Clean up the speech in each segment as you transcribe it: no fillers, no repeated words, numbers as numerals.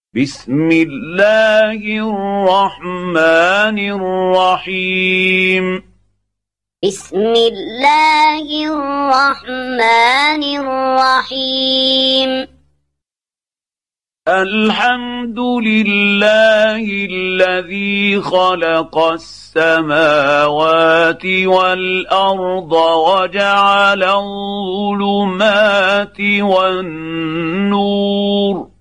بسم الله الرحمن الرحيم بسم الله الرحمن الرحيم الحمد لله الذي خلق السماوات والأرض وجعل الظلمات والنور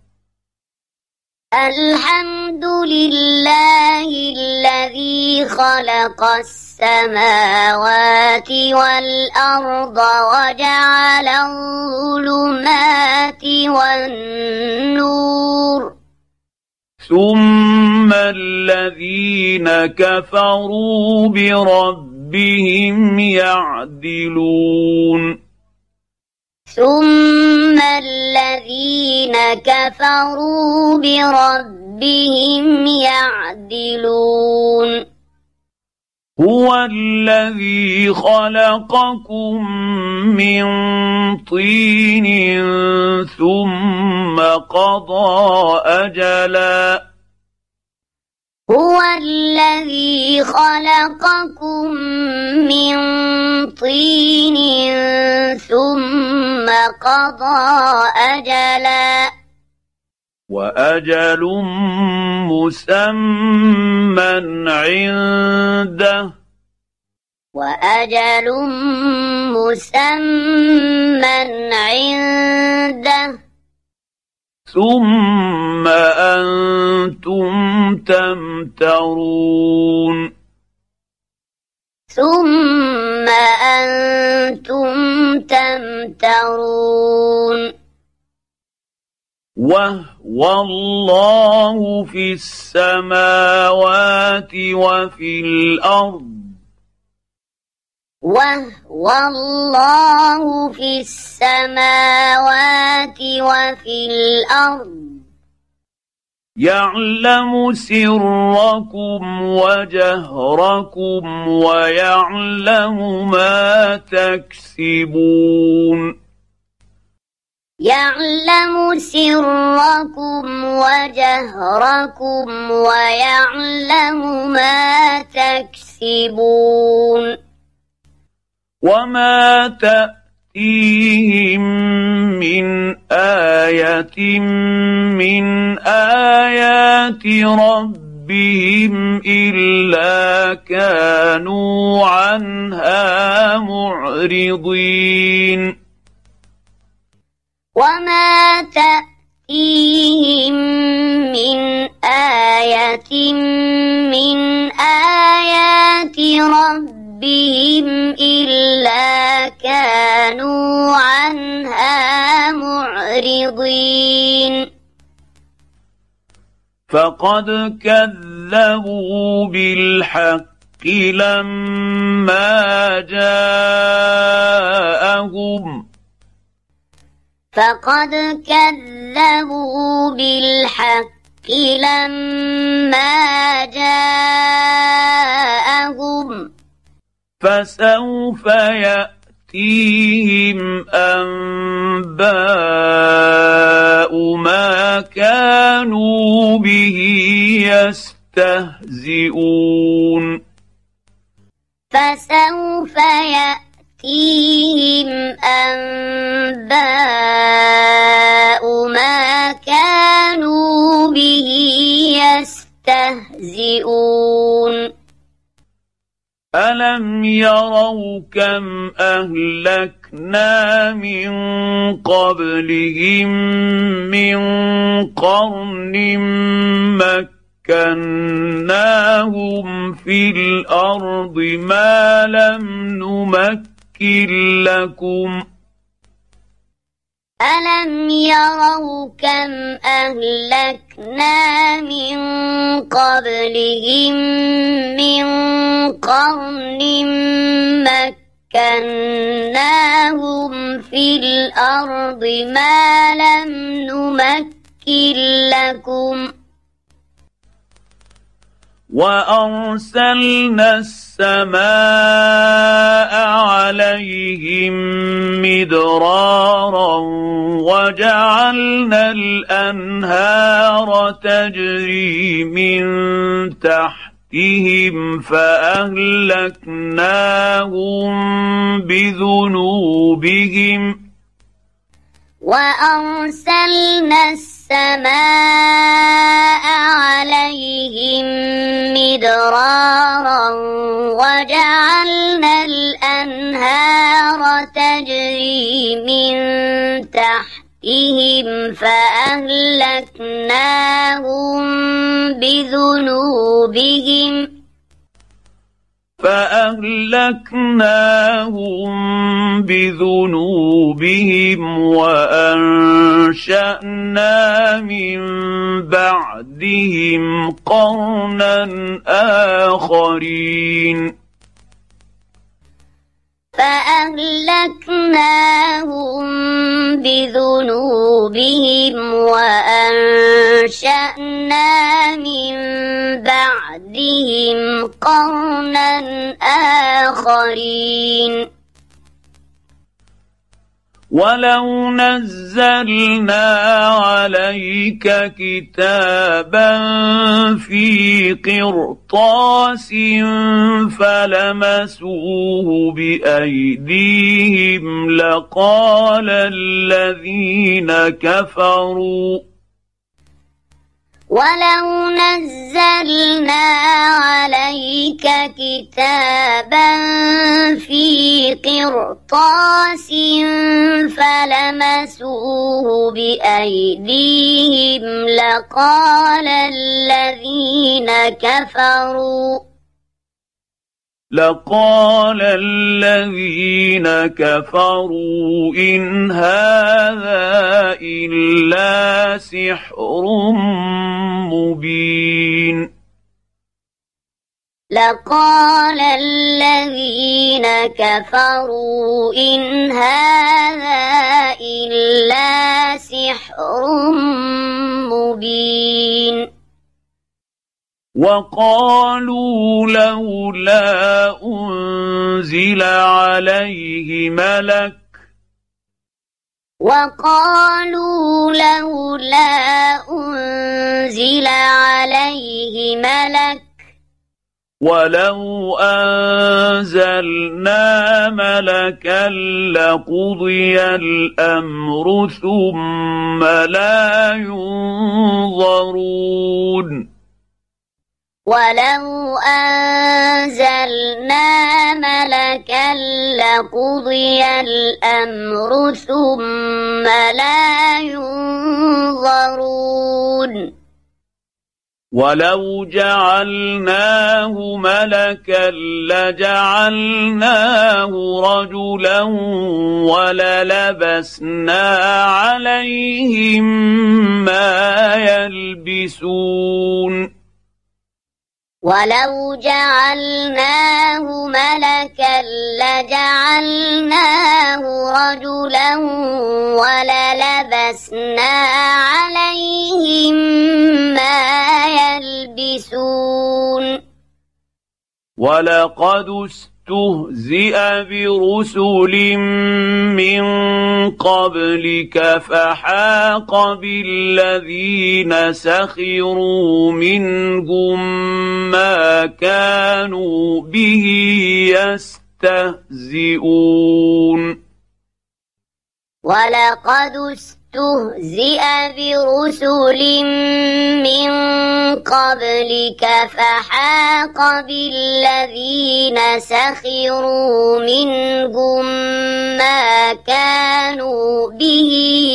الحمد لله الذي خلق السماوات والأرض وجعل الظلمات والنور ثم الذين كفروا بربهم يعدلون ثم الذين كفروا بربهم يعدلون هو الذي خلقكم من طين ثم قضى أجلا هو الذي خلقكم من طين ثم قضى أجلا وأجل مسمى عنده وأجل مسمى عنده ثم أنتم تمترون ثم أنتم تمترون وهو الله في السماوات وفي الأرض وهو الله في السماوات وفي الأرض يعلم سركم وجهركم ويعلم ما تكسبون يعلم سركم وجهركم ويعلم ما تكسبون وما تأتيهم من آية من آيات ربهم إلا كانوا عنها معرضين وما تأتيهم من آية من آيات ربهم إلا كانوا عنها معرضين فقد كذبوا بالحق لما جاءهم فقد كذبوا بالحق لما جاءهم فسوف يأتيهم أنباء ما كانوا به يستهزئون فسوف يأتيهم أنباء ما كانوا به يستهزئون ألم يروا كم أهلكنا من قبلهم من قرن مكناهم في الأرض ما لم نمكن لكم ألم يروا كم أهلكنا من قبلهم من قرن مكناهم في الأرض ما لم نمكن لكم وأرسلنا السماء عليهم مدرارا وجعلنا الأنهار تجري من تحتهم فأهلكناهم بذنوبهم وأرسلنا السماء عليهم مدرارا وجعلنا الأنهار تجري من تحتهم فأهلكناهم بذنوبهم وأنشأنا من بعدهم قرنا آخرين ولو نزلنا عليك كتابا في قرطاس فلمسوه بأيديهم لقال الذين كفروا ولو نزلنا عليك كتابا في قرطاس فلمسوه بأيديهم لقال الذين كفروا إن هذا إلا سحر مبين لقال الذين كفروا إن هذا إلا سحر مبين وقالوا لولا أنزل عليه ملك ولو أنزلنا ملكا لقضي الأمر ثم لا ينظرون ولو أنزلنا ملكا لقضي الأمر ثم لا ينظرون ولو جعلناه ملكا لجعلناه رجلا وللبسنا عليهم ما يلبسون ولو جعلناه ملكا لجعلناه رجلا وللبسنا عليهم ما يلبسون ولقد استهزئ برسل من قبلك فحاق بالذين سخروا منهم ما كانوا به يستهزئون ولقد استهزئ برسل من قبلك فحاق بالذين سخروا منهم ما كانوا به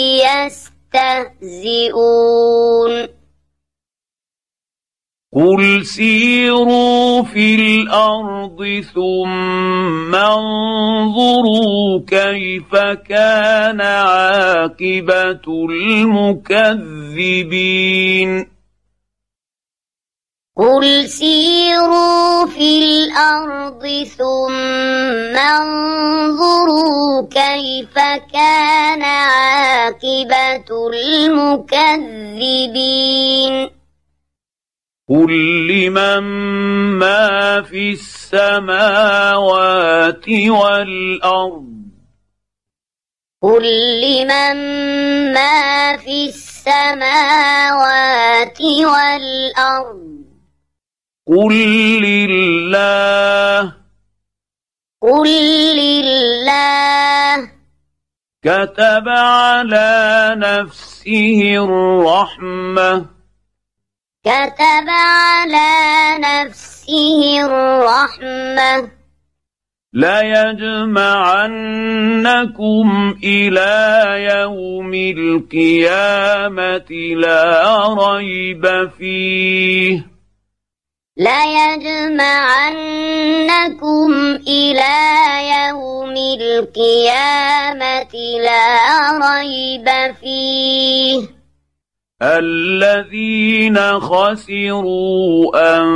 يستهزئون قل سيروا في الأرض ثم انظروا كيف كان عاقبة المكذبين قل سيروا في الأرض ثم انظروا كيف كان عاقبة المكذبين قل لمن ما في السماوات والأرض قل لمن ما في السماوات والأرض قل لله قل لله كتب على نفسه الرحمة كتب على نفسه الرحمة ليجمعنكم إلى يوم القيامة لا ريب فيه ليجمعنكم إلى يوم القيامة لا ريب فيه الذين خسروا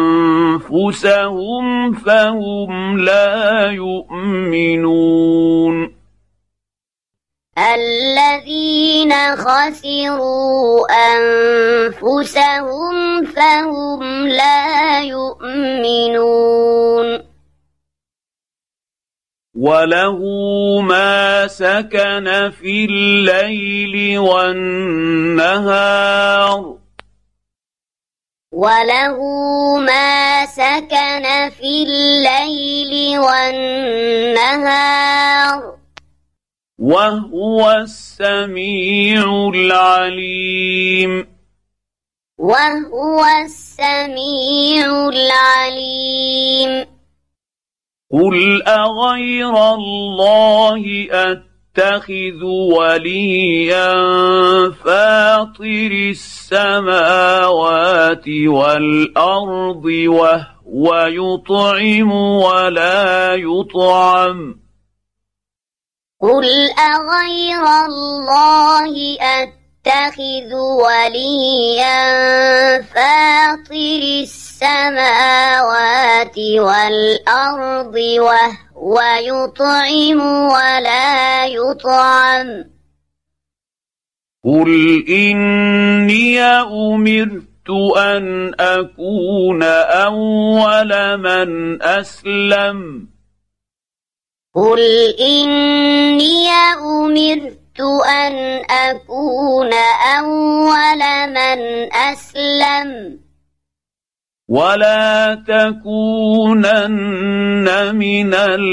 أنفسهم فهم لا يؤمنون الذين خسروا أنفسهم فهم لا يؤمنون وله ما سكن في الليل والنهار وله ما سكن في الليل والنهار وهو السميع العليم وهو السميع العليم قل أغير الله أتخذ وليا فاطر السماوات والأرض وهو يطعم ولا يطعم قل أغير الله أتخذ وليا فاطر السماوات والأرض وهو يطعم ولا يطعم قل إني أمرت أن أكون أول من أسلم قل إني أمرت أن أكون أول من أسلم ولا تكونن من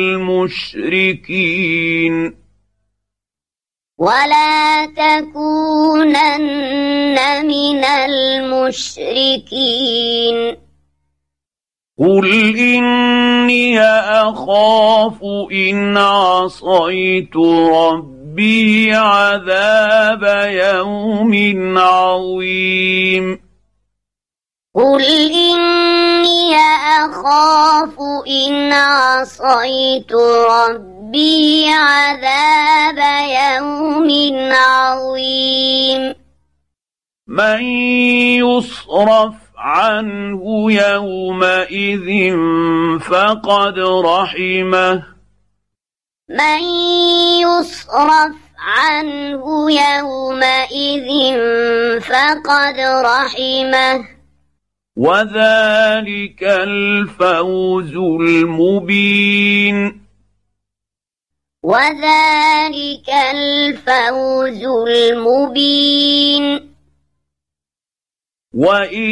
المشركين ولا تكونن من المشركين قل إني أخاف إن عصيت ربي عذاب يوم عظيم قل إني أخاف إن عصيت ربي عذاب يوم عظيم من يصرف عنه يومئذ فقد رحمه من يصرف عنه يومئذ فقد رحمه وذلك الفوز المبين وذلك الفوز المبين وإن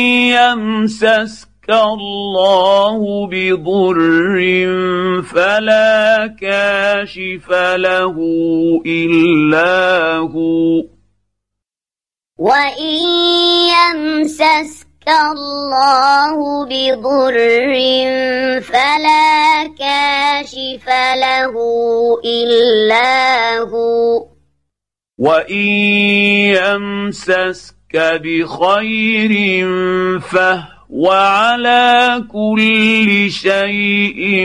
يمسسك الله بضر فلا كاشف له إلا هو وإن يمسسك الله بضر فلا كاشف له إلا هو وإن يمسسك بخير فهو على كل شيء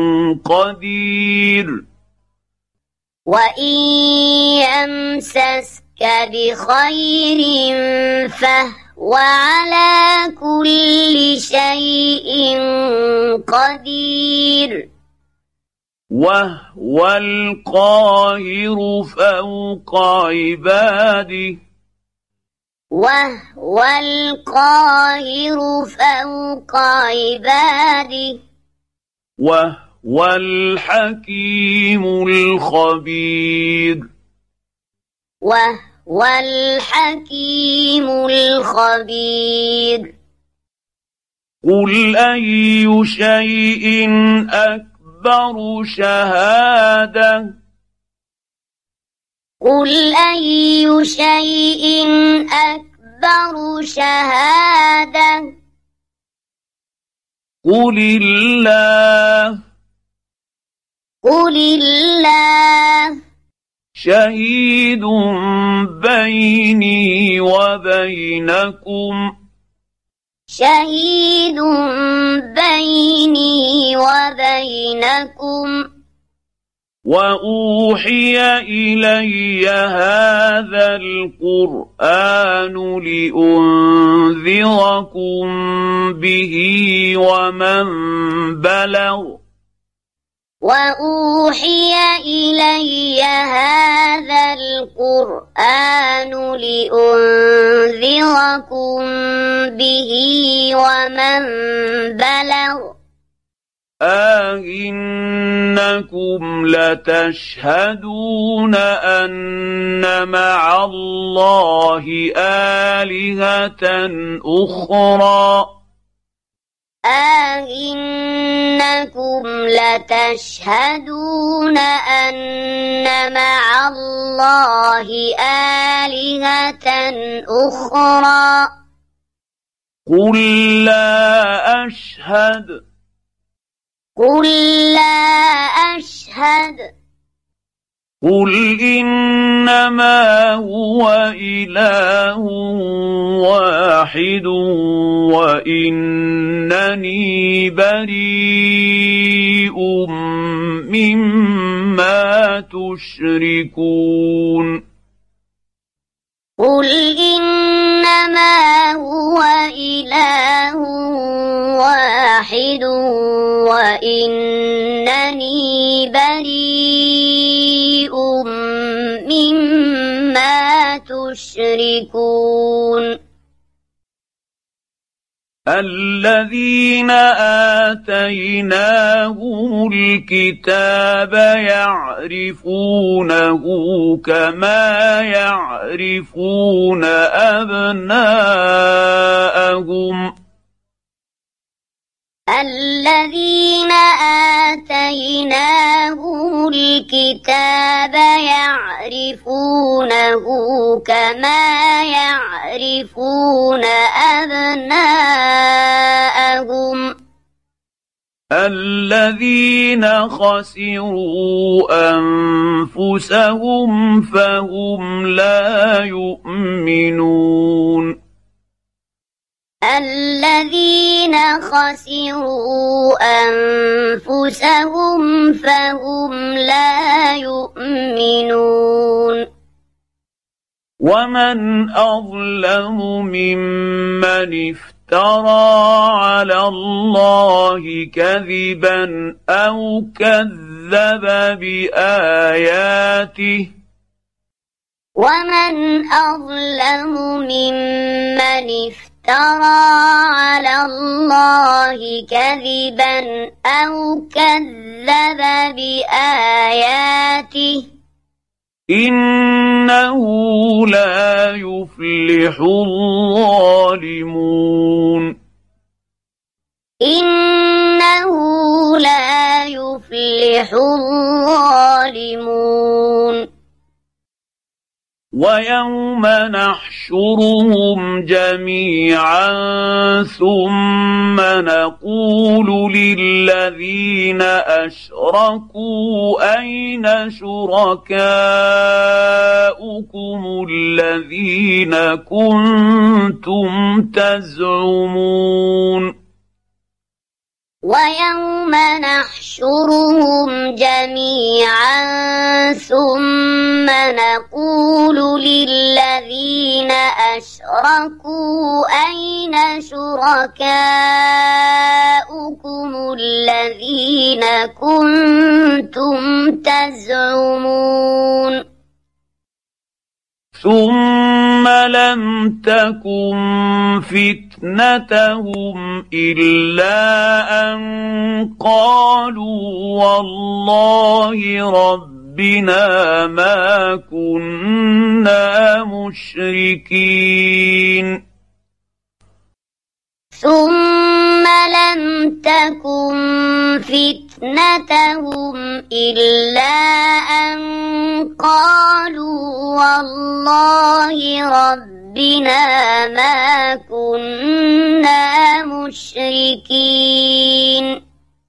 قدير وإن يمسسك بخير فهو على كل شيء قدير وهو القاهر فوق عباده وهو القاهر فوق عباده وهو الحكيم الخبير وهو الحكيم الخبير قل أي شيء أكبر شهادة قل أي شيء أكبر شهادة قل الله قل الله شهيد بيني وبينكم شهيد بيني وبينكم وأوحي إلي هذا القرآن لأنذركم به ومن بلغ وأوحي إلي هذا القرآن لأنذركم به ومن بلغ أئنكم لتشهدون أن مع الله آلهة أخرى أئنكم لتشهدون أن مع الله آلهة أخرى قل لا أشهد قل لا أشهد قل إنما هو إله واحد وإنني بريء مما تشركون قل إنما هو إله واحد وإنني بريء مما تشركون الذين آتيناهم الكتاب يعرفونه كما يعرفون أبناءهم الذين آتيناهم الكتاب يعرفونه كما يعرفون أبناءهم الذين خسروا أنفسهم فهم لا يؤمنون الذين خسروا أنفسهم فهم لا يؤمنون ومن أظلم ممن افترى على الله كذبا أو كذب بآياته ومن أظلم ممن افترى على الله كذبا أو كذب بآياته إنه لا يفلح الظالمون إنه لا يفلح الظالمون ويوم نحشرهم جميعا ثم نقول للذين أشركوا أين شركاؤكم الذين كنتم تزعمون ويوم نحشرهم جميعا ثم نقول للذين أشركوا أين شركاؤكم الذين كنتم تزعمون ثم لم تكن فتنتهم إلا أن قالوا والله ربنا ما كنا مشركين ثم لم تكن فتنتهم إلا أن قالوا والله ربنا ما كنا مشركين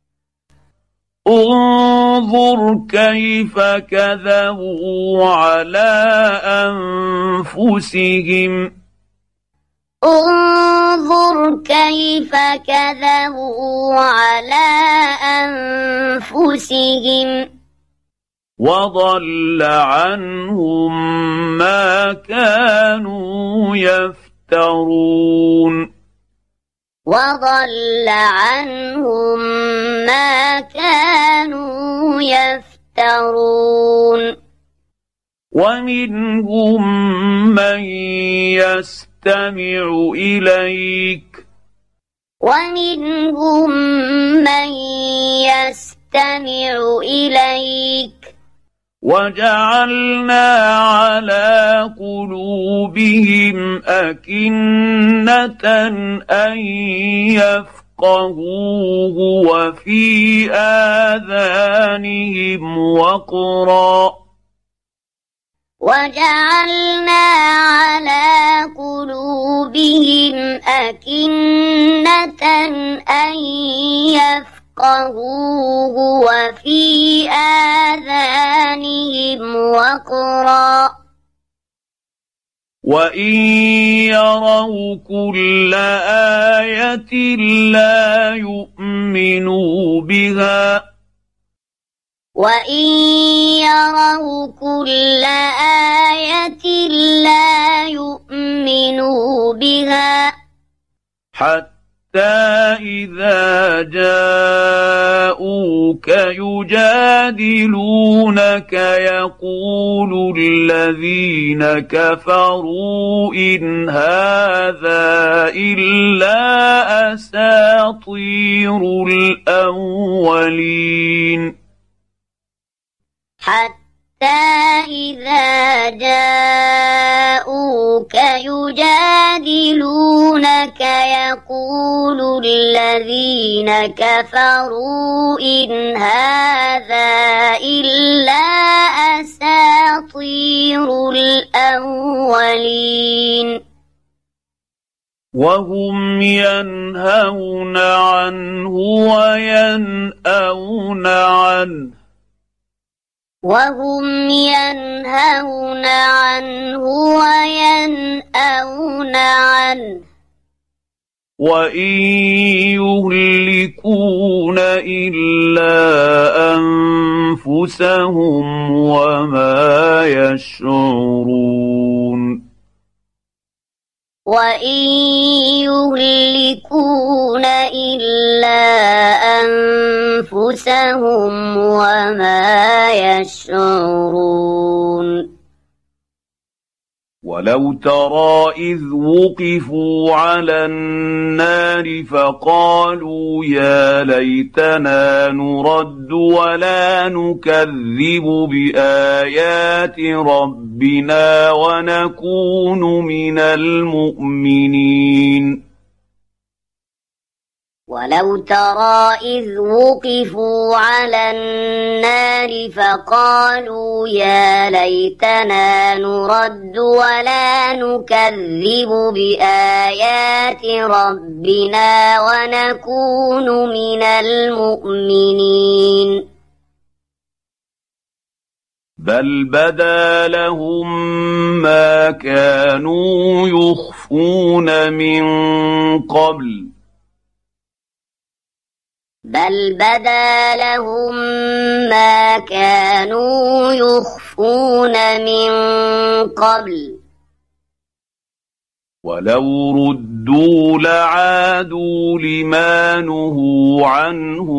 انظر كيف كذبوا على أنفسهم انظر كيف كذبوا على أنفسهم وضل عنهم ما كانوا يفترون وضل عنهم ما كانوا يفترون ومنهم من يستمع إليك ومنهم من يستمع إليك وجعلنا على قلوبهم أكنة أن يفقهوه وفي آذانهم وقرا وجعلنا على قلوبهم أكنة أن يفقهوه وفي آذانهم وقرا وإن يروا كل آية لا يؤمنوا بها وإن يروا كل آية لا يؤمنوا بها حتى إذا جاءوك يجادلونك يقول الذين كفروا إن هذا إلا أساطير الأولين حتى إذا جاءوك يجادلونك يقول الذين كفروا إن هذا إلا أساطير الأولين وهم ينهون عنه وينأون عنه وهم ينهون عنه وينأون عنه وإن يهلكون إلا أنفسهم وما يشعرون وإن يهلكون إلا أنفسهم وما يشعرون ولو ترى إذ وقفوا على النار فقالوا يا ليتنا نرد ولا نكذب بآيات ربنا ونكون من المؤمنين ولو ترى إذ وقفوا على النار فقالوا يا ليتنا نرد ولا نكذب بآيات ربنا ونكون من المؤمنين بل بدا لهم ما كانوا يخفون من قبل بل بدا لهم ما كانوا يخفون من قبل ولو ردوا لعادوا لما نهوا عنه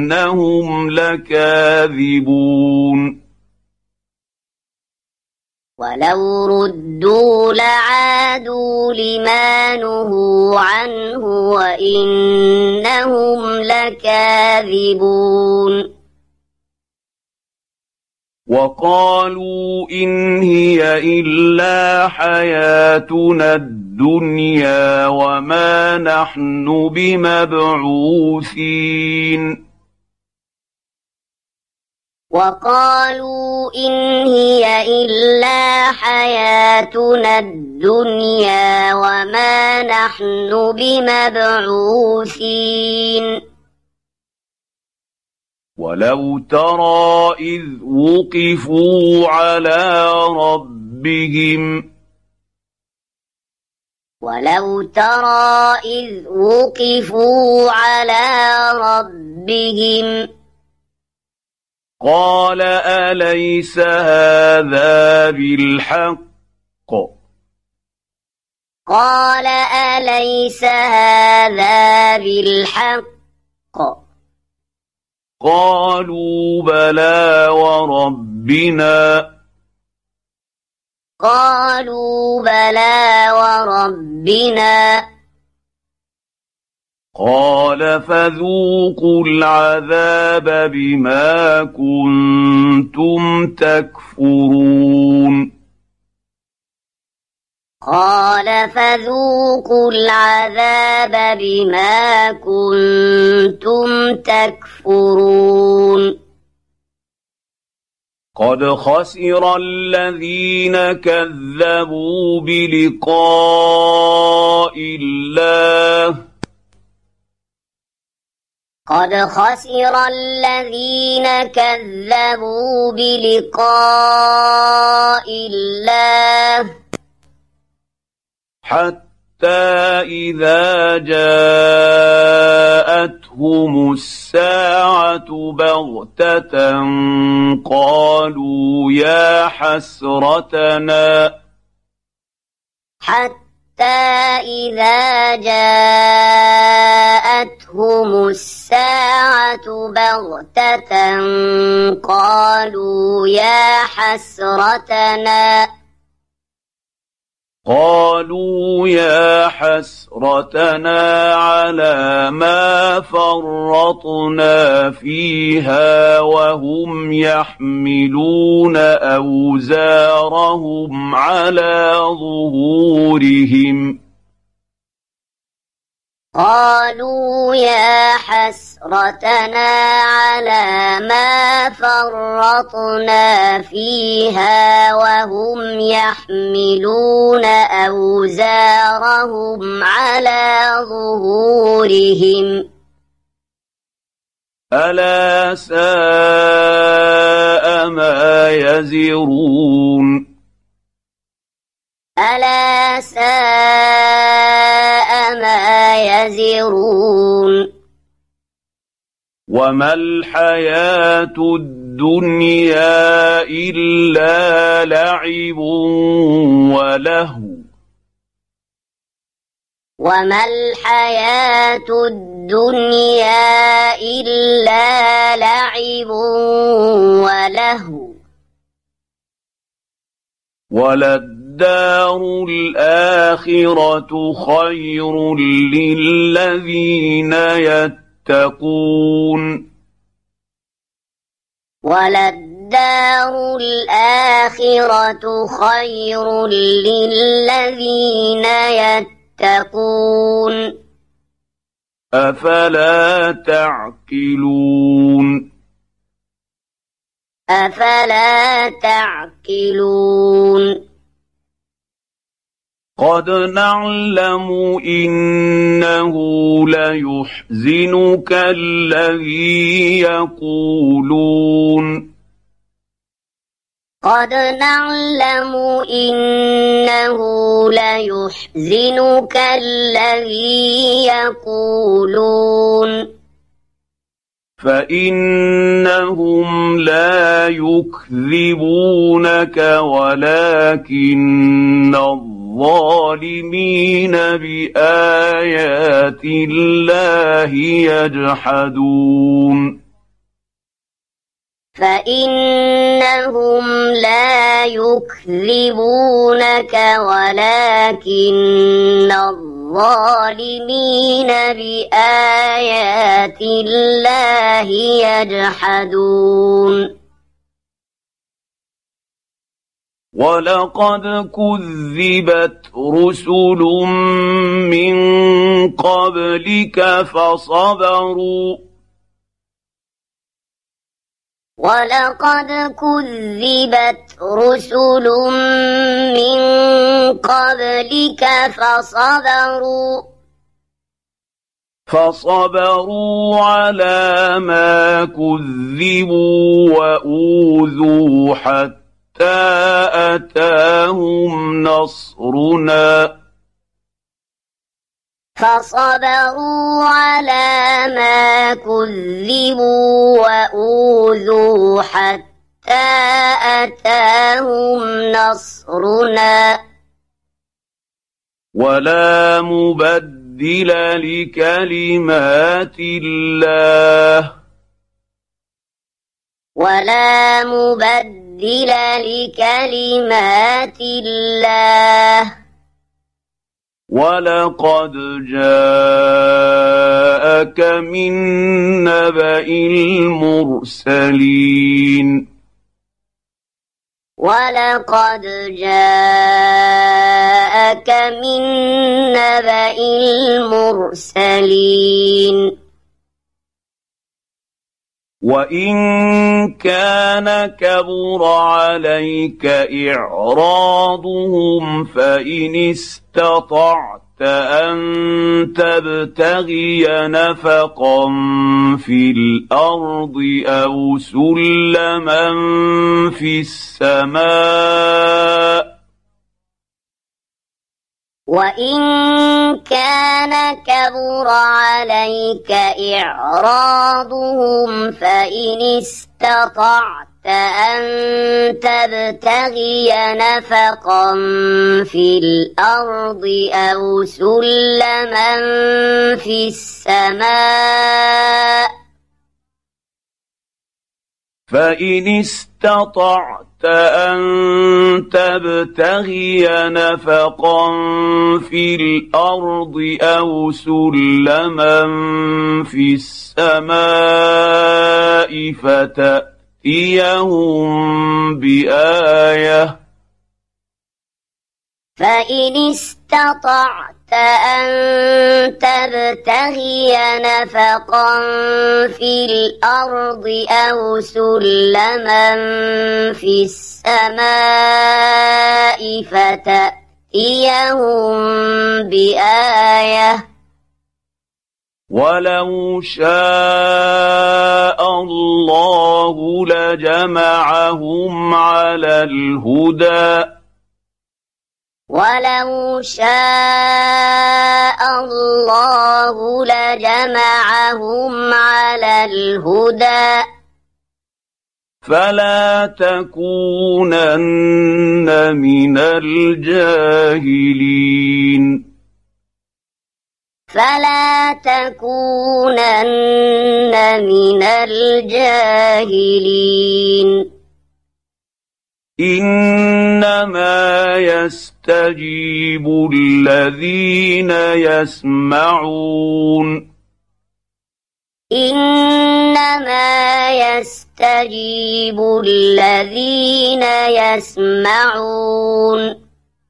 وإنهم لكاذبون ولو ردوا لعادوا لما نهوا عنه وإنهم لكاذبون وقالوا إن هي إلا حياتنا الدنيا وما نحن بمبعوثين وقالوا إن هي إلا حياتنا الدنيا وما نحن بمبعوثين ولو ترى إذ وقفوا على ربهم ولو ترى إذ وقفوا على ربهم قال أليس هذا بالحق قال أليس هذا بالحق قالوا بلى وربنا قالوا بلى وربنا قال فذوقوا العذاب بما كنتم تكفرون قال فذوقوا العذاب بما كنتم تكفرون قد خسر الذين كذبوا بلقاء الله قد خسر الذين كذبوا بلقاء الله حتى إذا جاءتهم الساعة بغتة قالوا يا حسرتنا إذا جاءتهم الساعة بغتة قالوا يا حسرتنا على ما فرطنا فيها وهم يحملون أوزارهم على ظهورهم قالوا يا حسرتنا على ما فرطنا فيها وهم يحملون أوزارهم على ظهورهم ألا ساء ما يزرون ألا ساء ما يزرون وما الحياة الدنيا إلا لعب ولهو وما الحياة الدنيا إلا لعب ولهو وللدار الآخرة خير للذين يتقون وللدار الآخرة خير للذين يتقون أفلا تعقلون أفلا تعقلون قد نعلم إنه ليحزنك الذي يقولون قد نعلم إنه ليحزنك الذي يقولون فإنهم لا يكذبونك ولكن الظالمين بآيات الله يجحدون فإنهم لا يكذبونك ولكن الظالمين بآيات الله يجحدون ولقد كذبت رسل من قبلك ولقد كذبت رسل من قبلك فصبروا على ما كذبوا وأوذوا حتى أتاهم نصرنا فصبروا على ما كذبوا وأوذوا حتى أتاهم نصرنا ولا مبدل لكلمات الله ولا مبدل لكلمات الله ولقد جاءك من نبأ المرسلين ولقد جاءك من نبأ المرسلين وإن كان كبر عليك إعراضهم فإن استطعت أن تبتغي نفقا في الأرض أو سلما في السماء وإن كان كبر عليك إعراضهم فإن استطعت أن تبتغي نفقا في الأرض أو سلما في السماء فإن استطعت أن تبتغي نفقا في الأرض أو سلما في السماء فتأتيهم بآية فإن استطعت أن تبتغي نفقا في الأرض أو سلما في السماء فتأتيهم بآية ولو شاء الله لجمعهم على الهدى ولو شاء الله لجمعهم على الهدى فلا تكونن من الجاهلين فلا تكونن من الجاهلين إنما يستجيب الذين يسمعون إنما يستجيب الذين يسمعون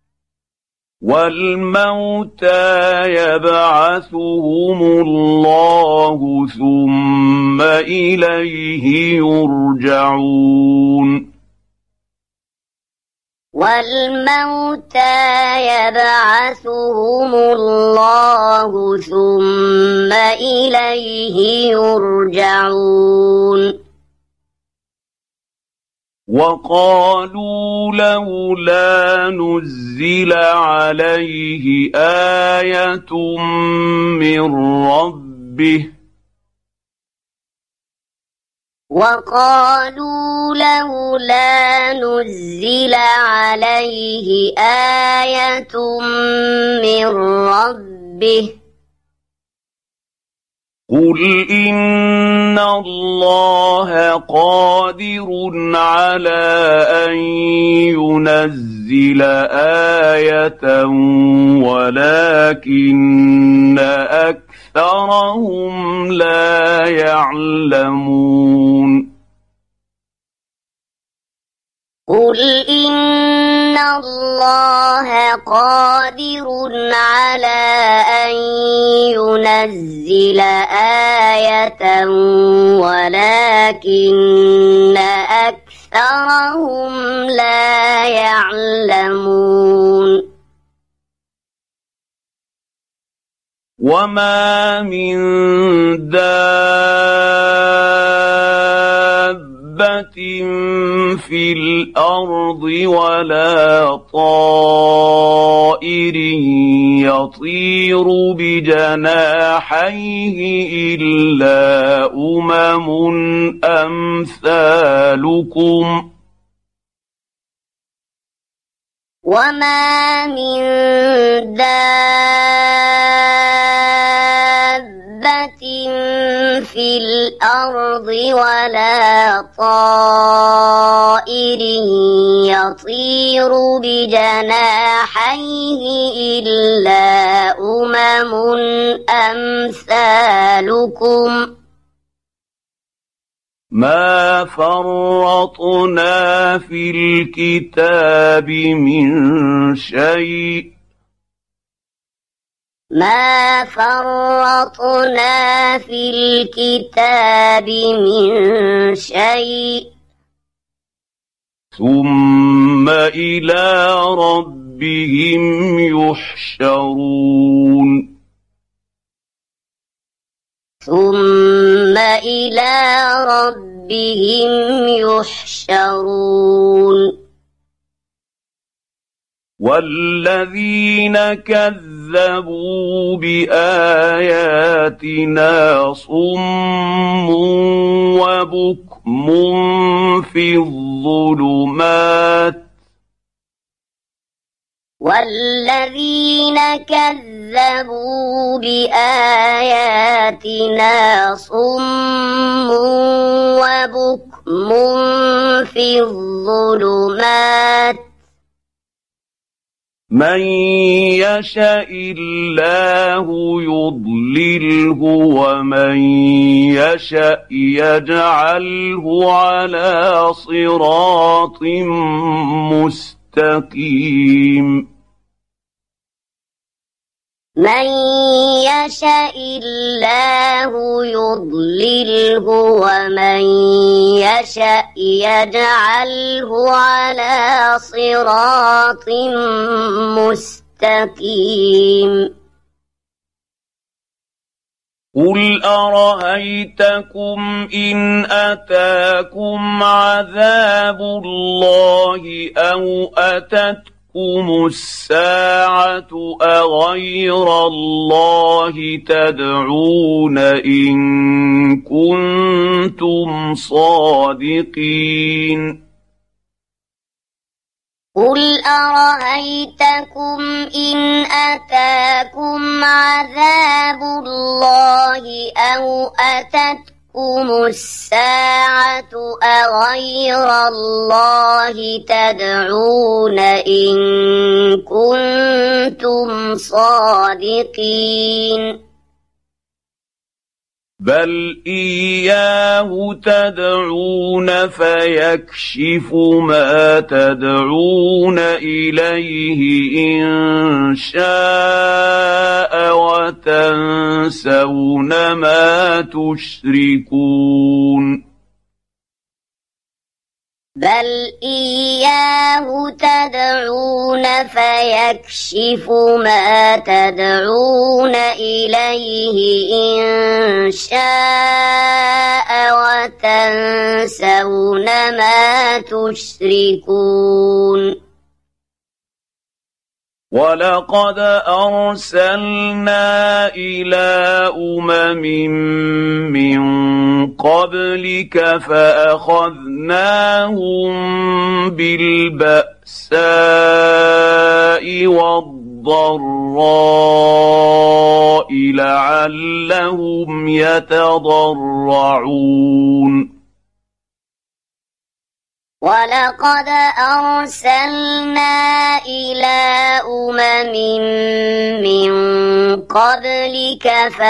والموتى يبعثهم الله ثم إليه يرجعون والموتى يبعثهم الله ثم إليه يرجعون وقالوا لولا نزل عليه آية من ربه وقالوا لولا نزل عليه آية من ربه قل إن الله قادر على أن ينزل آية ولكن أكثرهم لا يعلمون قل إن الله قادر على أن ينزل آية ولكن أكثرهم لا يعلمون وما من دابة في الأرض ولا طائر يطير بجناحيه إلا أمثالكم وما من دابة في الأرض ولا طائر يطير بجناحيه إلا أمثالكم ما فرطنا في الكتاب من شيء ما فرطنا في الكتاب من شيء ثم إلى ربهم يحشرون ثم إلى ربهم يحشرون والذين كذبوا بآياتنا صم وبكم في الظلمات والذين كذبوا بآياتنا صم وبكم في الظلمات من يشاء الله يضلله ومن يشاء يجعله على صراط مستقيم من يشاء الله يضلله ومن يشاء يجعله على صراط مستقيم قل أرأيتكم إن أتاكم عذاب الله أو أتتكم الساعة أغير الله تدعون إن كنتم صادقين قل أرأيتكم إن أتاكم عذاب الله أو أتتكم الساعة أغير الله تدعون إن كنتم صادقين بل إياه تدعون فيكشف ما تدعون إليه إن شاء وتنسون ما تشركون بل إياه تدعون فيكشف ما تدعون إليه إن شاء وتنسون ما تشركون ولقد أرسلنا إلى من قبلك فأخذناهم بالبأساء والضراء لعلهم يتضرعون ولقد أرسلنا إلى أمم من قبلك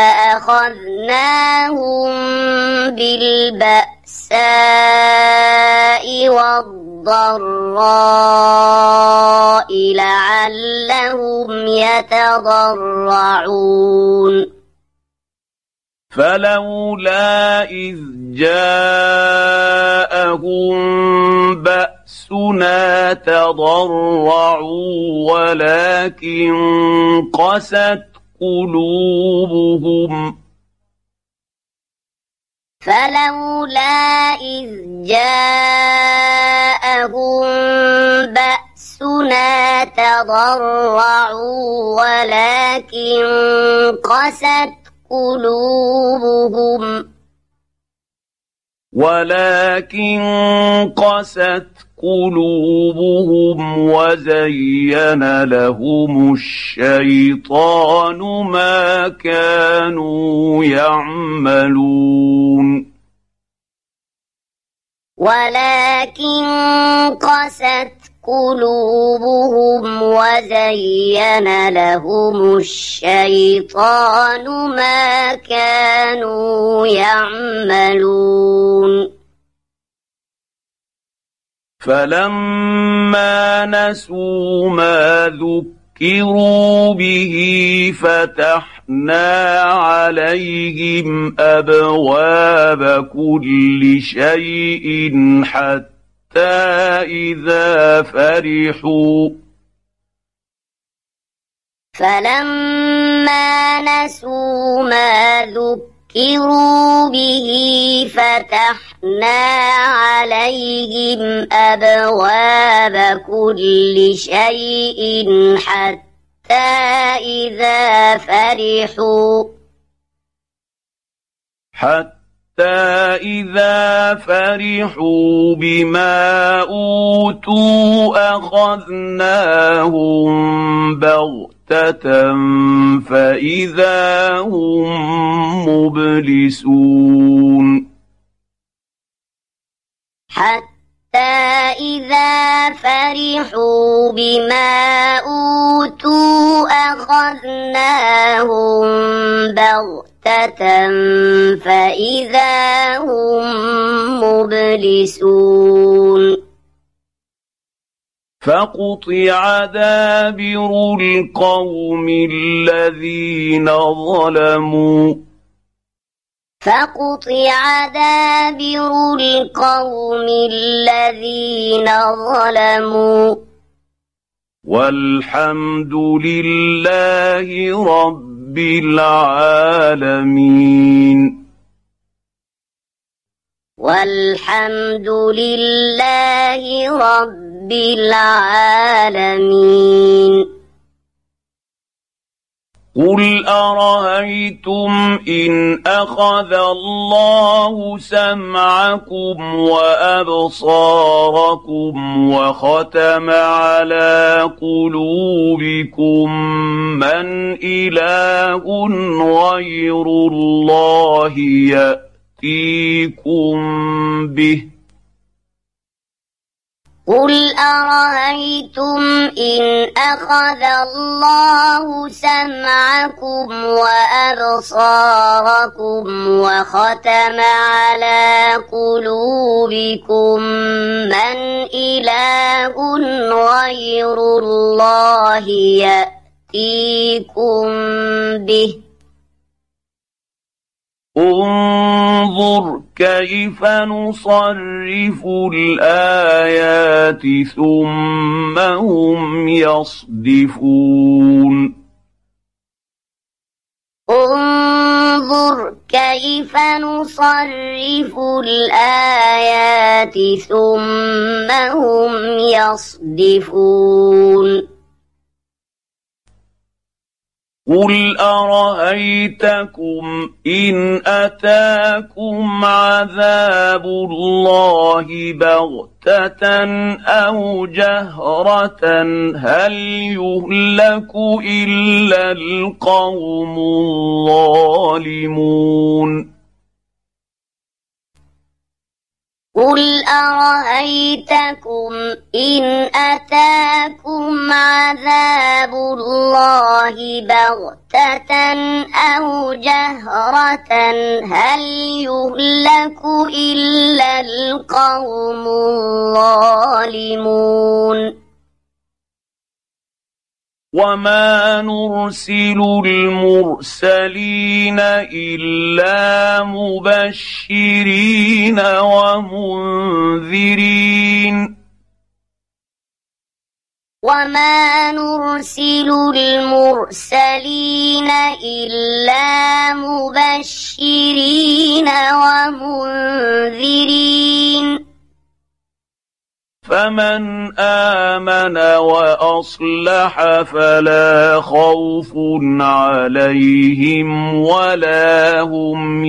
فأخذناهم بالبأساء والضراء لعلهم يتضرعون فلولا إذ جاءهم بأسنا تضرعوا ولكن قست قلوبهم فلولا إذ جاءهم بأسنا تضرعوا ولكن قست قلوبهم وزين لهم الشيطان ما كانوا يعملون ولكن قست قلوبهم وزين لهم الشيطان ما كانوا يعملون فلما نسوا ما ذكروا به فتحنا عليهم أبواب كل شيء حتى فلما نسوا ما ذكروا به فتحنا عليهم أبواب كل شيء حتى إذا فرحوا بما أوتوا أخذناهم بغتة فإذا هم مبلسون حتى إذا فرحوا بما أوتوا أخذناهم بغتة فإذا هم مبلسون فقطع دابر القوم الذين ظلموا والحمد لله رب العالمين والحمد لله رب العالمين قل أرأيتم إن أخذ الله سمعكم وأبصاركم وختم على قلوبكم من إله غير الله يأتيكم به قل أرأيتم إن أخذ الله سمعكم وأبصاركم وختم على قلوبكم من إله غير الله يأتيكم به انظر كيف نصرف الآيات ثم هم يصدفون انظر كيف نصرف الآيات ثم هم يصدفون قل أرأيتكم إن أتاكم عذاب الله بغتة أو جهرة هل يهلك إلا القوم الظالمون قل أرأيتكم إن أتاكم عذاب الله بغتة أو جهرة هل يهلك إلا القوم الظالمون وما نرسل المرسلين إلا مبشرين ومنذرين وما نرسل المرسلين إلا مبشرين ومنذرين فمن آمن وأصلح فلا خوف عليهم ولا هم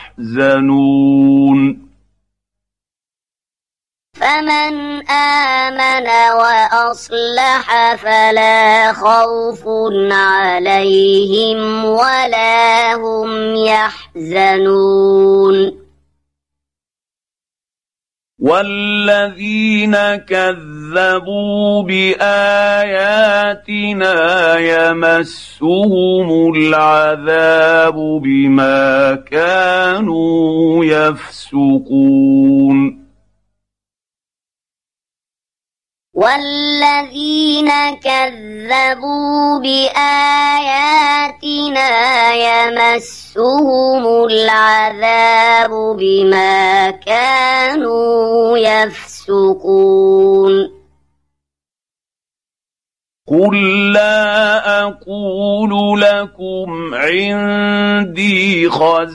يحزنون فمن آمن وأصلح فلا خوف عليهم ولا هم يحزنون والذين كذبوا بآياتنا يمسهم العذاب بما كانوا يفسقون والذين كذبوا بآياتنا يمسهم العذاب بما كانوا يفسقون قل لا أقول لكم عندي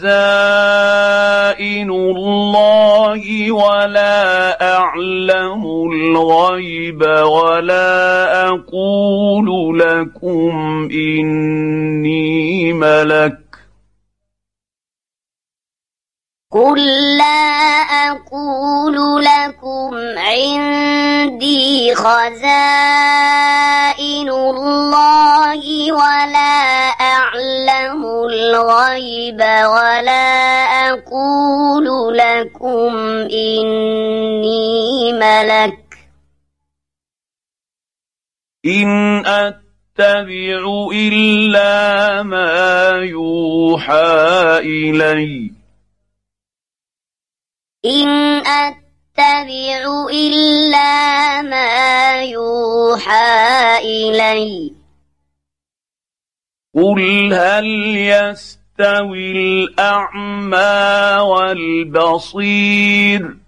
خزائن الله ولا أعلم الغيب ولا أقول لكم إني ملك قل لا أقول لكم عندي خزائن الله ولا أعلم الغيب ولا أقول لكم إني ملك إن أتبع إلا ما يوحى إلي إن أتبع إلا ما يوحى إلي قل هل يستوي الأعمى والبصير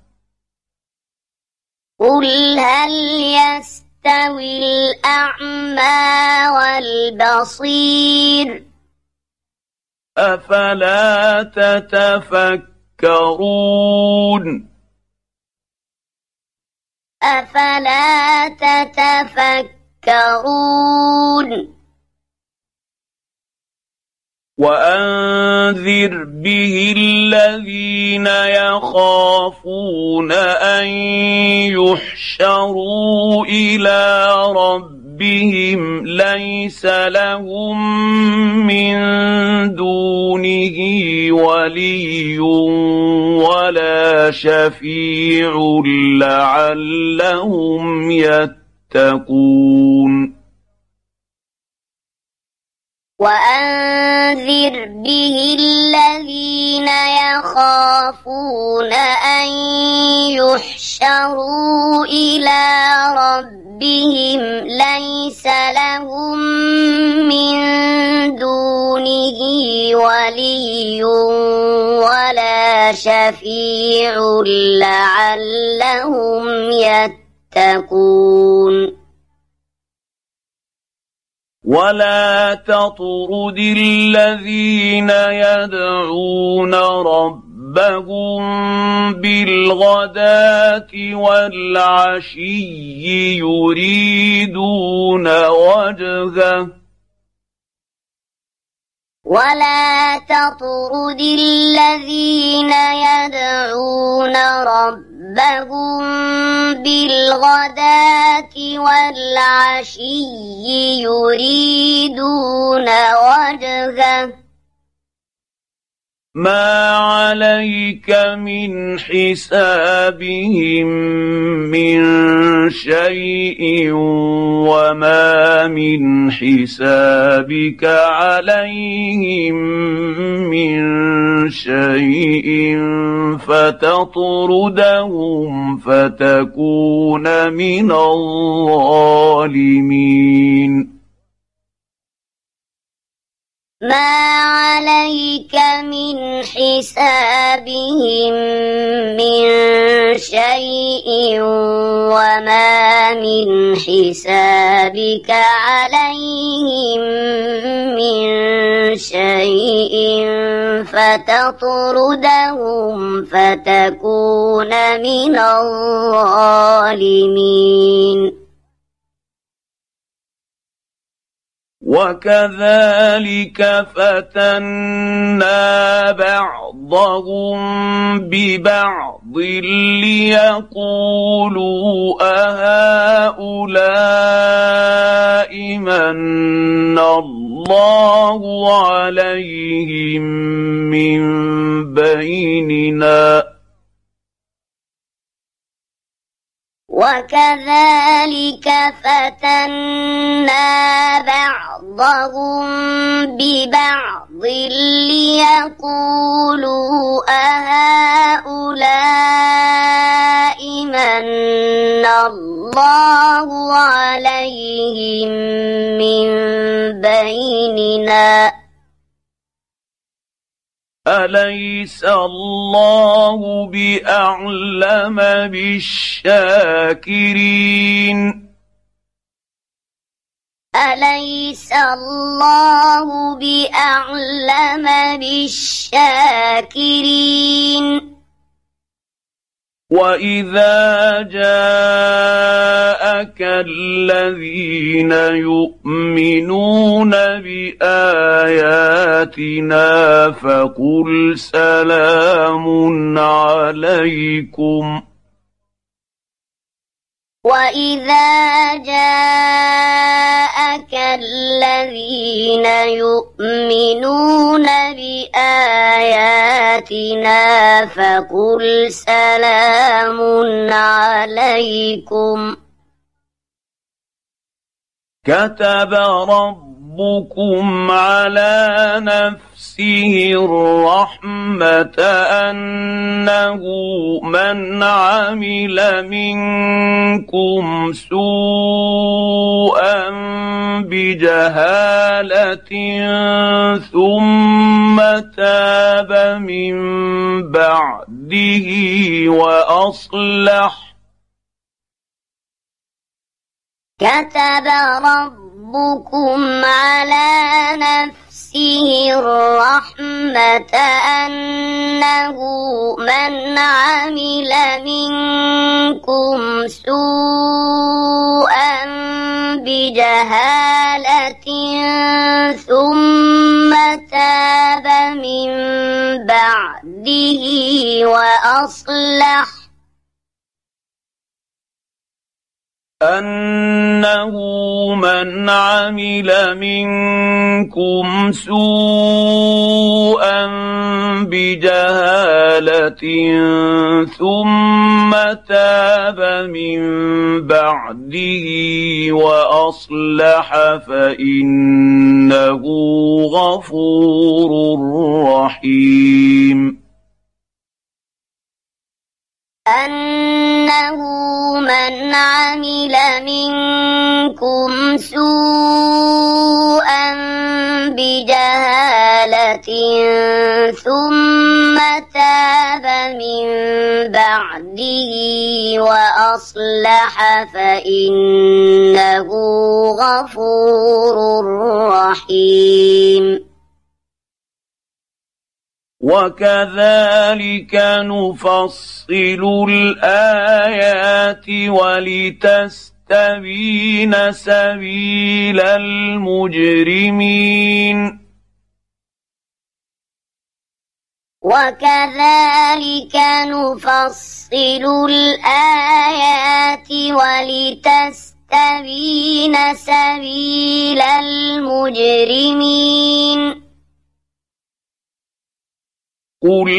قل هل يستوي الأعمى والبصير أفلا تتفكرون أفلا تتفكرون وأنذر به الذين يخافون أن يحشروا إلى ربهم ليس لهم من دونه ولي ولا شفيع لعلهم يتقون وأنذر به الذين يخافون أن يحشروا إلى ربهم ليس لهم من دونه ولي ولا شفيع لعلهم يتقون ولا تطرد الذين يدعون ربهم بالغداة والعشي يريدون وجهه ولا تطرد الذين يدعون ربهم بالغداة والعشي يريدون وجهه ما عليك من حسابهم من شيء وما من حسابك عليهم من شيء فتطردهم فتكون من الظالمين ما عليك من حسابهم من شيء وما من حسابك عليهم من شيء فتطردهم فتكون من الظالمين وكذلك فتنا بعضهم ببعض ليقولوا أهؤلاء من الله عليهم من بيننا وكذلك فتنا بعضهم ببعض ليقولوا أهؤلاء من الله عليهم من بيننا أليس الله بأعلم بالشاكرين أليس الله بأعلم بالشاكرين وإذا جاءك الذين يؤمنون بآياتنا فقل سلام عليكم وإذا جاءك الذين يؤمنون بآياتنا فقل سلام عليكم كتب ربكم على نفسه الرحمة أنه من عمل منكم سوءا بجهالة ثم تاب من بعده وأصلح كتب ربكم على نفسه الرحمة أنه من عمل منكم سوءا بجهالة ثم تاب من بعده وأصلح أنه من عمل منكم سوءا بجهالة ثم تاب من بعده وأصلح فإنه غفور رحيم أنه من عمل منكم سوءا بجهالة ثم تاب من بعده وأصلح فإنه غفور رحيم وكذلك نفصل الآيات ولتستبين سبيل المجرمين وكذلك نفصل الآيات ولتستبين سبيل المجرمين قل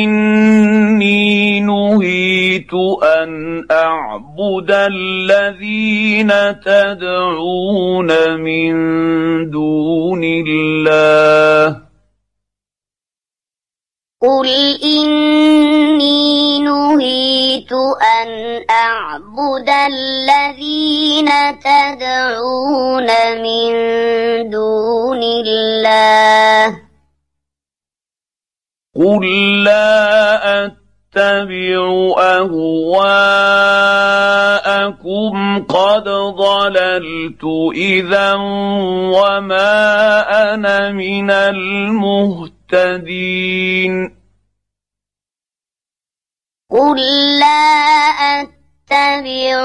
إني نهيت أن أعبد الذين تدعون من دون الله قل إني نهيت أن أعبد الذين تدعون من دون الله قل لا أتبع أهواءكم قد ضللت إذا وما أنا من المهتدين قل لا أتبع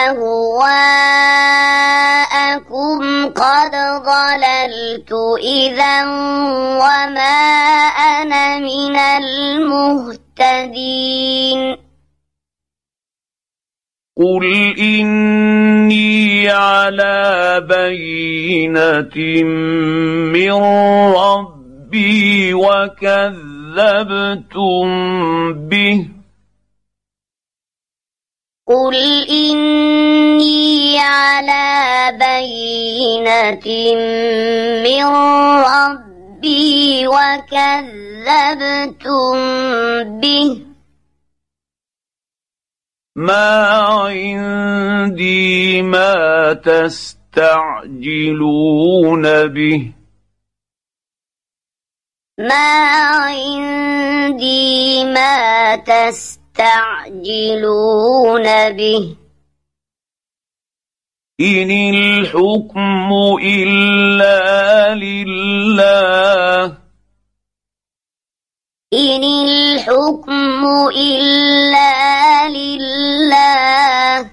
أهواءكم قد ضللت إذا وما أنا من المهتدين قل إني على بينة من ربي وكذبتم به قل إني على بينة من ربي وكذبتم به ما عندي ما تستعجلون به ما عندي ما تستعجلون به إن الحكم إلا لله إن الحكم إلا لله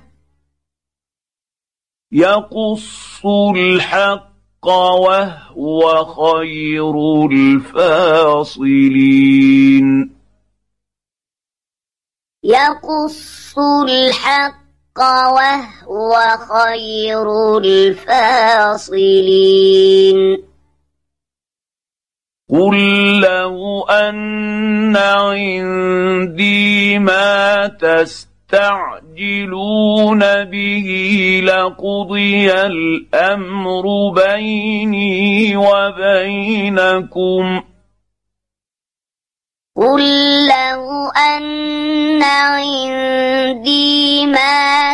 يقص الحق وهو خير الفاصلين يقص الحق وهو خير الفاصلين قل لو أن عندي ما تستعجلون به لقضي الأمر بيني وبينكم قل لو أن عندي ما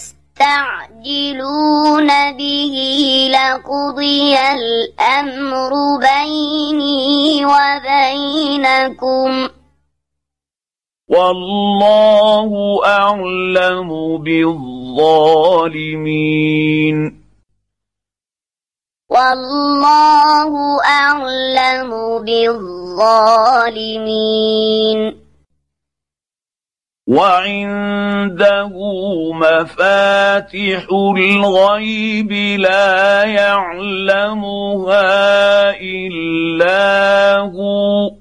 تستعجلون به لقضي الأمر بيني وبينكم والله أعلم بالظالمين والله أعلم بالظالمين وعنده مفاتح الغيب لا يعلمها إلا هو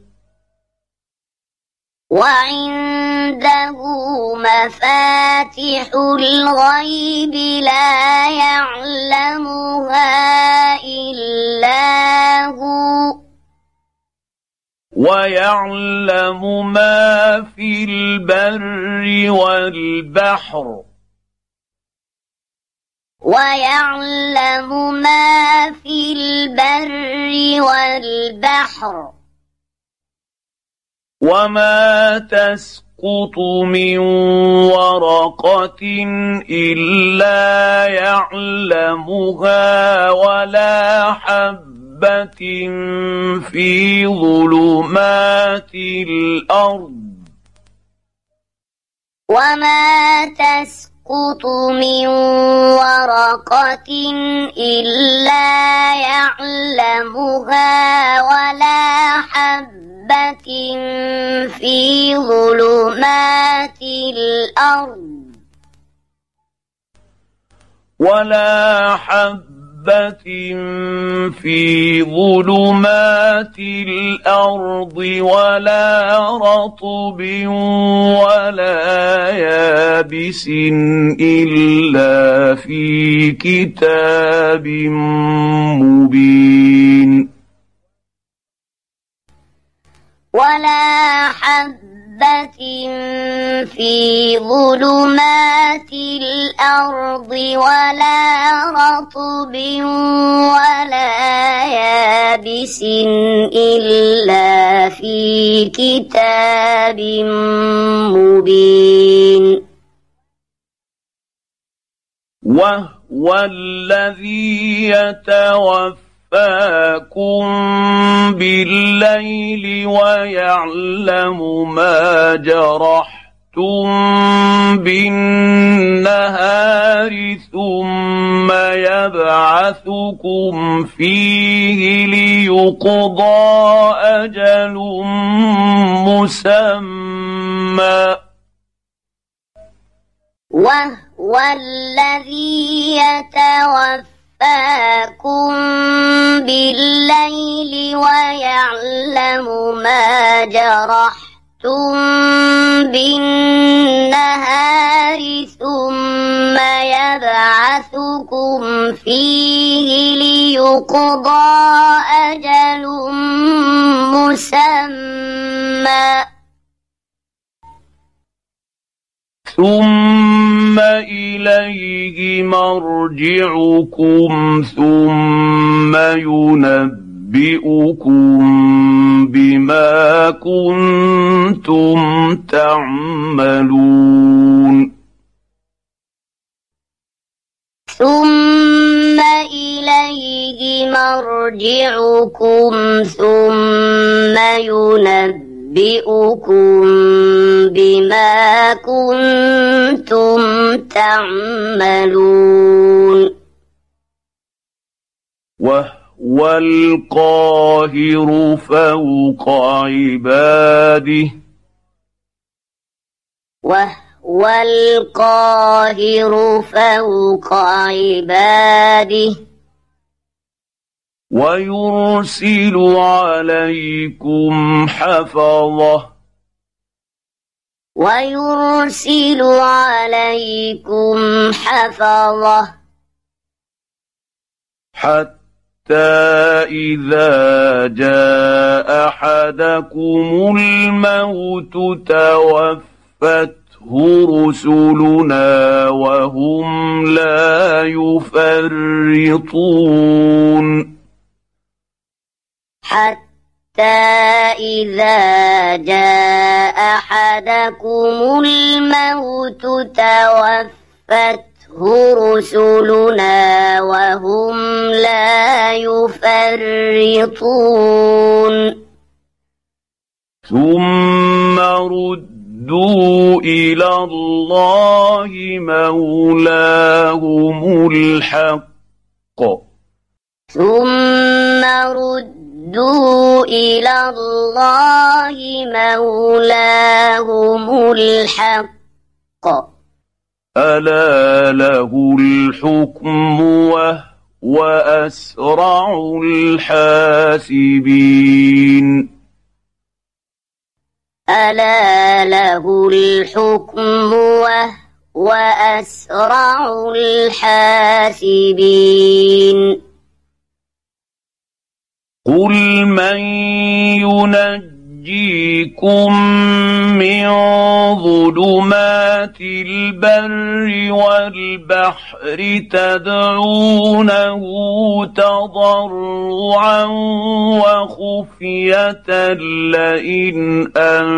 وعنده مفاتح الغيب لا يعلمها إلا هو ويعلم ما في البر والبحر ويعلم ما في البر والبحر وما تسقط من ورقة إلا يعلمها ولا حبة في ظلمات الأرض وما تسقط من ورقة إلا يعلمها ولا حبة في ظلمات الأرض ولا حبة في ظلمات الأرض ولا رطب ولا يابس إلا في كتاب مبين ولا حبة في ظلمات الأرض ولا رطب ولا يابس إلا في كتاب مبين وهو الذي يتوفاكم بالليل ويعلم ما جرحتم بالنهار ثم يبعثكم فيه ليقضى أجل مسمى وهو الذي يتوفاكم بالليل ويعلم ما جرحتم بالنهار ثم يبعثكم فيه ليقضى أجل مسمى ثم إليه مرجعكم ثم ينبئكم بما كنتم تعملون ثم إليه مرجعكم ثم ينبئكم بما كنتم تعملون وهو القاهر فوق عباده وهو القاهر فوق عباده ويرسل عليكم حفظه ويرسل عليكم حفظه حتى إذا جاء أحدكم الموت توفته رسلنا وهم لا يفرطون حتى إذا جاء أحدكم الموت توفته رسلنا وهم لا يفرطون ثم ردوا إلى الله مولاهم الحق ثم ردوا إلى الله مولاهم الحق ألا له الحكم وهو أسرع الحاسبين ألا له الحكم وهو أسرع الحاسبين قل من ينجيكم من ظلمات البر والبحر تدعونه تضرعا وخفية لئن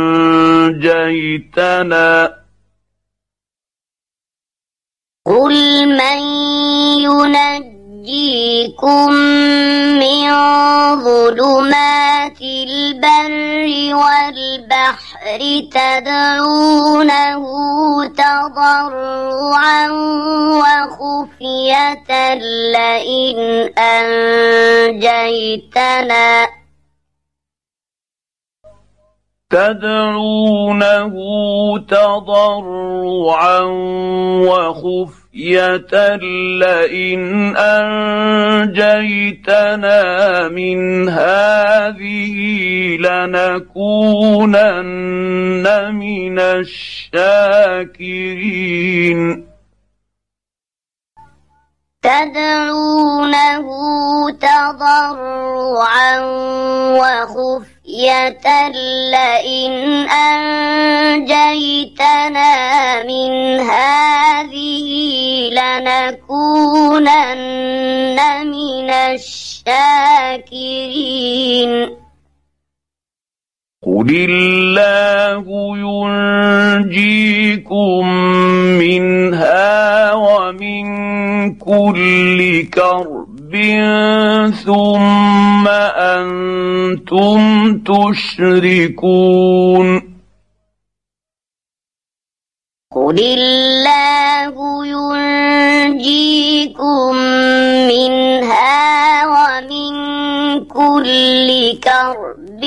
أنجيتنا قل من ينجيكم من ظلمات البر والبحر تدعونه تضرعا وخفية لئن أنجيتنا تدعونه تضرعا وخفية خفية لئن أنجيتنا من هذه لنكونن من الشاكرين تدعونه تضرعا وخفية لئن أنجيتنا من هذه لنكونن من الشاكرين قل الله ينجيكم منها ومن كل كرب ثم أنتم تشركون قل الله ينجيكم منها ومن كل كرب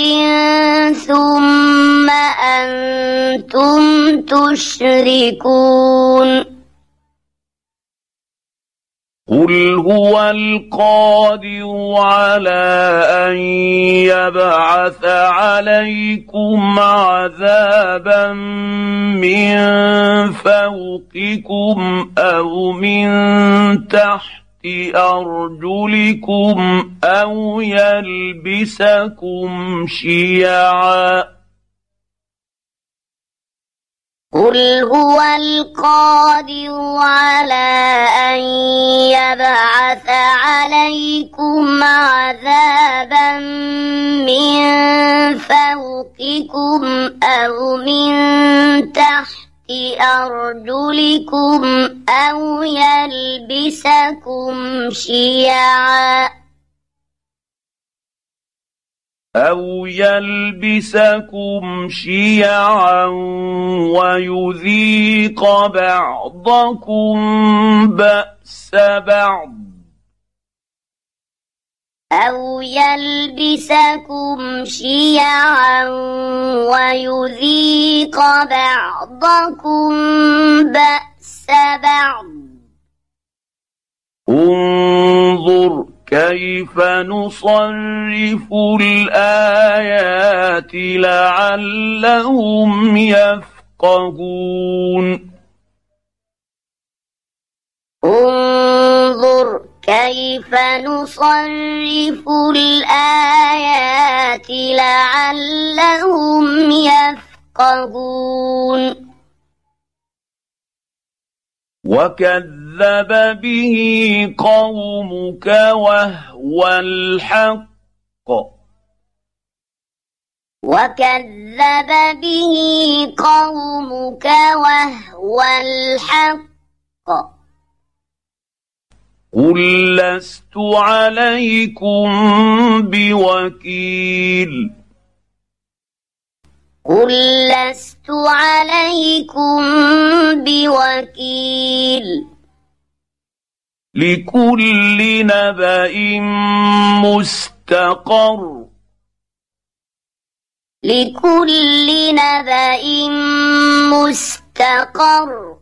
ثم أنتم تشركون قل هو القادر على أن يبعث عليكم عذابا من فوقكم أو من تحت أرجلكم أو يلبسكم شيعا قل هو القادر على أن يبعث عليكم عذابا من فوقكم أو من تحت أرجلكم أو يلبسكم شيعا ويذيق بعضكم بأس بعض انظر كيف نصرف الآيات لعلهم يفقهون انظر كيف نصرف الآيات لعلهم يفقهون وكذب به قومك وهو الحق قل لست عليكم بوكيل لكل نبأ مستقر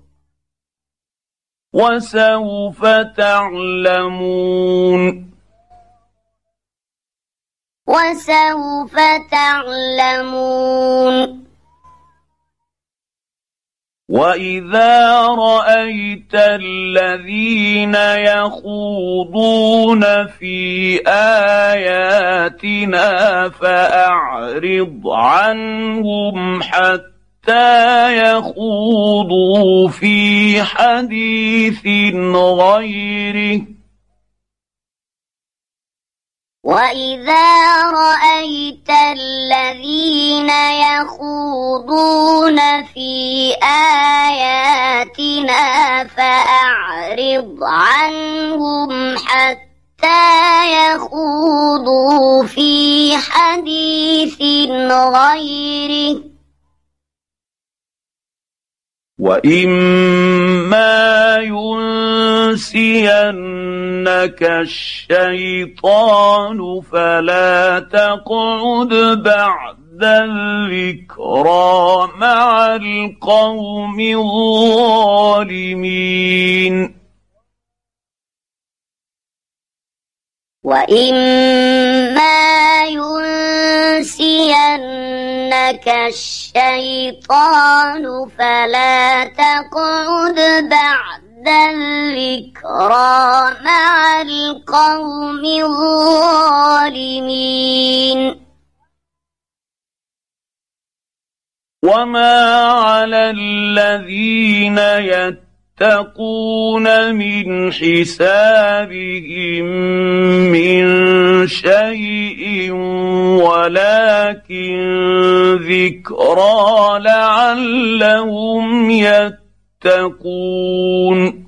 وسوف تعلمون وإذا رأيت الذين يخوضون في آياتنا فأعرض عنهم حتى يخوضوا في حديث غيره وإذا رأيت الذين يخوضون في آياتنا فأعرض عنهم حتى يخوضوا في حديث غيره وإما ينسينك الشيطان فلا تقعد بعد الذكرى مع القوم الظالمين وإما ينسينك الشيطان فلا تقعد بعد الذكرى مع القوم الظالمين وما على الذين يتقون من حسابهم من شيء ولكن ذكرى لعلهم يتقون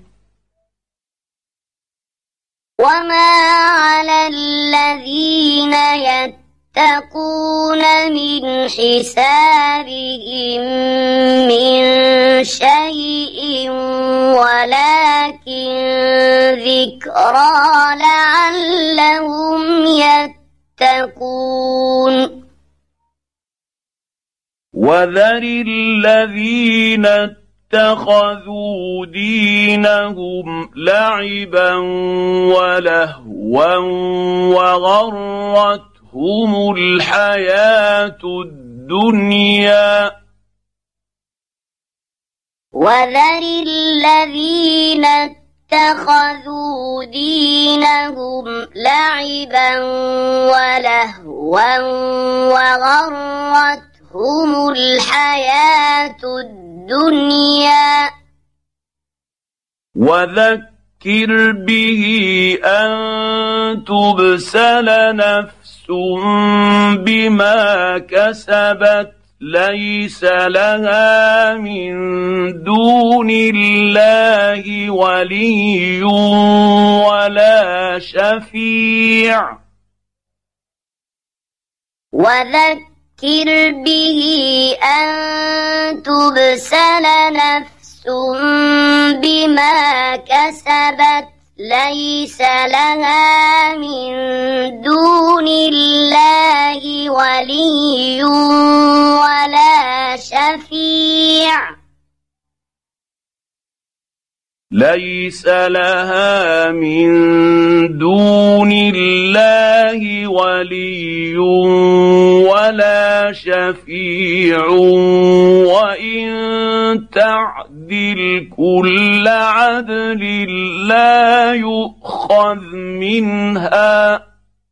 وما على الذين يتقون من حسابهم من شيء ولكن ذكرى لعلهم يتقون وذر الذين اتخذوا دينهم لعبا ولهوا وغرتهم الحياة الدنيا وذر الذين اتخذوا دينهم لعبا ولهوا وغرتهم الحياة الدنيا وذكر به أن تبسل نفس بما كسبت ليس لها من دون الله ولي ولا شفيع وذكر به أن تبسل نفس بما كسبت ليس لها من دون الله ولي ولا شفيع ليس لها من دون الله ولي ولا شفيع وإن تعدل كل عدل لا يؤخذ منها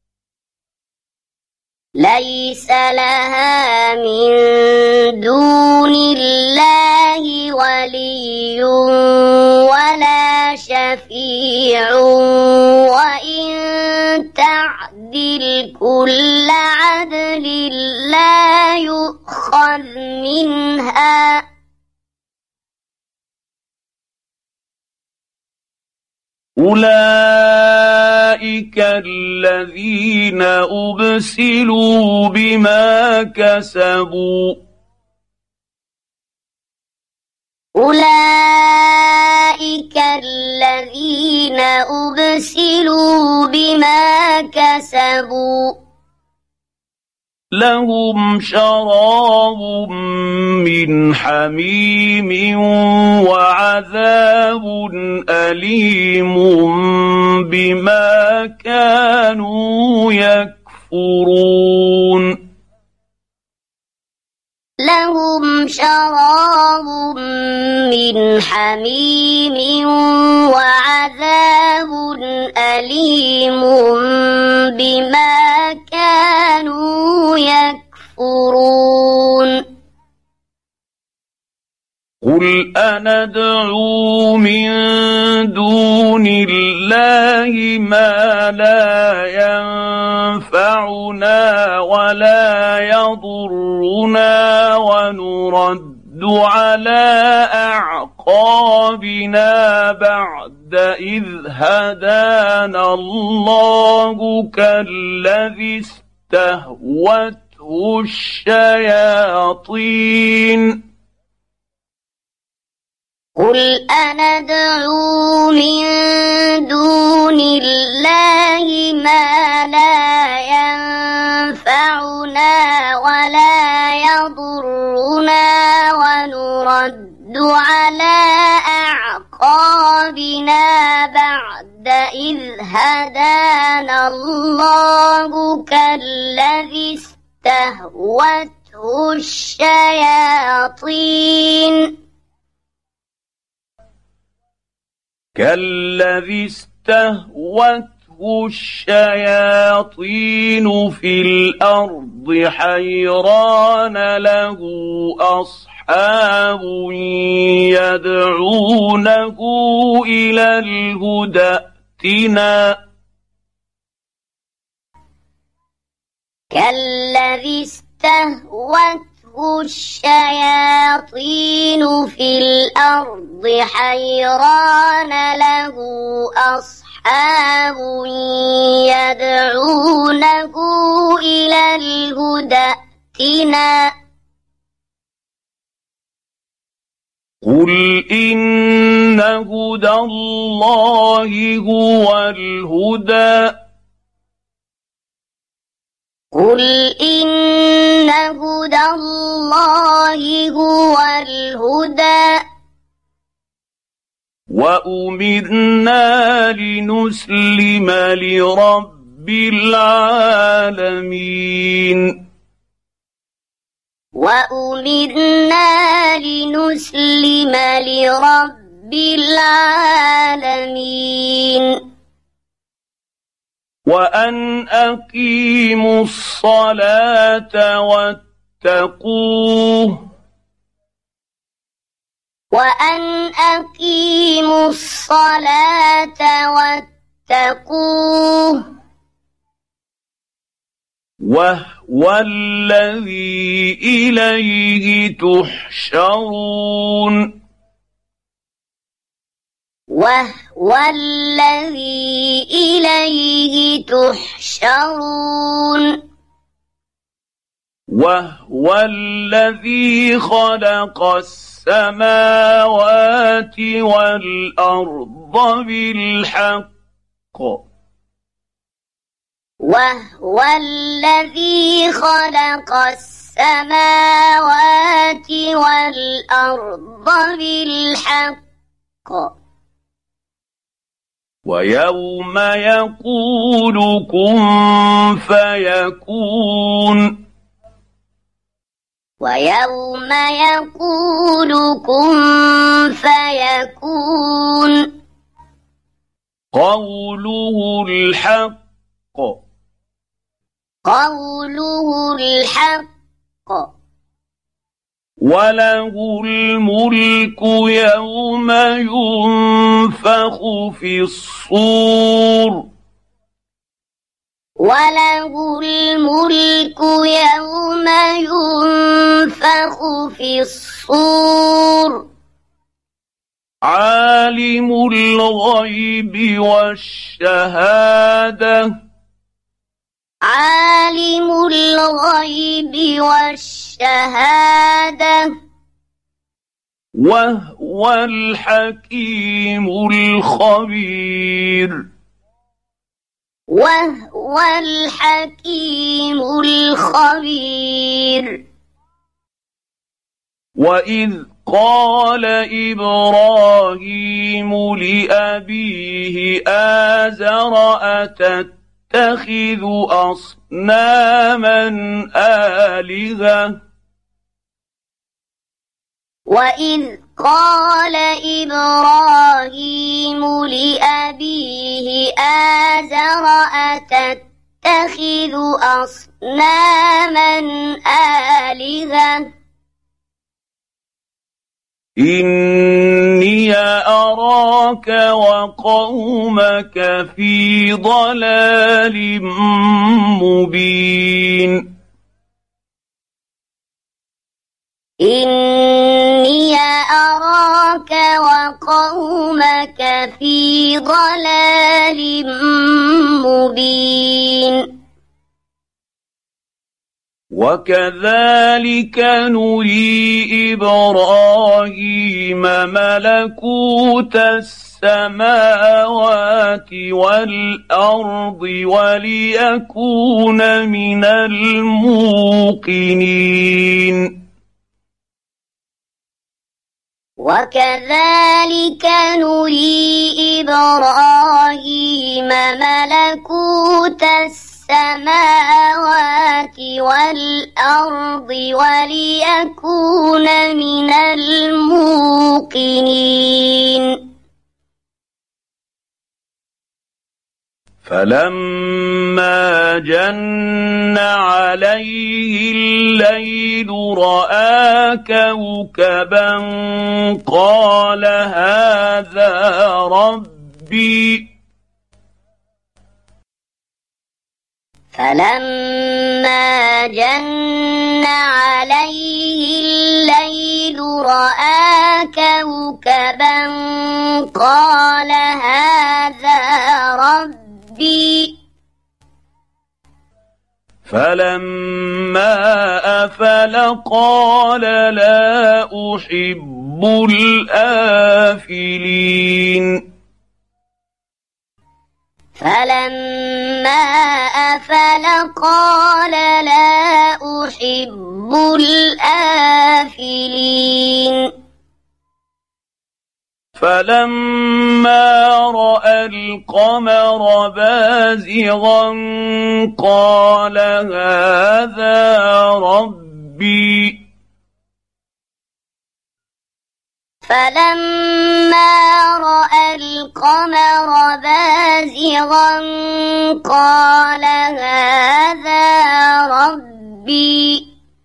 ليس لها من دون الله ولي ولا شفيع وإن تعدل كل عدل لا يؤخذ منها أولئك الذين أبسلوا بما كسبوا أولئك الذين أبسلوا بما كسبوا لهم شراب من حميم وعذاب أليم بما كانوا يكفرون لهم شراب من حميم وعذاب أليم بما كانوا يكفرون قل أندعو من دون الله ما لا ينفعنا ولا يضرنا ونرد على أعقابنا بعد إذ هدانا الله كالذي استهوته الشياطين قل أندعو من دون الله ما لا ينفعنا ولا يضرنا ونرد على أعقابنا بعد إذ هدانا الله كالذي استهوته الشياطين في الأرض حيران له أصحاب يدعونه إلى الهدى ائتنا كالذي استهوته الشياطين في الأرض حيران له أصحاب يدعونه إلى الهدى ائتنا قل إن هدى الله هو الهدى قل إن هدى الله هو الهدى وأمرنا لنسلم لرب العالمين وأمرنا لنسلم لرب العالمين وأن أقيموا الصلاة واتقوه وأن أقيموا الصلاة واتقوه وهو الذي إليه تحشرون وهو الذي إليه تحشرون وهو الذي خلق السماوات والأرض بالحق وهو الذي خلق السماوات والأرض بالحق ويوم يقول كن فيكون ويوم يقول كن فيكون قوله الحق قوله الحق وله الملك يوم ينفخ في الصور وله الملك يوم ينفخ في الصور عالم الغيب والشهادة عالم الغيب والشهادة وهو الحكيم الخبير وهو الحكيم الخبير وإذ قال إبراهيم لأبيه آزر أتتخذ أصناما آلهة وإذ قال إبراهيم لأبيه آزر أتتخذ أصناما آلهة إني أراك وقومك في ضلال مبين إني أراك وقومك في ضلال مبين وكذلك نري إبراهيم ملكوت السماوات والأرض وليكون من الموقنين وكذلك نري إبراهيم ملكوت السماوات والأرض وليكون من الموقنين فلما جن عليه الليل رأى كوكبا قال هذا ربي فلما جن عليه الليل رأى كوكبا قال هذا ربي فلما أفل قال لا أحب الآفلين فلما أفل قال لا أحب الآفلين فلما رأى القمر بازغا قال هذا ربي فلما رأى القمر بازغا قال هذا ربي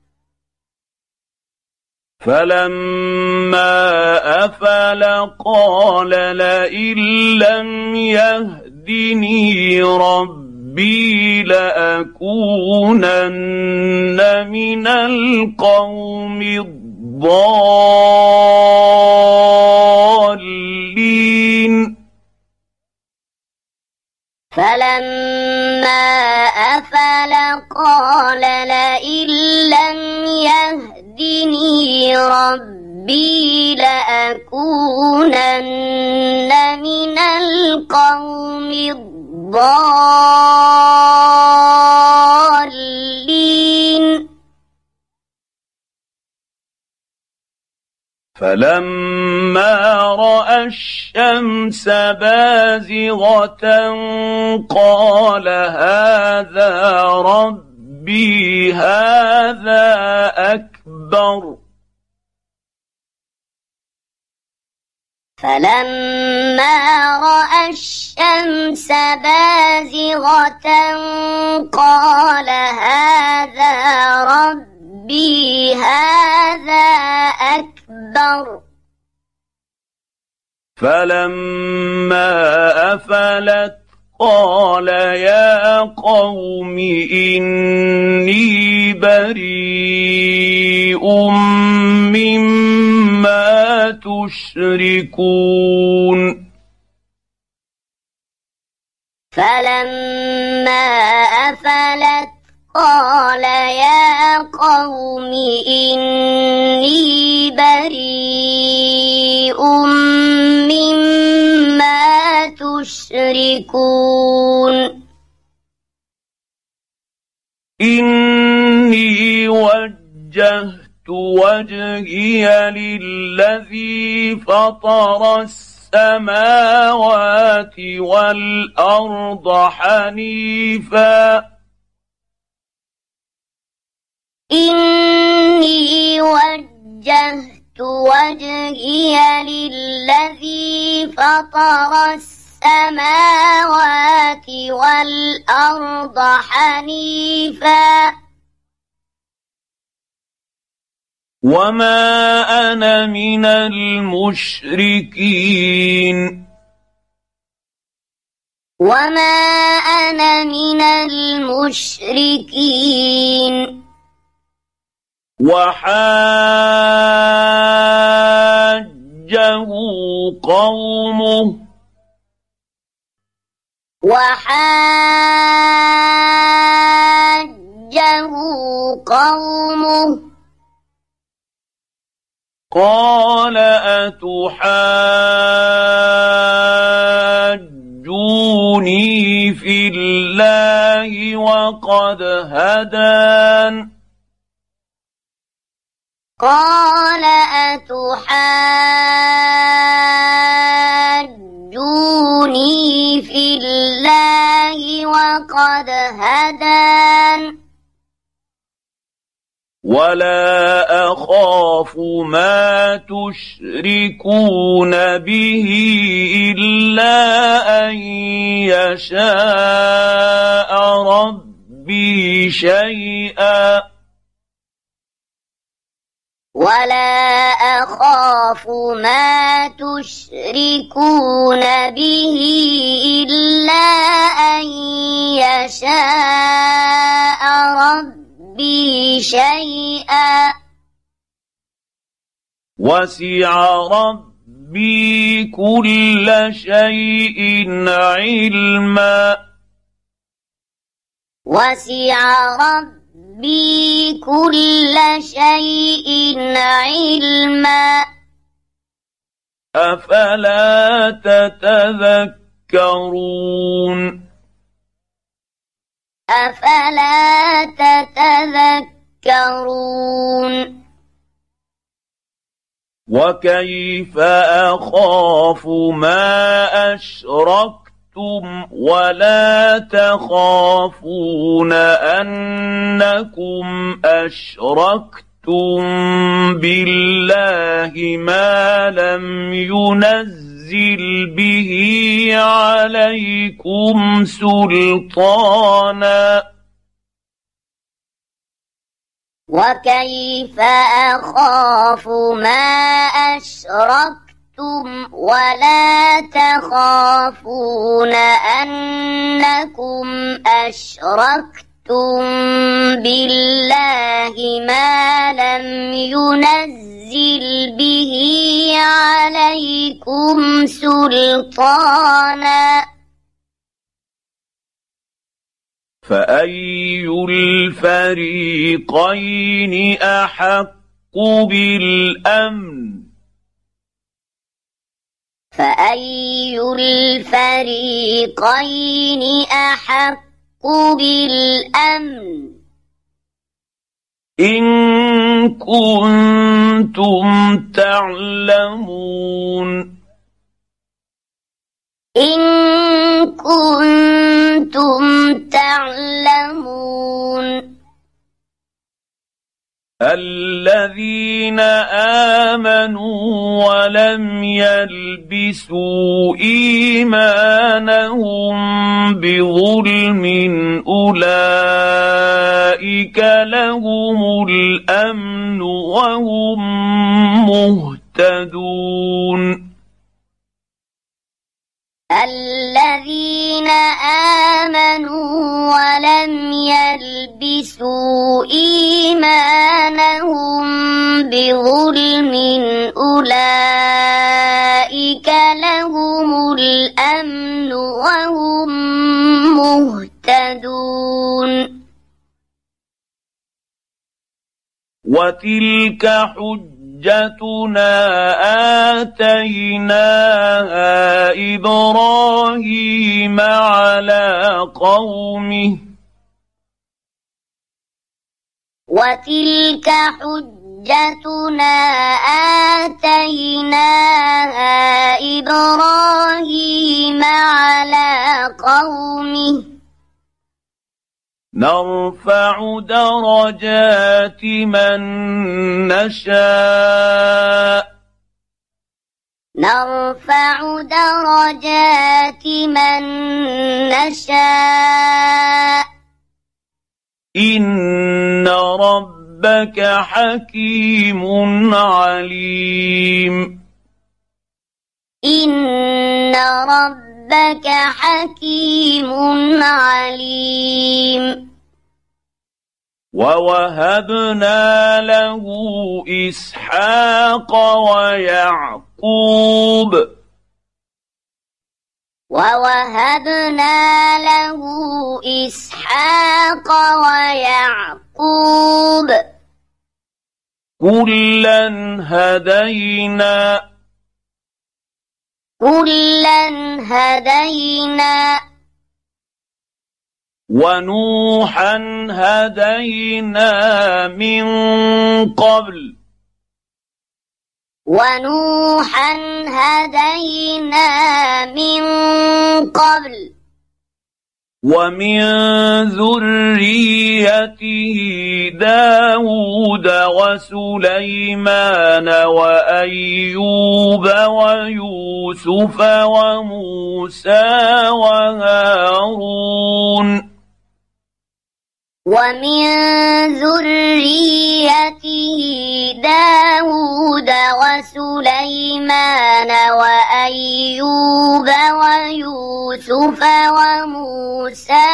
فلما أفل قال لئن لم يهدني ربي لأكونن من القوم الضالين فلما أفل قال لئن لم يهدني ربي لأكونن من القوم الضالين فلما رأى الشمس بازغة قال هذا ربي هذا أكبر فلما رأى الشمس بازغة قال هذا ربي هذا أكبر فلما أفلت قال يا قوم إني بريء مما تشركون فلما أفلت قال يا قوم إني بريء مما تشركون إني وجهت وجهي للذي فطر السماوات والأرض حنيفا إني وجهت وجهي للذي فطر السماوات والأرض حنيفا وما أنا من المشركين وما أنا من المشركين وحاجه قومه قال أتحاجوني في الله وقد هدان قال أتحاجوني وقد هدان ولا أخاف ما تشركون به إلا أن يشاء ربي شيئا ولا أخاف ما تشركون به إلا أن يشاء ربي شيئا وسع ربي كل شيء علما وسع ربي كل شيء علما أفلا تتذكرون أفلا تتذكرون وكيف أخاف ما أشركتم ولا تخافون أنكم أشركتم بالله ما لم ينزل به عليكم سلطانا وكيف أخاف ما أشركتم ولا تخافون أنكم أشركتم بالله ما لم ينزل به عليكم سلطانا فأي الفريقين أحق بالأمن فأي الفريقين أحق بالأمن إن كنتم تعلمون إن كنتم تعلمون الذين آمنوا ولم يلبسوا إيمانهم بظلم أولئك لهم الأمن وهم مهتدون الذين آمنوا ولم يلبسوا إيمانهم بظلم أولئك لهم الأمن وهم مهتدون وتلك حجتنا آتيناها إبراهيم على قومه وتلك حجتنا آتيناها إبراهيم على قومه نرفع درجات من نشاء نرفع درجات من نشاء إن ربك حكيم عليم إن ربك حكيم عليم ووهبنا له إسحاق ويعقوب ووهبنا له إسحاق ويعقوب كلا هدينا ونوحا هدينا من قبل ومن ذريته داود وسليمان وأيوب ويوسف وموسى وهارون ومن ذريته داود وسليمان وأيوب ويوسف وموسى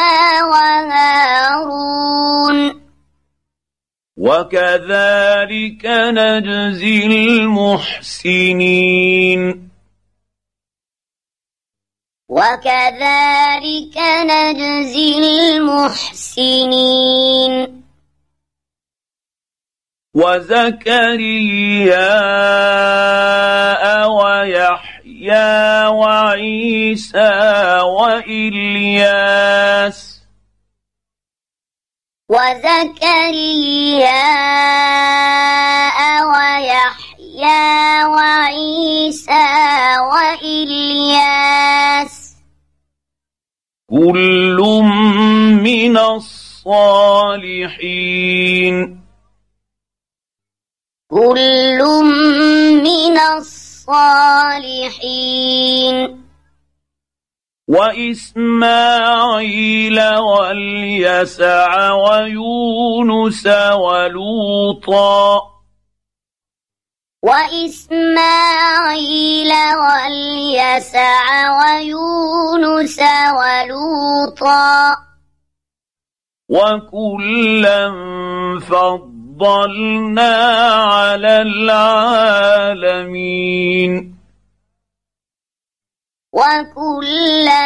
وهارون وكذلك نجزي المحسنين وكذلك نجزي المحسنين وزكريا ويحيى وعيسى وإلياس وزكريا ويحيى وعيسى وإلياس كل من الصالحين كل من الصالحين وإسماعيل واليسع ويونس ولوطا وإسماعيل واليسع ويونس ولوطا وكلا فضلنا على العالمين وكلا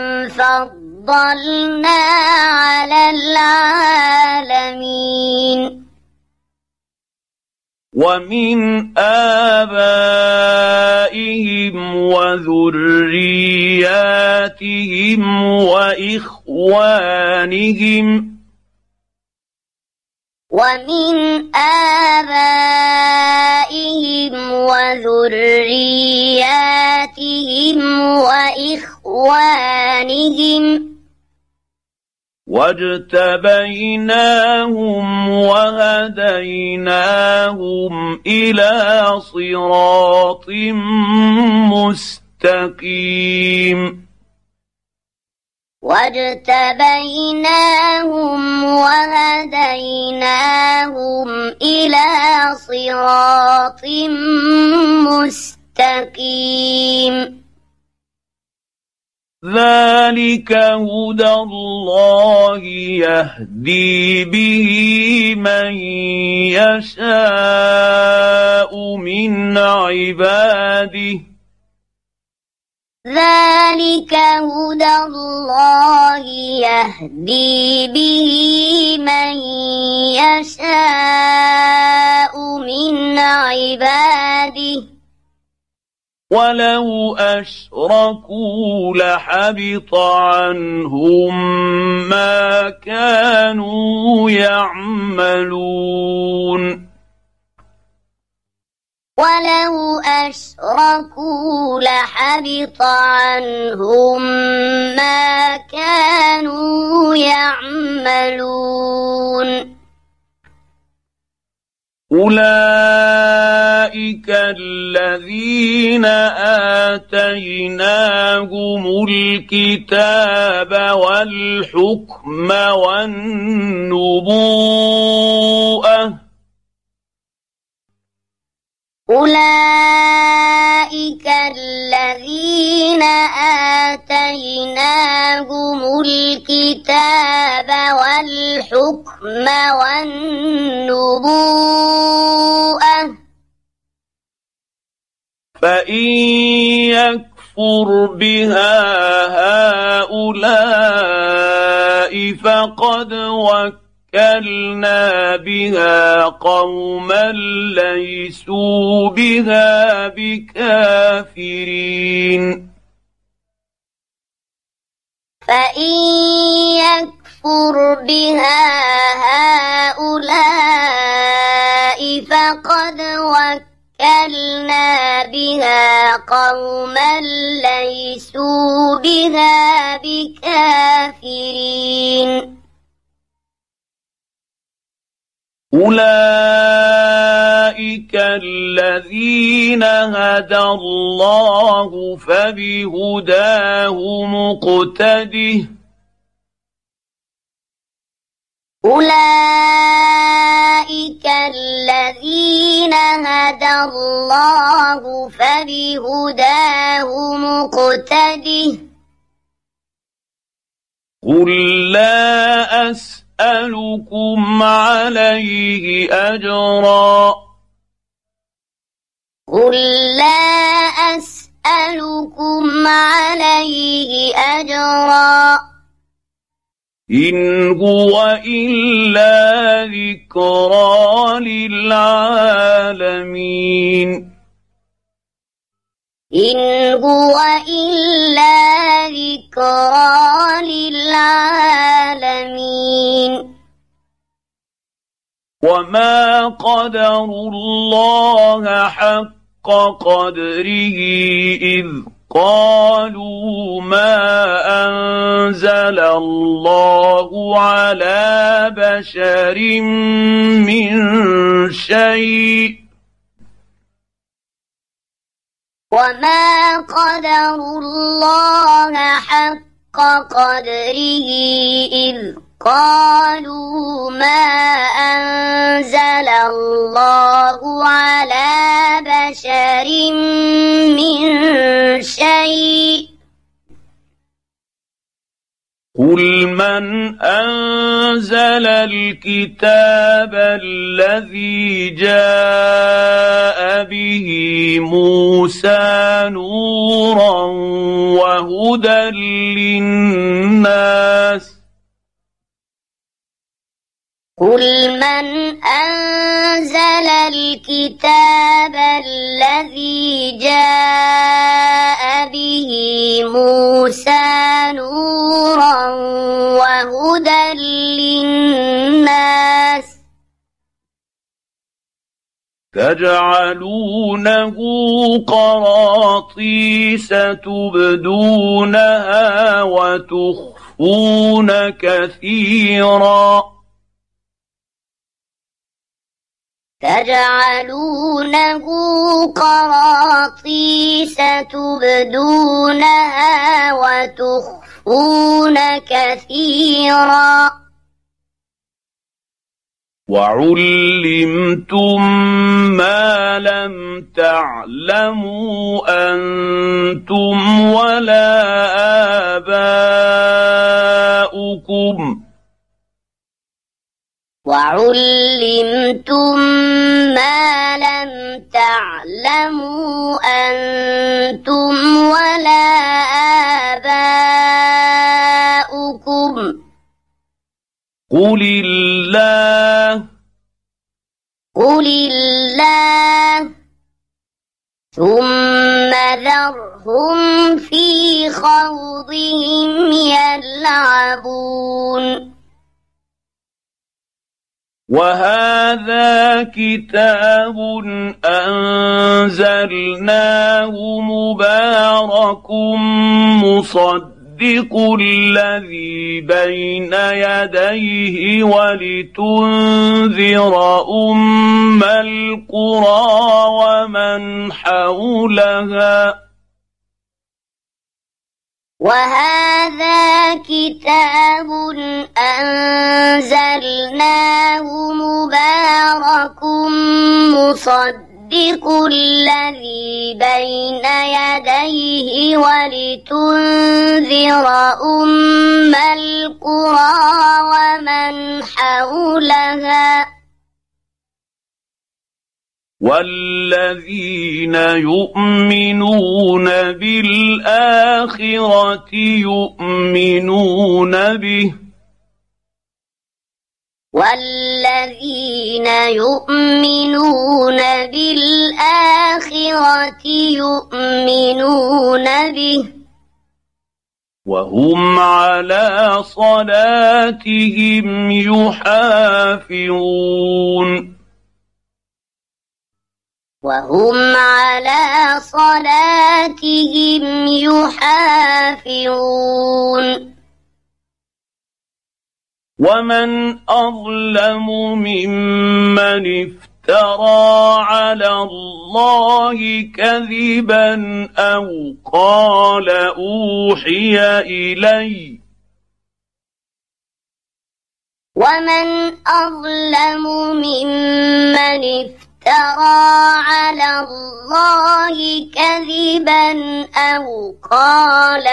فضلنا على العالمين ومن آبائهم وذرياتهم وإخوانهم ومن آبائهم وذرياتهم وإخوانهم واجتبيناهم وهديناهم إلى صراط مستقيم واجتبيناهم وهديناهم إلى صراط مستقيم ذلك هدى الله يهدي به من يشاء من عباده ذلك هدى الله يهدي به من يشاء من عباده ولو أشركوا لحبط عنهم ما كانوا يعملون ولو أشركوا لحبط عنهم ما كانوا يعملون أولئك الذين آتيناهم الكتاب والحكم والنبوءة أولئك الذين آتيناهم الكتاب والحكم والنبوءة فإن يكفر بها هؤلاء فقد وكلنا بها قوما ليسوا بها بكافرين فإن يكفر بها هؤلاء فقد وَوَكَّلْنَا بِهَا قَوْمًا لَيْسُوا بِهَا بِكَافِرِينَ أولئك الذين هدى الله فبهداه مقتده أولئك الذين هدى الله فبهداه مقتده قل لا أسألكم عليه أجرا قل لا أسألكم عليه أجرا إن هو إلا ذكرى للعالمين إن هو إلا ذكرى للعالمين وما قدروا الله حق قدره إذ قالوا ما أنزل الله على بشر من شيء وما قدروا الله حق قدره إذ قالوا ما أنزل الله على بشر من شيء قل من أنزل الكتاب الذي جاء به موسى نورا وهدى للناس قل من أنزل الكتاب الذي جاء به موسى نورا وهدى للناس تجعلونه قراطيس تبدونها وتخفون كثيرا تجعلونه قراطيس تبدونها وتخفون كثيرا وعلمتم ما لم تعلموا أنتم ولا آباؤكم وعلمتم ما لم تعلموا أنتم ولا آباؤكم قل الله ثم ذرهم في خوضهم يلعبون وهذا كتاب أنزلناه مبارك مصدق الذي بين يديه ولتنذر أم القرى ومن حولها وهذا كتاب أنزلناه مبارك مصدق الذي بين يديه ولتنذر أم القرى ومن حولها والذين يؤمنون بالآخرة يؤمنون به والذين يؤمنون بالآخرة يؤمنون به وهم على صلاتهم يحافظون وهم على صلاتهم يحافظون ومن أظلم ممن افترى على الله كذبا أو قال أوحي إلي ومن أظلم ممن افترى على الله كذبا أو قال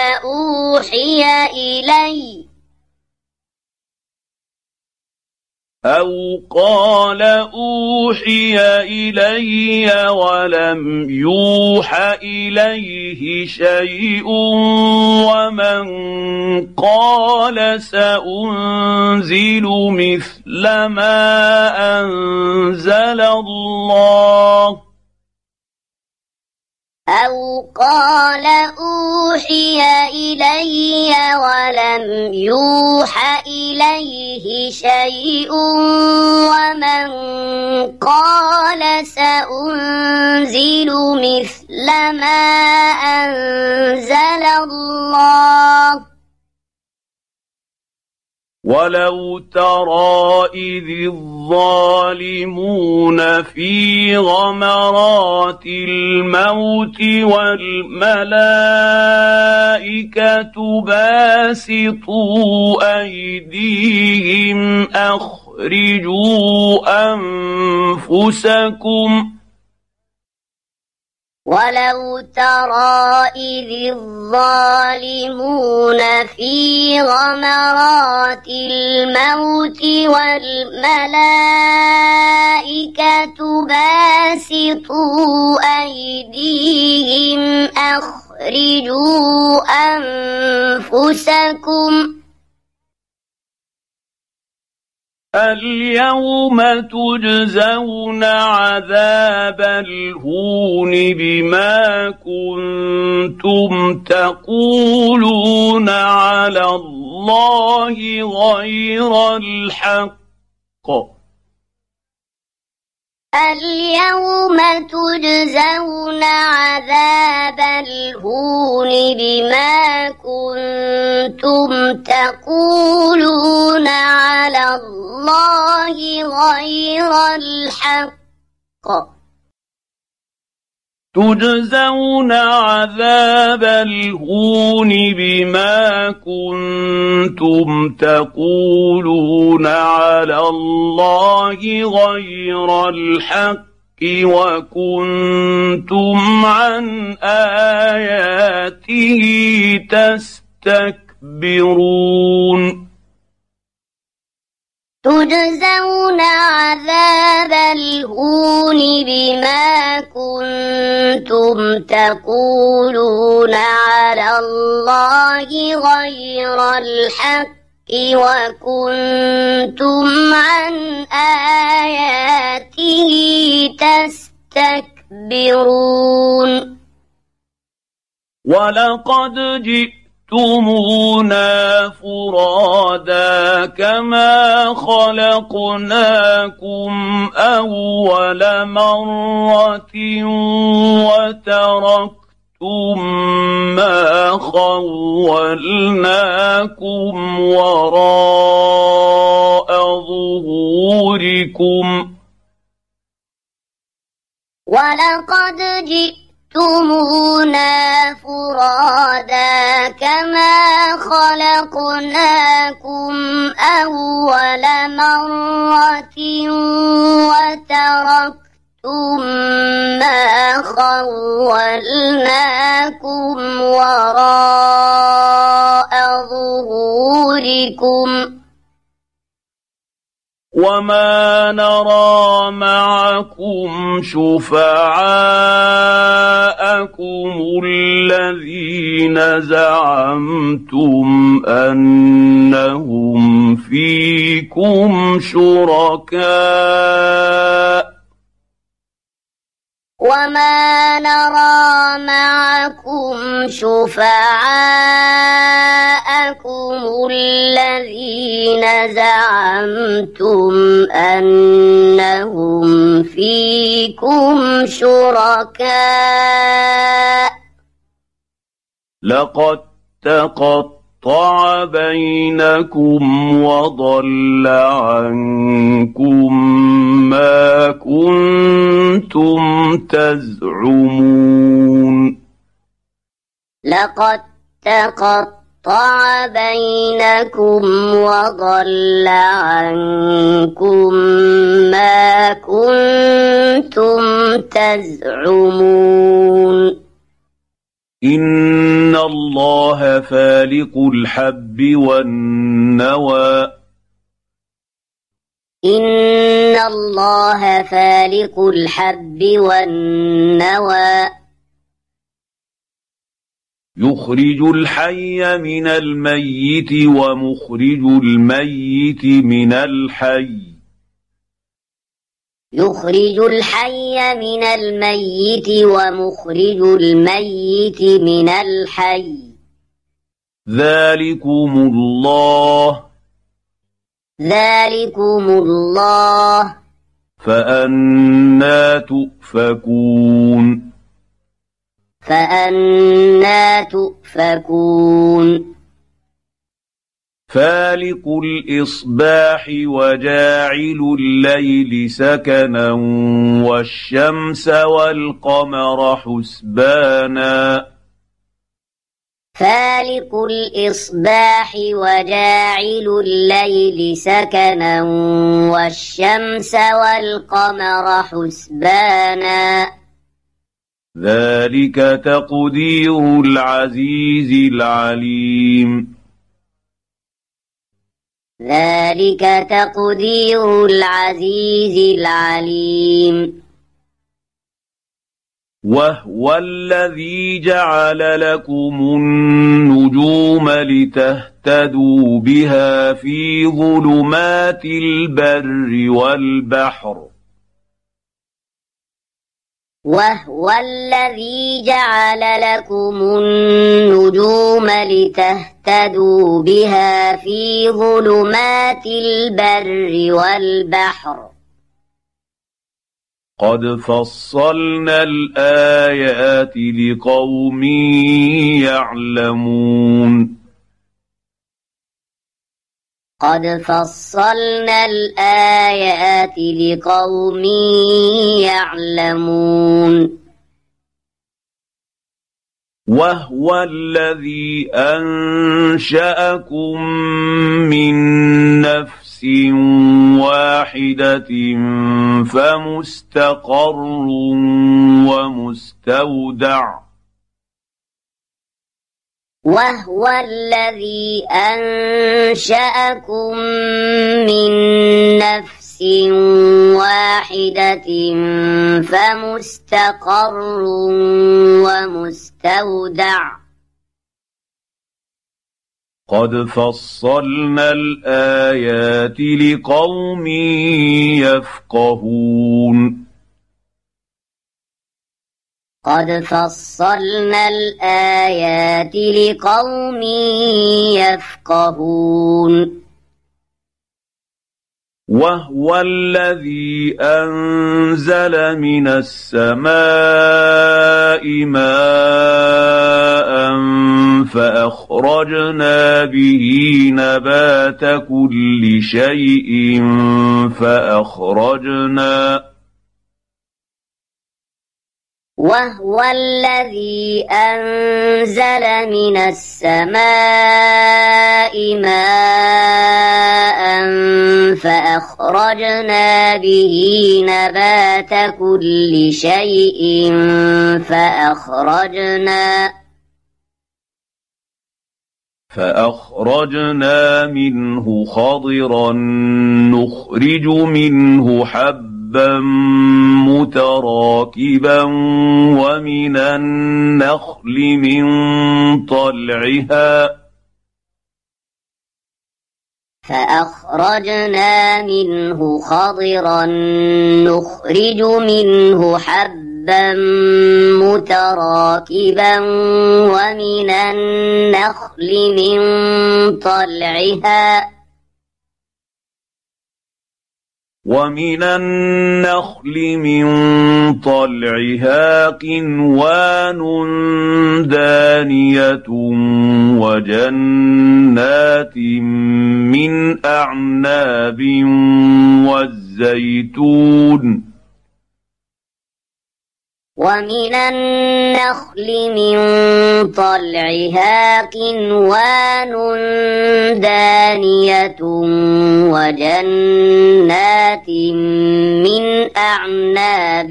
أوحي إلي ولم يوح إليه شيء ومن قال سأنزل مثل ما أنزل الله أو قال أوحي إلي ولم يوح إليه شيء ومن قال سأنزل مثل ما أنزل الله ولو ترى إذ الظالمون في غمرات الموت والملائكة باسطوا أيديهم أخرجوا أنفسكم ولو ترى إذ الظالمون في غمرات الموت والملائكة باسطوا أيديهم أخرجوا أنفسكم اليوم تجزون عذاب الهون بما كنتم تقولون على الله غير الحق اليوم تجزون عذاب الهون بما كنتم تقولون على الله غير الحق تجزون عذاب الهون بما كنتم تقولون على الله غير الحق وكنتم عن آياته تستكبرون تجزون عذاب الهون بما كنتم تقولون على الله غير الحق وكنتم عن آياته تستكبرون ولقد جئتمونا فرادا كما خلقناكم أول مرة وتركتم ما خولناكم وراء ظهوركم ولقد جئتمونا فرادا كما خلقناكم أول مرة وتركتم ما خولناكم وراء ظهوركم وما نرى معكم شفعاءكم الذين زعمتم أنهم فيكم شركاء وما نرى معكم شفعاءكم لكم الذين زعمتم أنهم فيكم شركاء لقد تقطع بينكم وضل عنكم ما كنتم تزعمون لقد تقطع بينكم وضل عنكم ما كنتم تزعمون إن الله فالق الحب والنوى إن الله فالق الحب والنوى يخرج الحي من الميت ومخرج الميت من الحي يخرج الحي من الميت ومخرج الميت من الحي ذلكم الله فأنى تؤفكون فالق الإصباح وجاعل الليل سكنا والشمس والقمر حسبانا فالق الإصباح وجاعل الليل سكنا والشمس والقمر حسبانا ذلك تقدير العزيز العليم ذلك تقدير العزيز العليم وهو الذي جعل لكم النجوم لتهتدوا بها في ظلمات البر والبحر وهو الذي جعل لكم النجوم لتهتدوا بها في ظلمات البر والبحر قد فصلنا الآيات لقوم يعلمون قد فصلنا الآيات لقوم يعلمون وهو الذي أنشأكم من نفس واحدة فمستقر ومستودع وهو الذي أنشأكم من نفس واحدة فمستقر ومستودع قد فصلنا الآيات لقوم يفقهون قد فصلنا الآيات لقوم يفقهون وهو الذي أنزل من السماء ماء فأخرجنا به نبات كل شيء وهو الذي أنزل من السماء ماء فأخرجنا به نبات كل شيء فأخرجنا منه خضرا نخرج منه حبا متراكبا ومن النخل من طلعها فأخرجنا منه خضرا نخرج منه حبا حبا متراكبا ومن النخل من طلعها قنوان دانية وجنات من أعناب ومن النخل من طلعها قنوان دانية وجنات من أعناب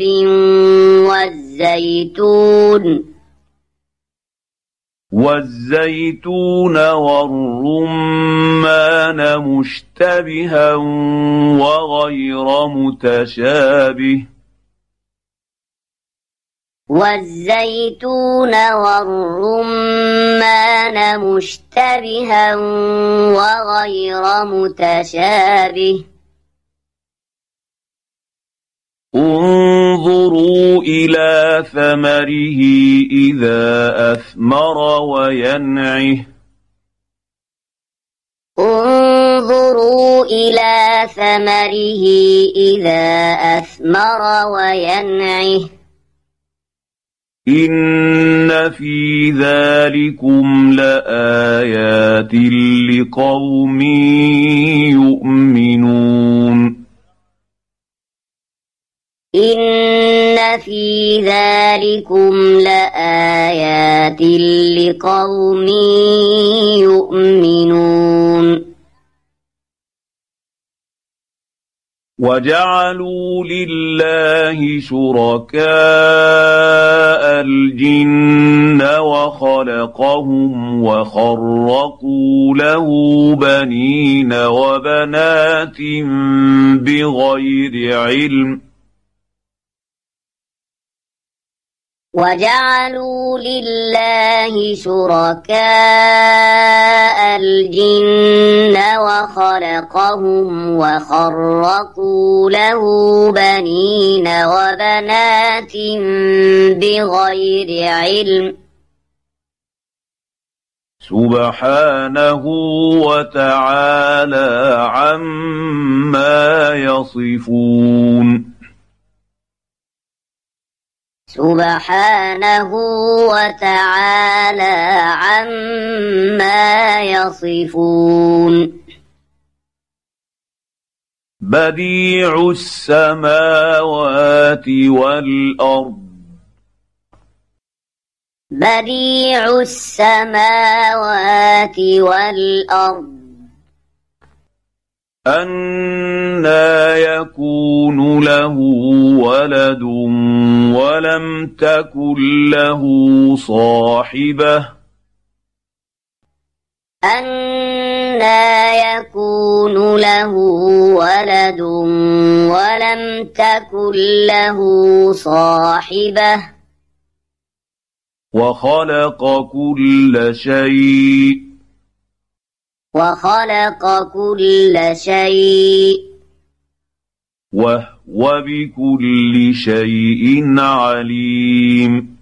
والزيتون والرمان مشتبها وغير متشابه انظروا إلى ثمره إذا أثمر وينعه إن في ذلكم لآيات لقوم يؤمنون إن في ذلكم لآيات لقوم يؤمنون وجعلوا لله شركاء الجن وخلقهم وخرقوا له بنين وبنات بغير علم وجعلوا لله شركاء الجن وخلقهم وخرقوا له بنين وبنات بغير علم سبحانه وتعالى عما يصفون سبحانه وتعالى عما يصفون بديع السماوات والأرض أنى يكون له ولد ولم تكن له صاحبة أنى يكون له ولد ولم تكن له صاحبة وخلق كل شيء وهو بكل شيء عليم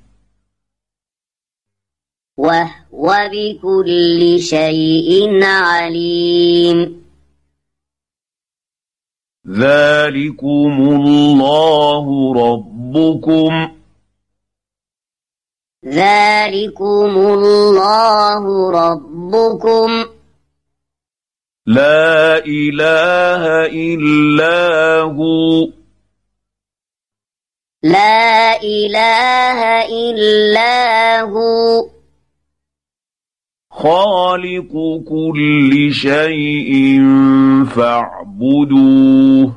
ذلكم الله ربكم لا إله إلا هو خالق كل شيء فاعبدوه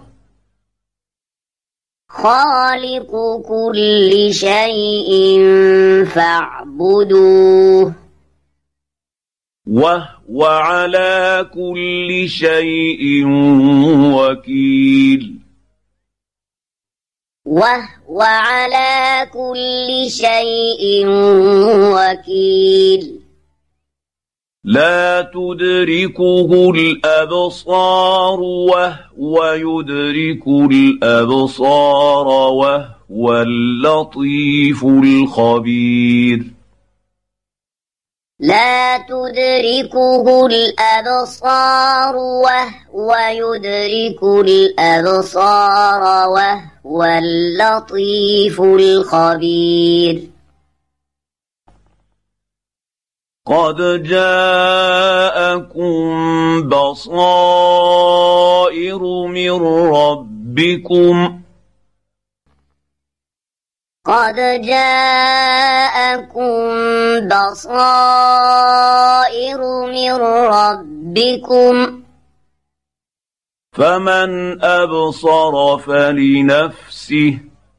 وهو على كل شيء وكيل لا تدركه الأبصار وهو يدرك الأبصار وهو وهو اللطيف الخبير لا تدركه الأبصار وهو يدرك الأبصار وهو اللطيف الخبير قد جاءكم بصائر من ربكم قد جاءكم بصائر من ربكم فمن أبصر فلنفسه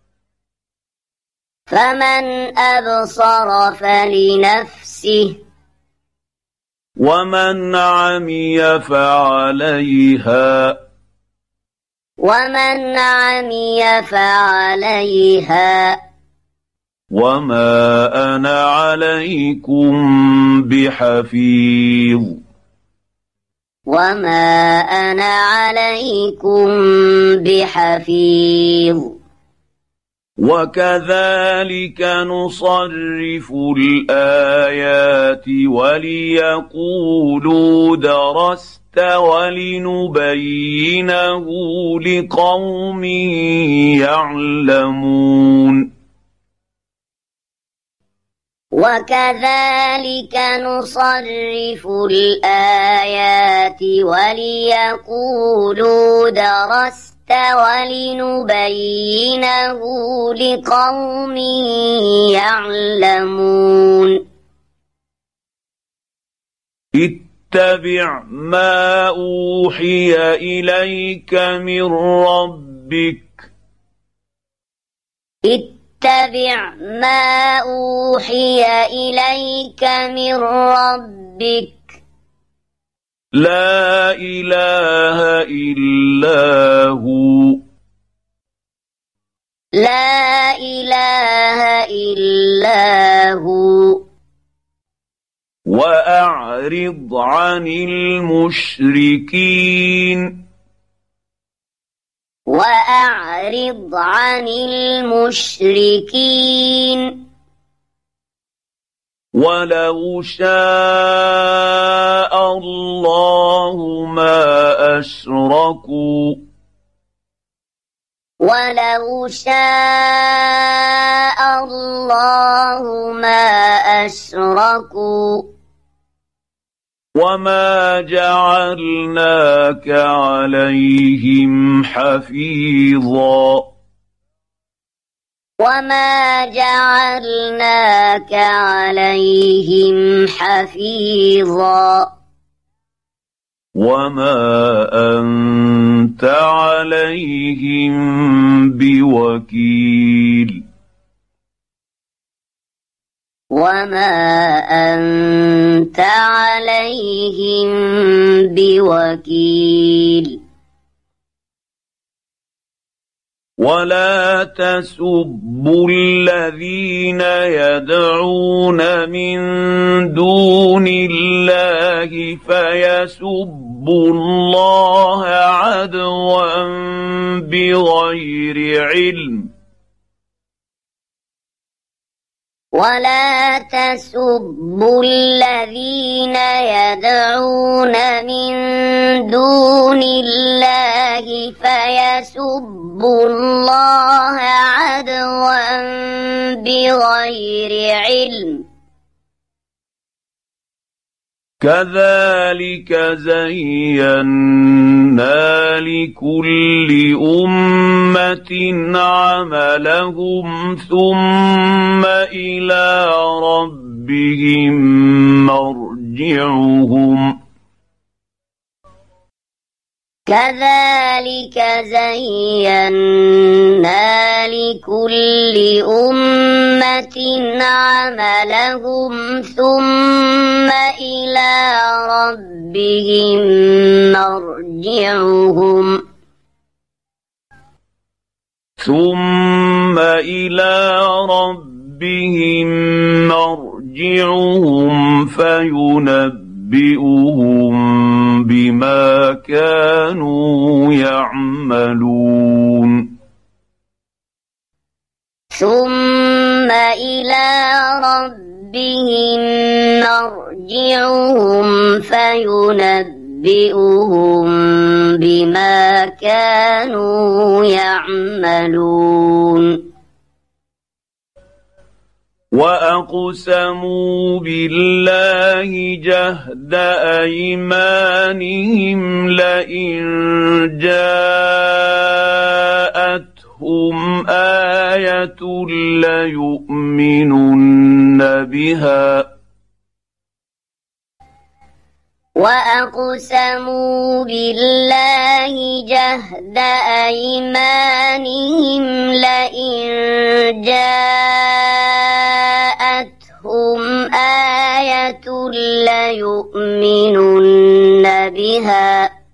ومن عمي فعليها وما أنا عليكم بحفيظ وكذلك نصرف الآيات وليقولوا درست ولنبينه لقوم يعلمون وكذلك نصرف الآيات وليقولوا درست ولنبينه لقوم يعلمون اتبع ما أوحي إليك من ربك اتبع ما أوحي إليك من ربك لا إله إلا هو وأعرض عن المشركين ولو شاء الله ما أشركوا وما جعلناك عليهم حفيظا وما أنت عليهم بوكيل ولا تسبوا الذين يدعون من دون الله فيسبوا الله عدوا بغير علم ولا تسبوا الذين يدعون من دون الله فيسبوا الله عدوا بغير علم كذلك زينا لكل أمة عملهم ثم إلى ربهم مرجعهم كذلك زينا لكل أمة عملهم ثم إلى ربهم مرجعهم فينبئهم بما كانوا يعملون ثم إلى ربهم مرجعهم فينبئهم بما كانوا يعملون وأقسموا بالله جهد أيمانهم لئن جاءتهم آية ليؤمنن بها وأقسموا بالله جهد أيمانهم لئن جاءتهم آية ليؤمنن بها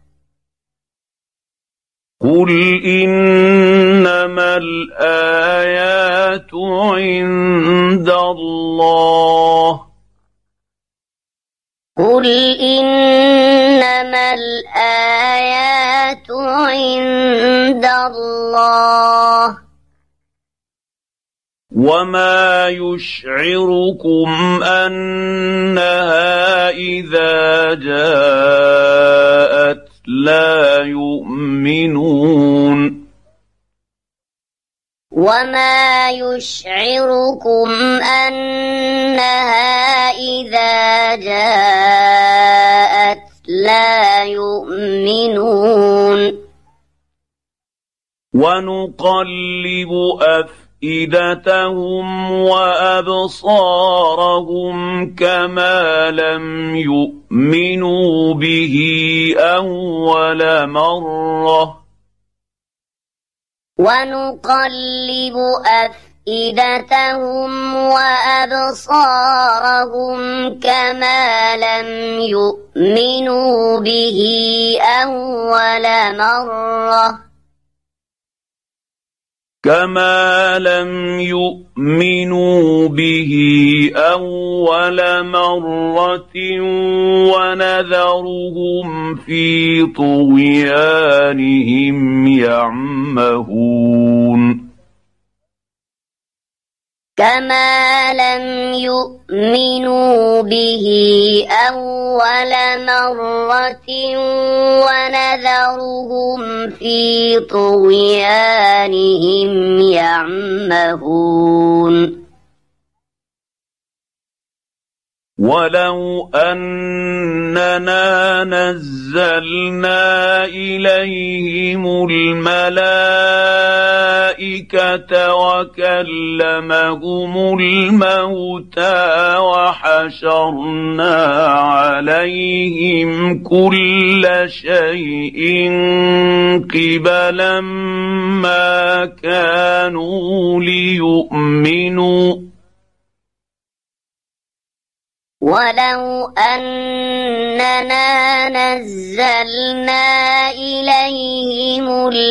قل إنما الآيات عند الله قل إنما الآيات عند الله وما يشعركم أنها إذا جاءت لا يؤمنون وما يشعركم أنها إذا جاءت لا يؤمنون ونقلب أفئدتهم وأبصارهم كما لم يؤمنوا به أول مرة ونقلب أفئدتهم وأبصارهم كما لم يؤمنوا به أول مرة ونذرهم في طغيانهم يعمهون كما لم يؤمنوا به أول مرة ونذرهم في طغيانهم يعمهون ولو أننا نزلنا إليهم الملائكة وكلمهم الموتى وحشرنا عليهم كل شيء قبلا ما كانوا ليؤمنوا ولو أننا نزلنا إليهم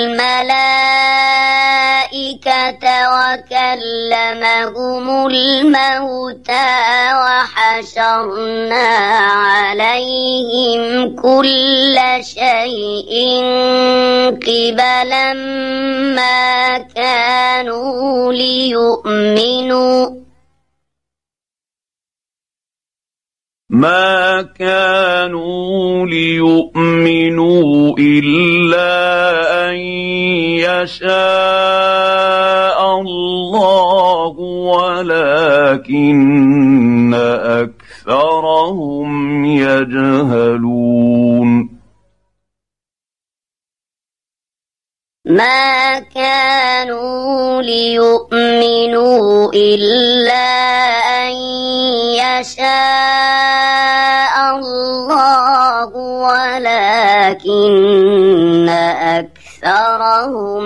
الملائكة وكلمهم الموتى وحشرنا عليهم كل شيء قبلا ما كانوا ليؤمنوا إلا أن يشاء الله ولكن أكثرهم يجهلون ما كانوا ليؤمنوا إلا أن يشاء الله ولكن أكثرهم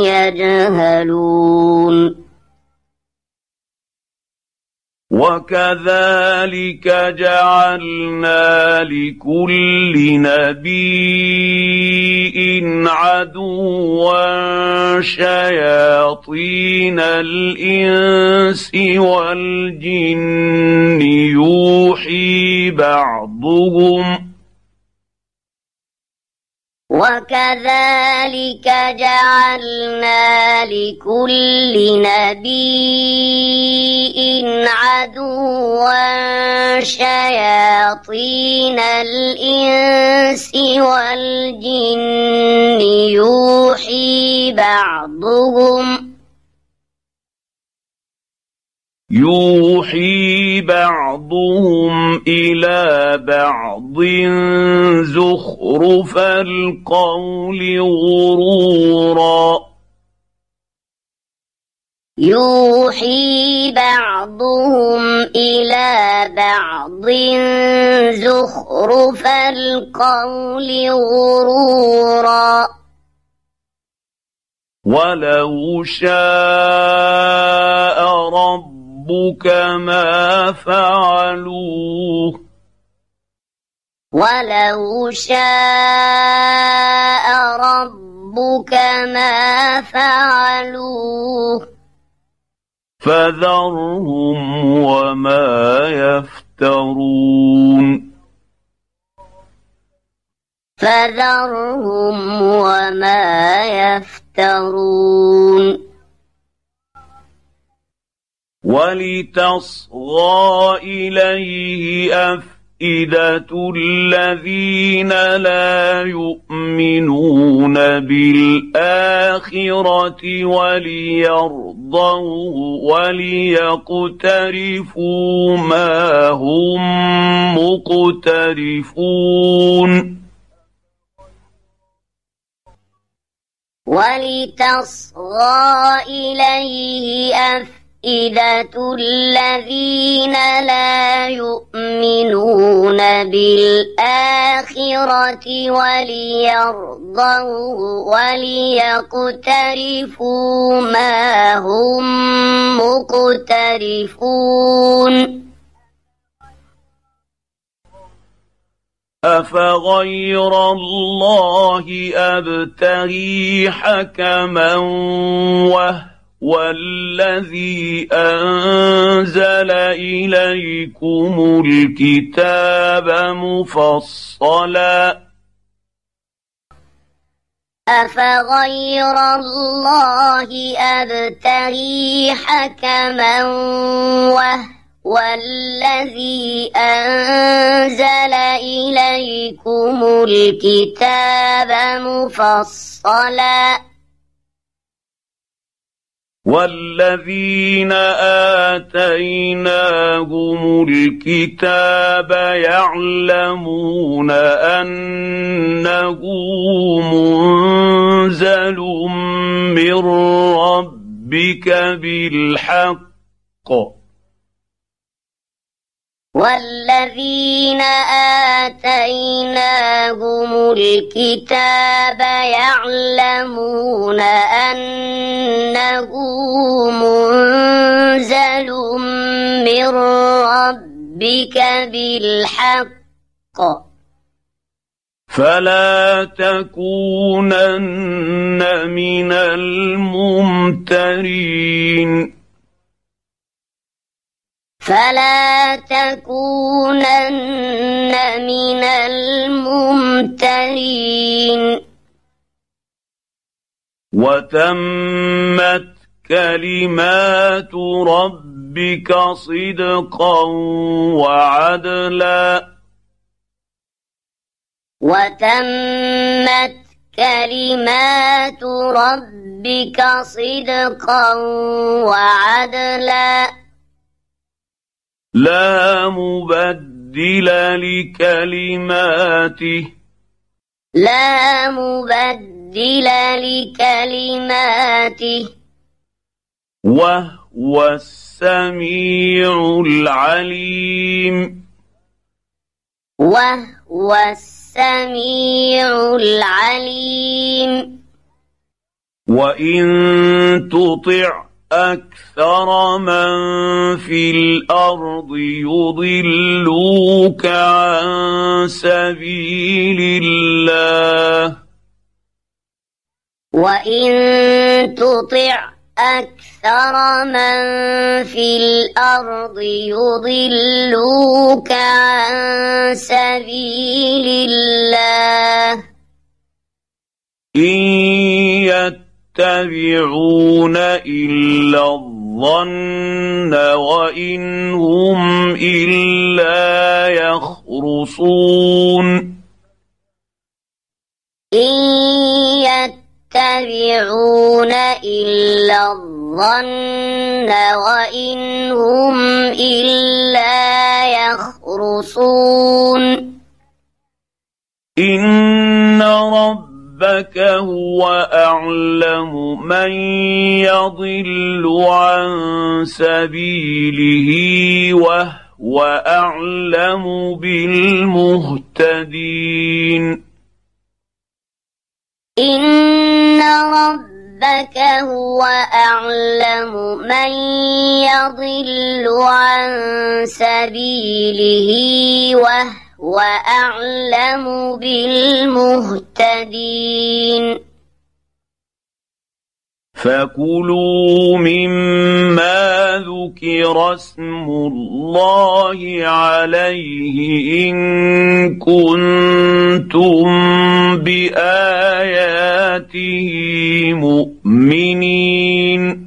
يجهلون وكذلك جعلنا لكل نبي عدوا شياطين الإنس والجن يوحي وكذلك جعلنا لكل نبي عدوا شياطين الإنس والجن يوحي بعضهم إلى بعض زخرف القول غرورا يوحي بعضهم إلى بعض زخرف القول غرورا ولو شاء ربك ما فعلوه ولو شاء ربك ما فعلوه فذرهم وما يفترون فذرهم وما يفترون ولتصغى إليه أفئدة الذين لا يؤمنون بالآخرة وليرضوه وليقترفوا ما هم مقترفون ولتصغى إليه أفئدة الذين لا يؤمنون بالآخرة وليرضوه وليقترفوا ما هم مقترفون أفغير الله أبتغي حكما وهو الذي أنزل إليكم الكتاب مفصلا أفغير الله أبتغي حكما والذي أنزل إليكم الكتاب مفصلا والذين آتيناهم الكتاب يعلمون أنه منزل من ربك بالحق والذين آتيناهم الكتاب يعلمون أنه منزل من ربك بالحق فلا تكونن من الممترين فلا تكونن من الممترين وتمت كلمات ربك صدقا وعدلا وتمت كلمات ربك صدقا وعدلا لا مبدل لكلماته لا مبدل لكلماته وهو السميع العليم وهو السميع العليم وإن تطع أكثر من في الأرض يضلوك عن سبيل الله وإن تطع أكثر من في الأرض يضلوك عن سبيل الله إن يتبعون إلا الظن وإن هم إلا يخرصون إن يتبعون إلا الظن وإن هم إلا يخرصون إن ربك هو أعلم من يضل عن سبيله وهو أعلم بالمهتدين إن ربك هو أعلم من يضل عن سبيله وهو أعلم بالمهتدين فكلوا مما ذكر اسم الله عليه إن كنتم بآياته مؤمنين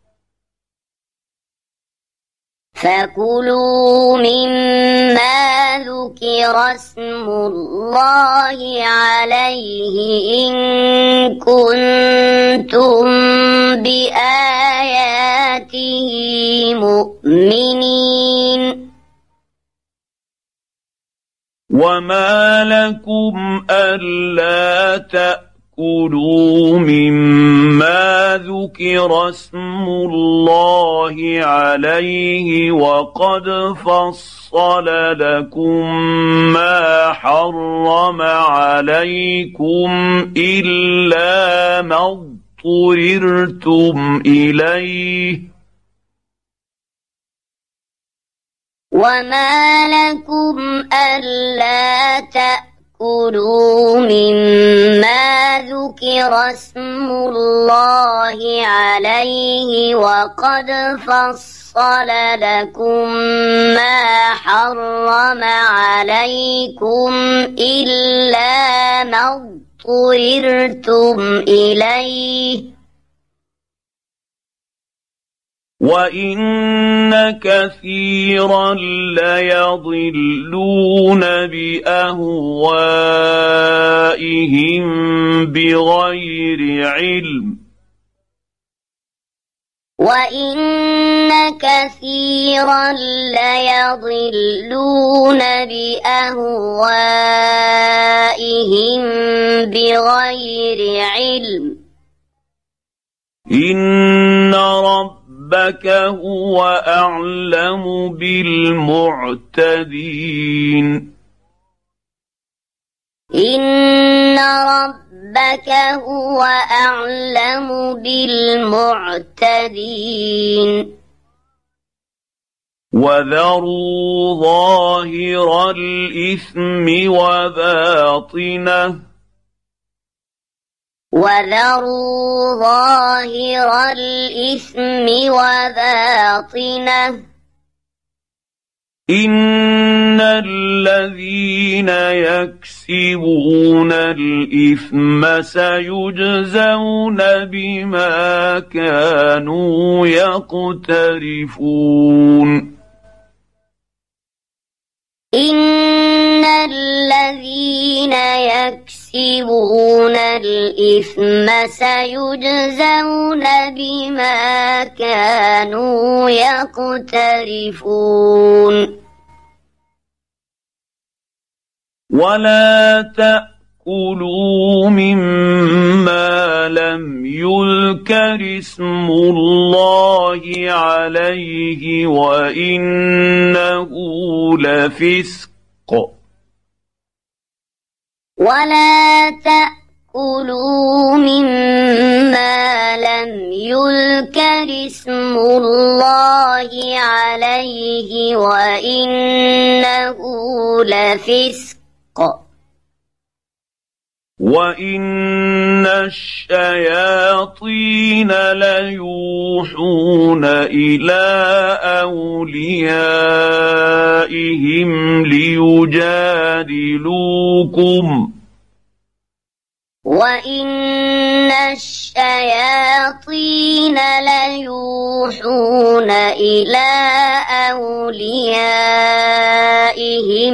فكلوا مما ذكر اسم الله عليه إن كنتم بآياته مؤمنين وما لكم ألا تأكلوا مما ذكر اسم الله عليه وقد فصل لكم ما حرم عليكم إلا ما اضطررتم إليه وما لكم ألا تأكلوا مما ذكر اسم الله عليه وقد فصل لكم ما حرم عليكم إلا ما اضطررتم إليه وإن كثيرا ليضلون بأهوائهم بغير علم وإن كثيرا ليضلون بأهوائهم بغير علم إن ربك هو أعلم بالمعتدين إن ربك هو أعلم بالمعتدين وذروا ظاهر الإثم وباطنه وذروا ظاهر الإثم وباطنه إن الذين يكسبون الإثم سيجزون بما كانوا يقترفون إن الذين يكسبون الإثم سيجزون بما كانوا يقترفون ولا تأكلوا مما لم يذكر اسم الله عليه وإنه لفسق ولا تأكلوا مما لم يذكر اسم الله عليه وإنه لفسق وإن الشياطين ليوحون إلى أوليائهم ليجادلوكم وإن الشياطين ليوحون إلى أوليائهم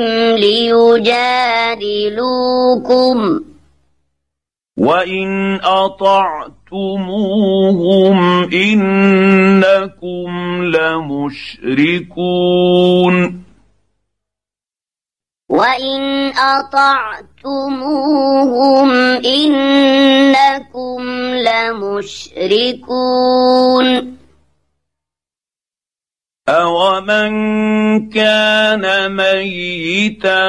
ليجادلوكم وإن أطعتموهم إنكم لمشركون وإن أطعتموهم إنكم لمشركون أَوَمَنْ كَانَ مَيِّتًا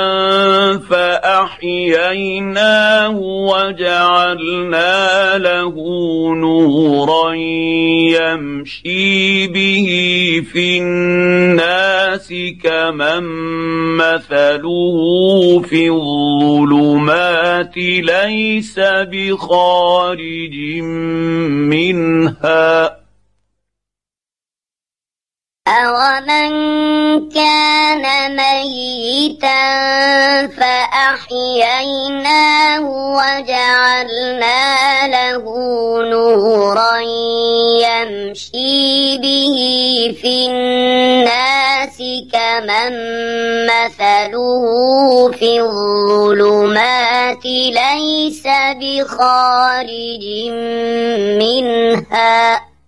فَأَحْيَيْنَاهُ وَجَعَلْنَا لَهُ نُورًا يَمْشِي بِهِ فِي النَّاسِ كَمَنْ مَثَلُهُ فِي الظُّلُمَاتِ لَيْسَ بِخَارِجٍ مِنْهَا أَوَمَنْ كَانَ مَيِّتًا فَأَحْيَيْنَاهُ وَجَعَلْنَا لَهُ نُورًا يَمْشِي بِهِ فِي النَّاسِ كَمَنْ مَثَلُهُ فِي الظُّلُمَاتِ لَيْسَ بِخَارِجٍ مِنْهَا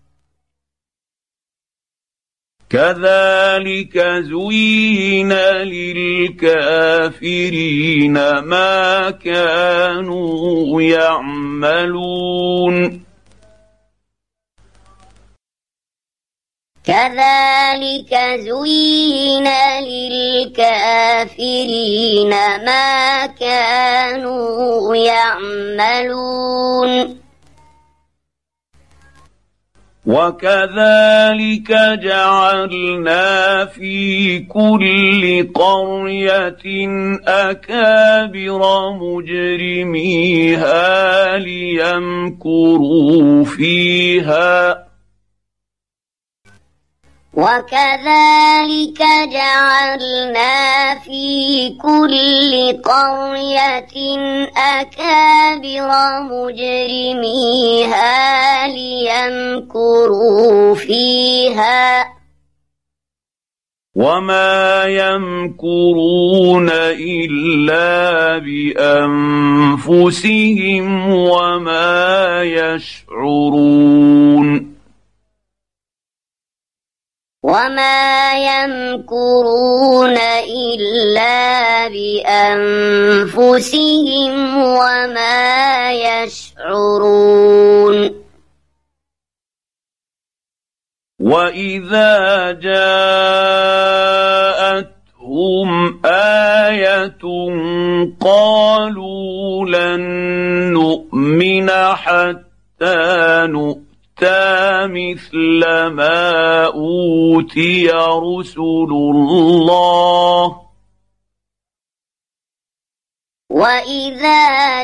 كَذَلِكَ زُيِّنَ لِلْكَافِرِينَ مَا كَانُوا يَعْمَلُونَ كَذَلِكَ زُيِّنَ لِلْكَافِرِينَ مَا كَانُوا يَعْمَلُونَ وَكَذَلِكَ جَعَلْنَا فِي كُلِّ قَرْيَةٍ أَكَابِرَ مُجْرِمِيهَا لِيَمْكُرُوا فِيهَا وَكَذَلِكَ جَعَلْنَا فِي كُلِّ قَرْيَةٍ أَكَابِرَ مُجْرِمِيهَا لِيَمْكُرُوا فِيهَا وَمَا يَمْكُرُونَ إِلَّا بِأَنفُسِهِمْ وَمَا يَشْعُرُونَ وَمَا يَمْكُرُونَ إِلَّا بِأَنفُسِهِمْ وَمَا يَشْعُرُونَ وَإِذَا جَاءَتْهُمْ آيَةٌ قَالُوا لَن نُّؤْمِنَ حَتَّىٰ نُؤْتَىٰ مِثْلَ مَا أُوتِيَ رُسُلُ اللَّهِ وَإِذَا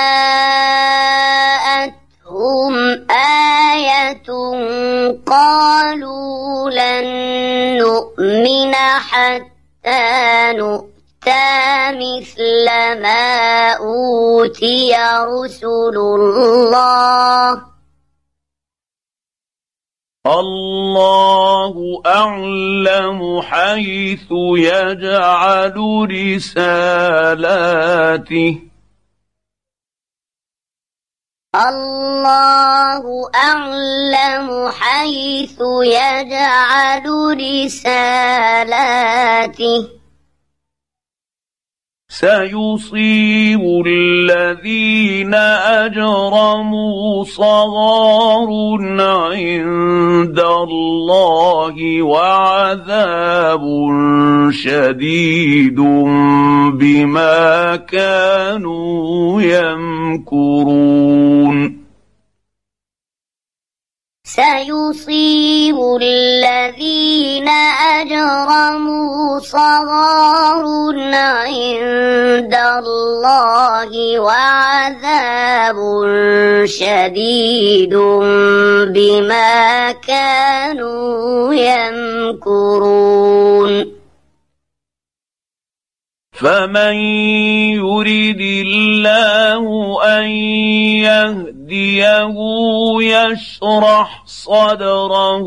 جَاءَتْهُمْ آيَةٌ قَالُوا لَن نُّؤْمِنَ حَتَّىٰ نُؤْتَىٰ مِثْلَ مَا أُوتِيَ رُسُلُ اللَّهِ اللَّهُ أَعْلَمُ حَيْثُ يَجْعَلُ رِسَالَاتِهِ اللَّهُ أَعْلَمُ حَيْثُ يَجْعَلُ رِسَالَاتِهِ سَيُصِيبُ الَّذِينَ أَجْرَمُوا صَغَارٌ عِندَ اللَّهِ وَعَذَابٌ شَدِيدٌ بِمَا كَانُوا يَمْكُرُونَ سيصيب الذين أجرموا صغار عند الله وعذاب شديد بما كانوا يمكرون فمن يرد الله أن يهديه يشرح صدره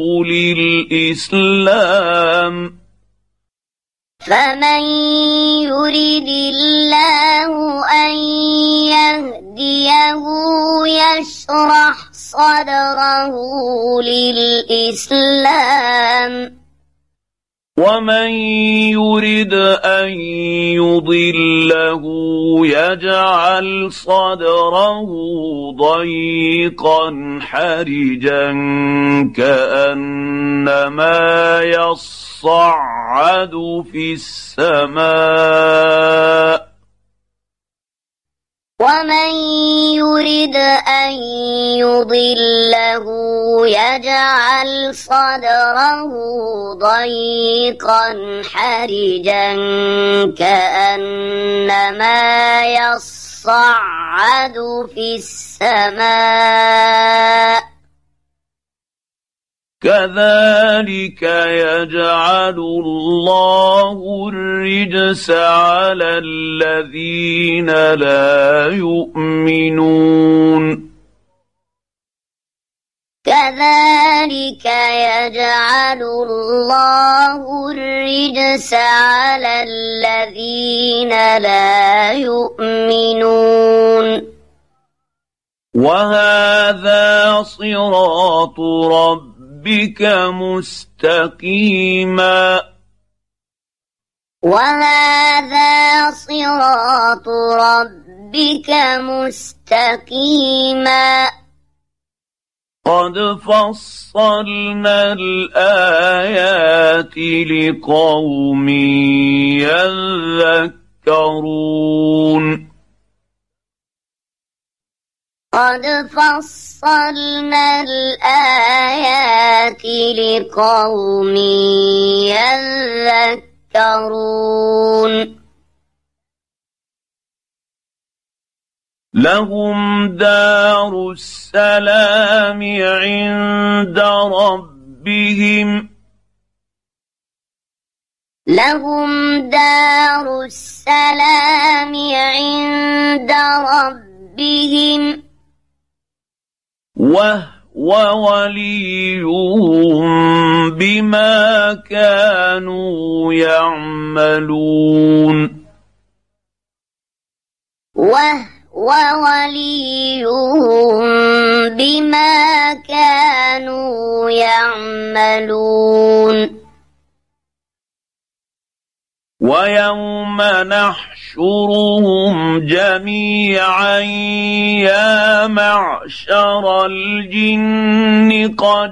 للإسلام فمن يرد الله أن يهديه يشرح صدره للإسلام ومن يرد أن يضله يجعل صدره ضيقا حرجا كأنما يصعد في السماء ومن يرد أن يضله يجعل صدره ضيقا حرجا كأنما يصعد في السماء كذلك يجعل الله الرجس على الذين لا يؤمنون كذلك يجعل الله الرجس على الذين لا يؤمنون وهذا صراط ربك مستقيما وهذا صراط ربك مستقيما قد فصلنا الآيات لقوم يذكرون قد فصلنا الآيات لقوم يذكرون لهم دار السلام عند ربهم لهم دار السلام عند ربهم وهو وليهم بما كانوا يعملون وهو وليهم بما كانوا يعملون ويوم نحشرهم جميعا يا معشر الجن قد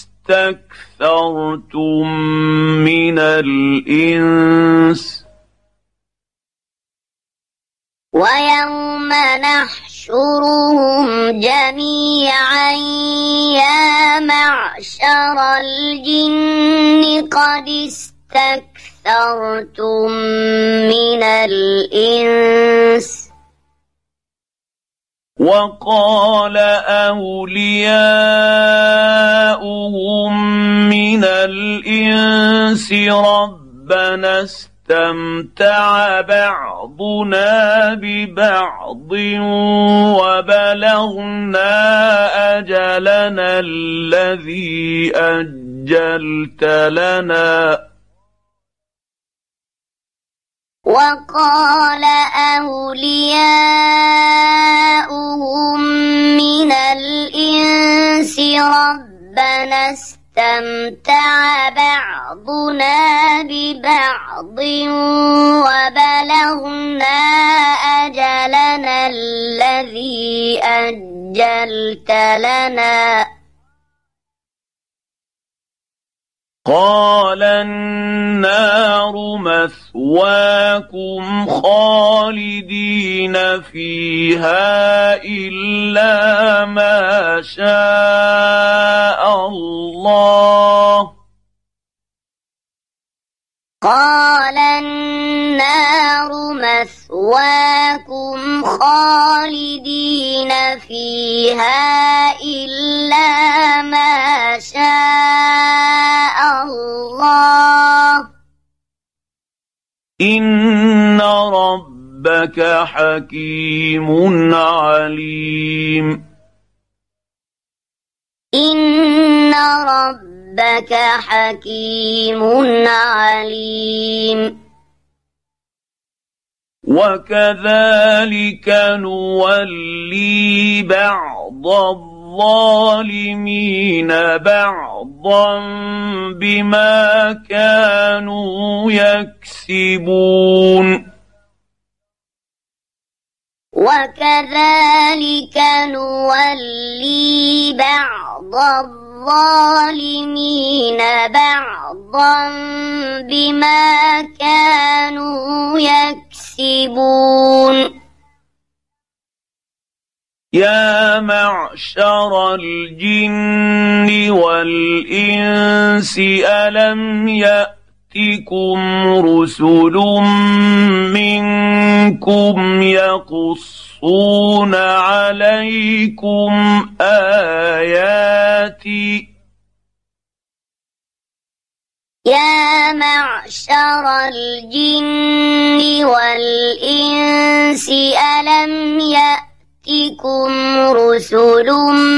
استكثرتم من الإنس ويوم نحشرهم جميعا يا معشر الجن قد استكثرتم من الإنس وقال أولياؤهم من الإنس ربنا استمتع بعضنا ببعض وبلغنا أجلنا الذي أجلت لنا وقال أولياؤهم من الإنس ربنا استمتع بعضنا ببعض وبلغنا أجلنا الذي أجلت لنا قال النار مثواكم خالدين فيها إلا ما شاء الله قال النار مثواكم خالدين فيها إلا ما شاء الله إن ربك حكيم عليم إن ربك حكيم عليم وكذلك نولي بعض الظالمين بعضا بما كانوا يكسبون وكذلك نولي بعض الظالمين بعضا بما كانوا يكسبون يا معشر الجن والإنس ألم يأتكم رسل منكم يقصون عليكم آياتي يا معشر الجن والإنس ألم يأتكم رسل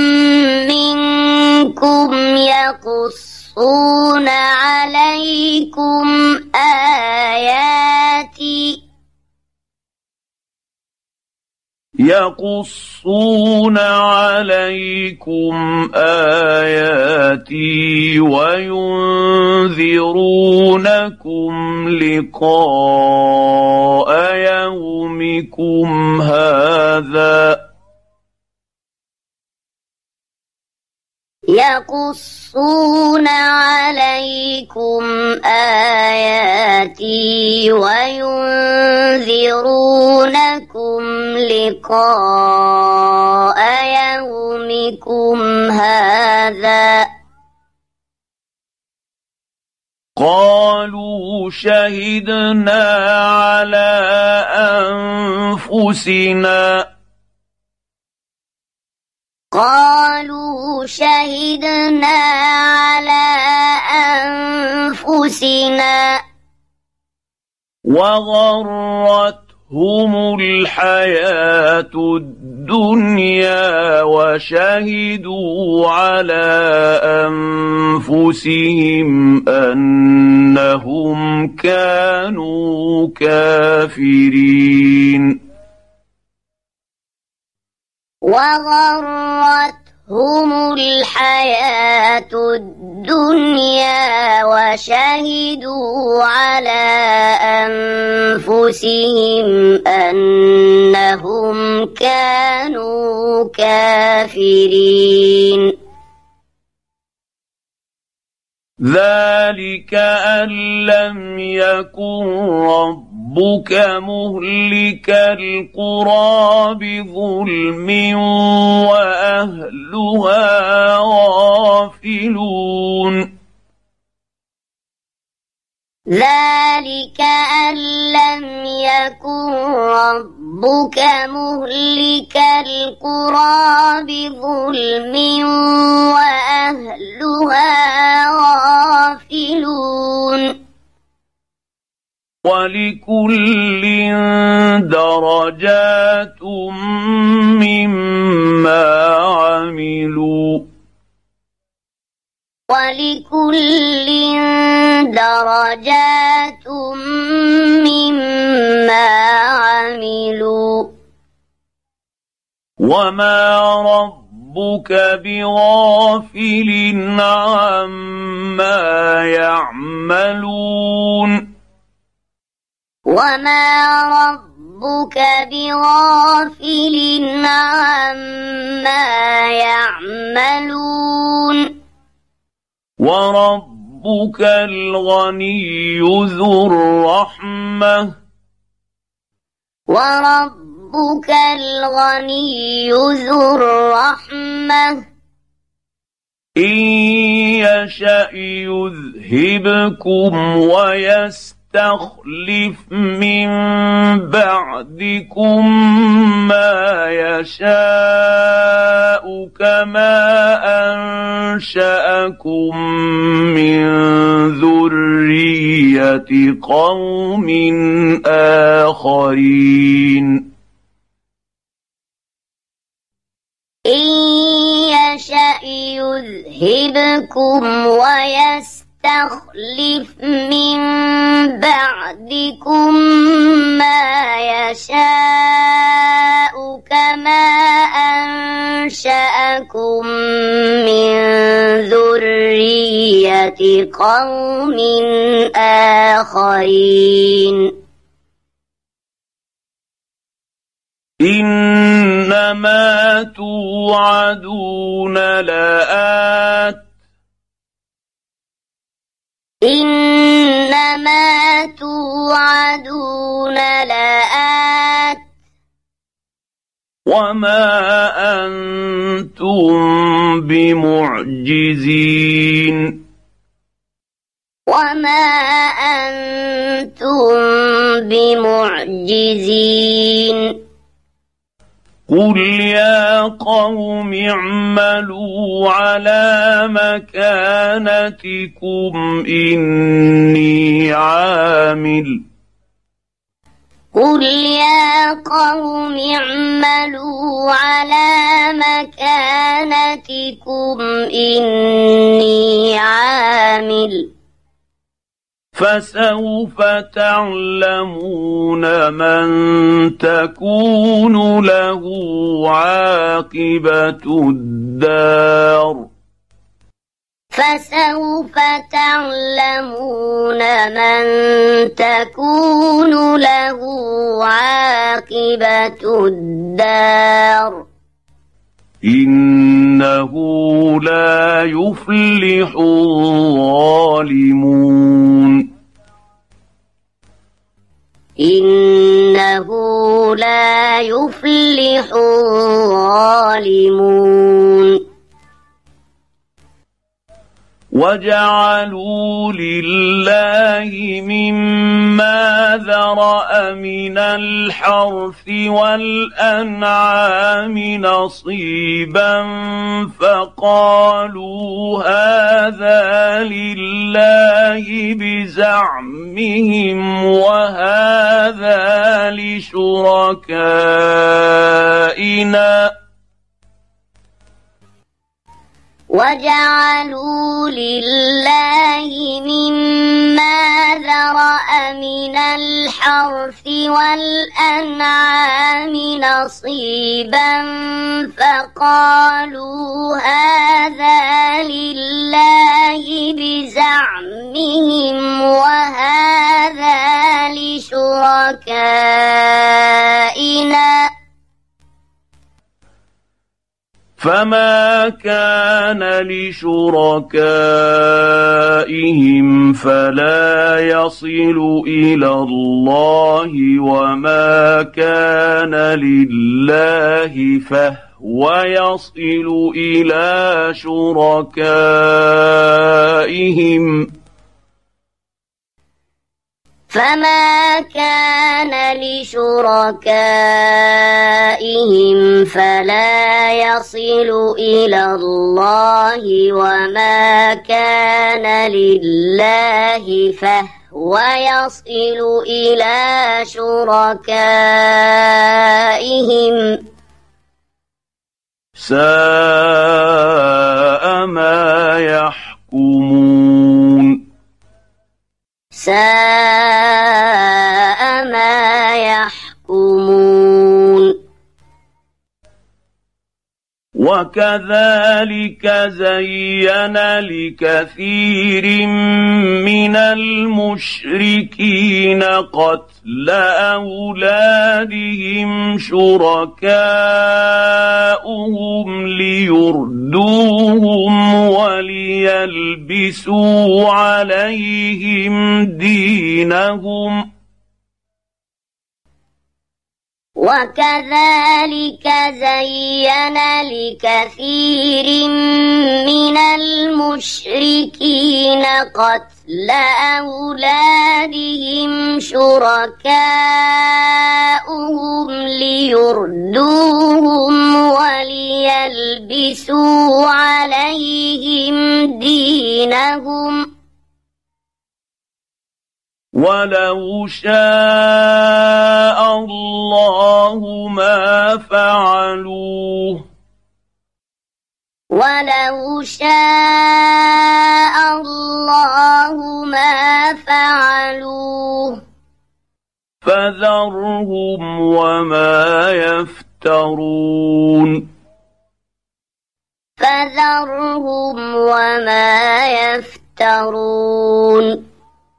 منكم يقصون عليكم آياتي وينذرونكم لقاء يومكم هذا يقصون عليكم آياتي وينذرونكم لقاء يومكم هذا قالوا شهدنا على أنفسنا قالوا شهدنا على أنفسنا وغرتهم الحياة الدنيا وشهدوا على أنفسهم أنهم كانوا كافرين وغرتهم الحياة الدنيا وشهدوا على أنفسهم أنهم كانوا كافرين ذلك أن لم يكن ربك مهلك القرى بظلم وأهلها غافلون ذلك أن لم يكن ربك مهلك القرى بظلم وأهلها غافلون ولكل درجات مما عملوا ولكل درجات مما عملوا وما ربك بغافل عما يعملون وما ربك بغافل عما يعملون وربك الغني ذو الرحمة وربك الغني ذو الرحمة إن يشأ يذهبكم ويستبدل يستخلف من بعدكم ما يشاء كما أنشأكم من ذرية قوم آخرين إن يشأ يذهبكم ويستخلف من بعدكم ما يشاء كما أنشأكم من ذرية قوم آخرين إنما توعدون لآت إنما توعدون لآت وما أنتم بمعجزين وما أنتم بمعجزين قل يا قوم اعملوا على مكانتكم إني عامل قل يا قوم اعملوا على مكانتكم إني عامل فسوف تعلمون من تكون له عاقبة الدار فسوف تعلمون من تكون له عاقبة الدار إنه لا يفلح الظالمون إنه لا يفلح الظالمون وجعلوا لله مما ذرأ من الحرث والأنعام نصيبا فقالوا هذا لله بزعمهم وهذا لشركائنا وجعلوا لله مما ذرأ من الحرث والأنعام نصيبا فقالوا هذا لله بزعمهم وهذا لشركائنا فما كان لشركائهم فلا يصل إلى الله وما كان لله فهو يصل إلى شركائهم فما كان لشركائهم فلا يصل إلى الله وما كان لله فهو يصل إلى شركائهم ساء ما يحكمون ساء ما يحكمون وكذلك زين لكثير من المشركين قتل أولادهم شركاؤهم ليردوهم وليلبسوا عليهم دينهم وكذلك زين لكثير من المشركين قتل أولادهم بأيديهم شركاؤهم ليردوهم وليلبسوا عليهم دينهم ولو شاء الله ما فعلوه ولو شاء الله ما فعلوه فذرهم وما يفترون فذرهم وما يفترون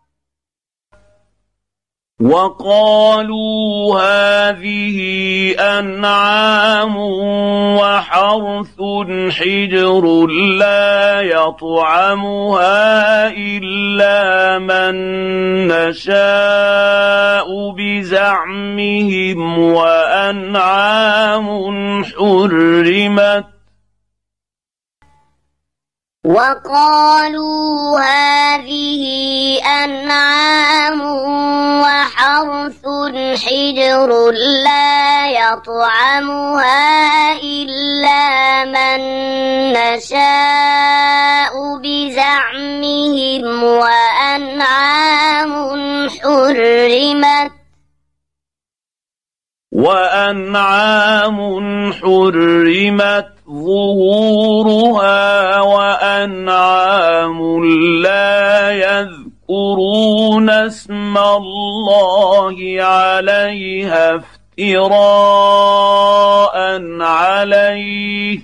وقالوا هذه أنعام وحرث حجر لا يطعمها إلا من نشاء بزعمهم وقالوا هذه أنعام وحرث حجر لا يطعمها إلا من نشاء بزعمهم وأنعام حرمت ظهورها وأنعام لا يذكرون اسم الله عليها افتراء عليه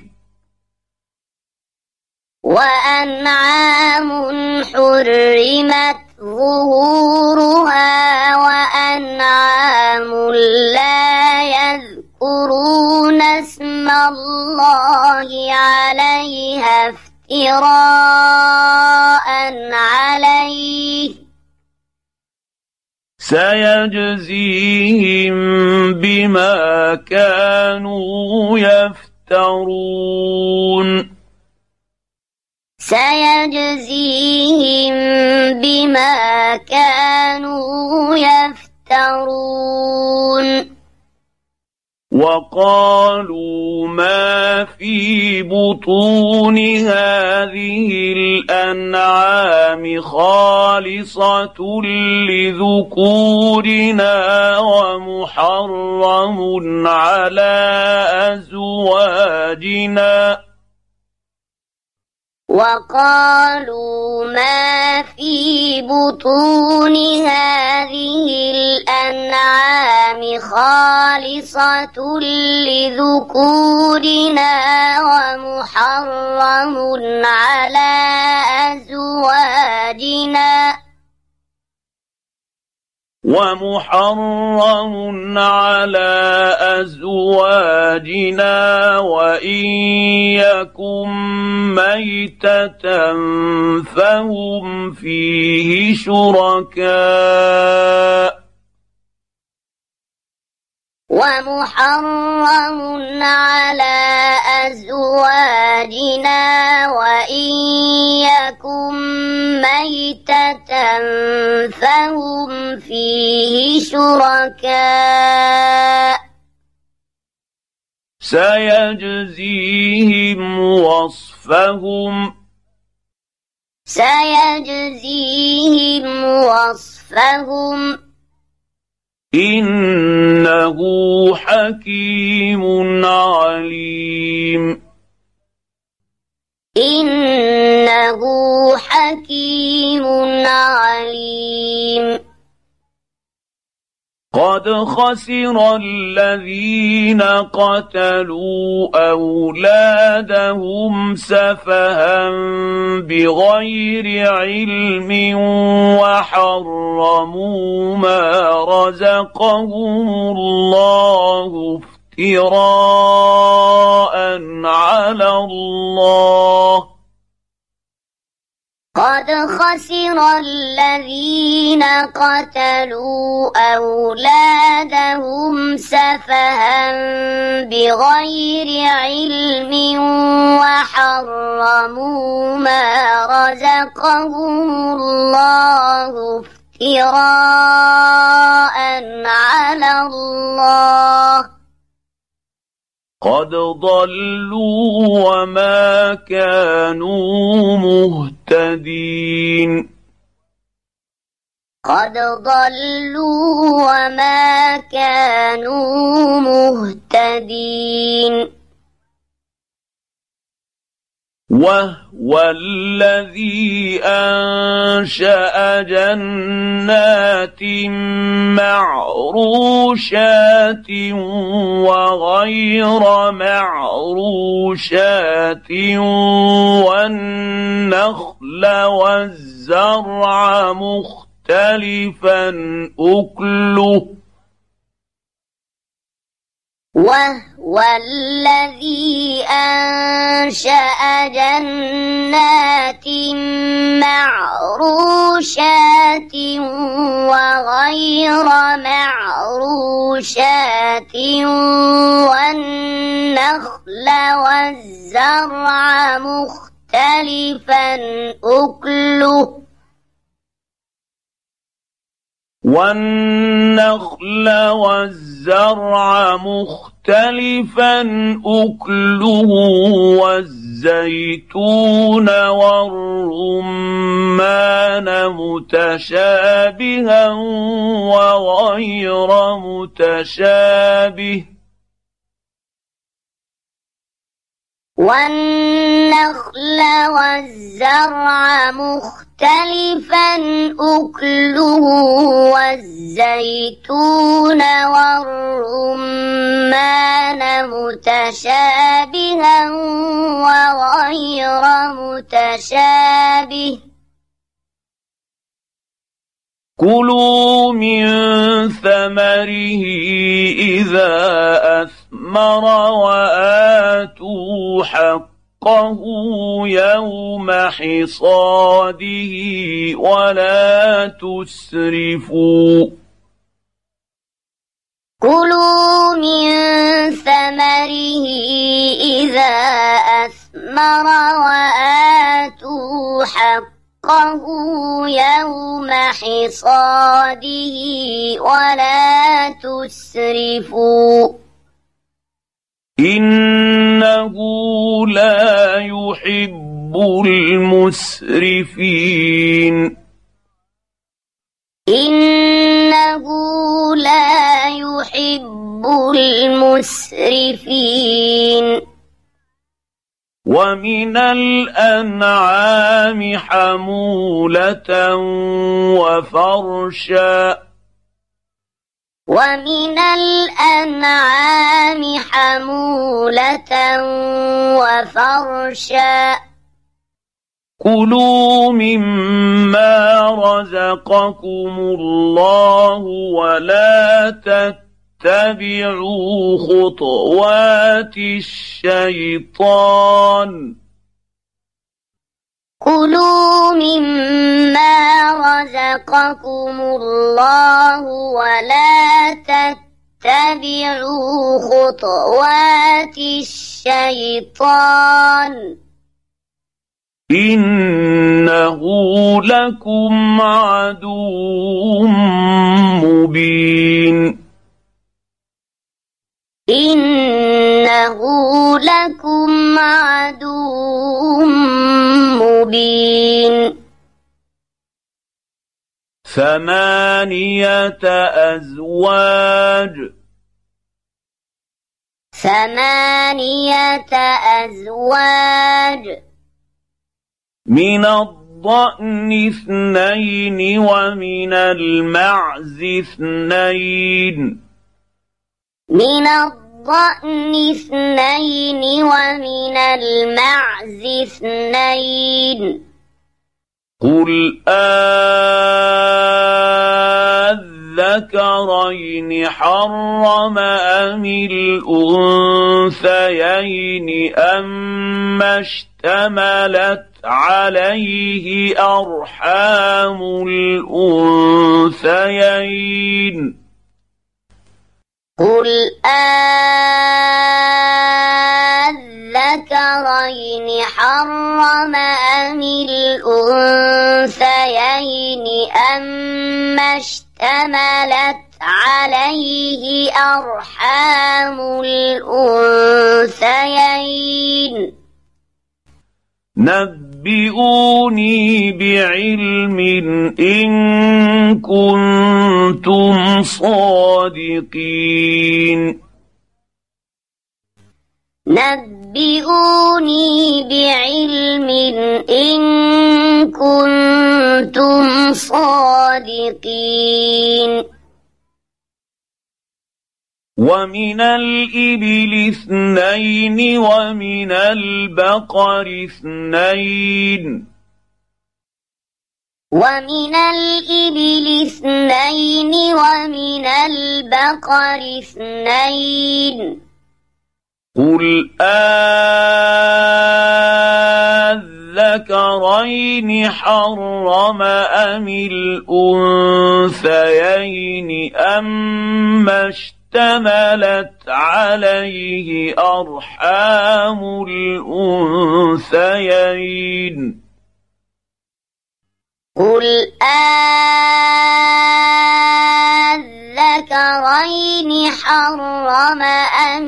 وأنعام حرمت ظهورها وأنعام لا يذكرون اسم الله عليها افتراء عليه سيجزيهم بما كانوا يفترون سيجزيهم بما كانوا يفترون وقالوا ما في بطون هذه الأنعام خالصة لذكورنا ومحرم على أزواجنا وقالوا ما في بطون هذه الأنعام خالصة لذكورنا ومحرم على أزواجنا وإن يكن ميتة فهم فيه شركاء ومحرم على أزواجنا وإن يكن ميتة فهم فيه شركاء سيجزيهم وصفهم إنه حكيم عليم إنه حكيم عليم قد خسر الذين قتلوا أولادهم سفها بغير علم وحرموا ما رزقهم الله افتراء على الله قد خسر الذين قتلوا أولادهم سفها بغير علم وحرموا ما رزقهم الله افتراء على الله قد ضلوا وما كانوا مهتدين قد ضلوا وما كانوا مهتدين وهو الذي أنشأ جنات معروشات وغير معروشات والنخل والزرع مختلفا أكله وهو الذي أنشأ جنات معروشات وغير معروشات والنخل والزرع مختلفا أكله والنخل والزرع مختلفا أكله والزيتون والرمان متشابها وغير متشابه والنخل والزرع مختلفا أكله والزيتون والرمان متشابها وغير متشابه كلوا من ثمره إذا أثمر وآتوا حقه يوم حصاده ولا تسرفوا كلوا من ثمره إذا أثمر وآتوا حقه يوم حصاده ولا تسرفوا إنه لا يحب المسرفين إنه لا يحب المسرفين ومن الأنعام حمولة وفرشا ومن الأنعام حمولة وفرشا كلوا مما رزقكم الله ولا تتبعوا خطوات الشيطان كلوا مما رزقكم الله ولا تتبعوا خطوات الشيطان إنه لكم عدو مبين إنه لكم عدو مبين 8 أزواج 8 أزواج من الضأن 2 ومن المعز 2 من الضأن 2 ومن المعز 2 قل الذكرين حرم أم الأنثيين أما اشتملت عليه أرحام الأنثيين قل الذكرين الذكرين حرم أم الأنثيين أما اشتملت عليه أرحام الأنثيين نبئوني بعلم إن كنتم صادقين نبئوني بعلم إن كنتم صادقين ومن الإبل 2 ومن البقر 2 ومن الإبل 2 ومن البقر 2 قل أذكرين حرم أم الأنثيين أما اشتملت عليه أرحام الأنثيين قل أذكرين حرم أم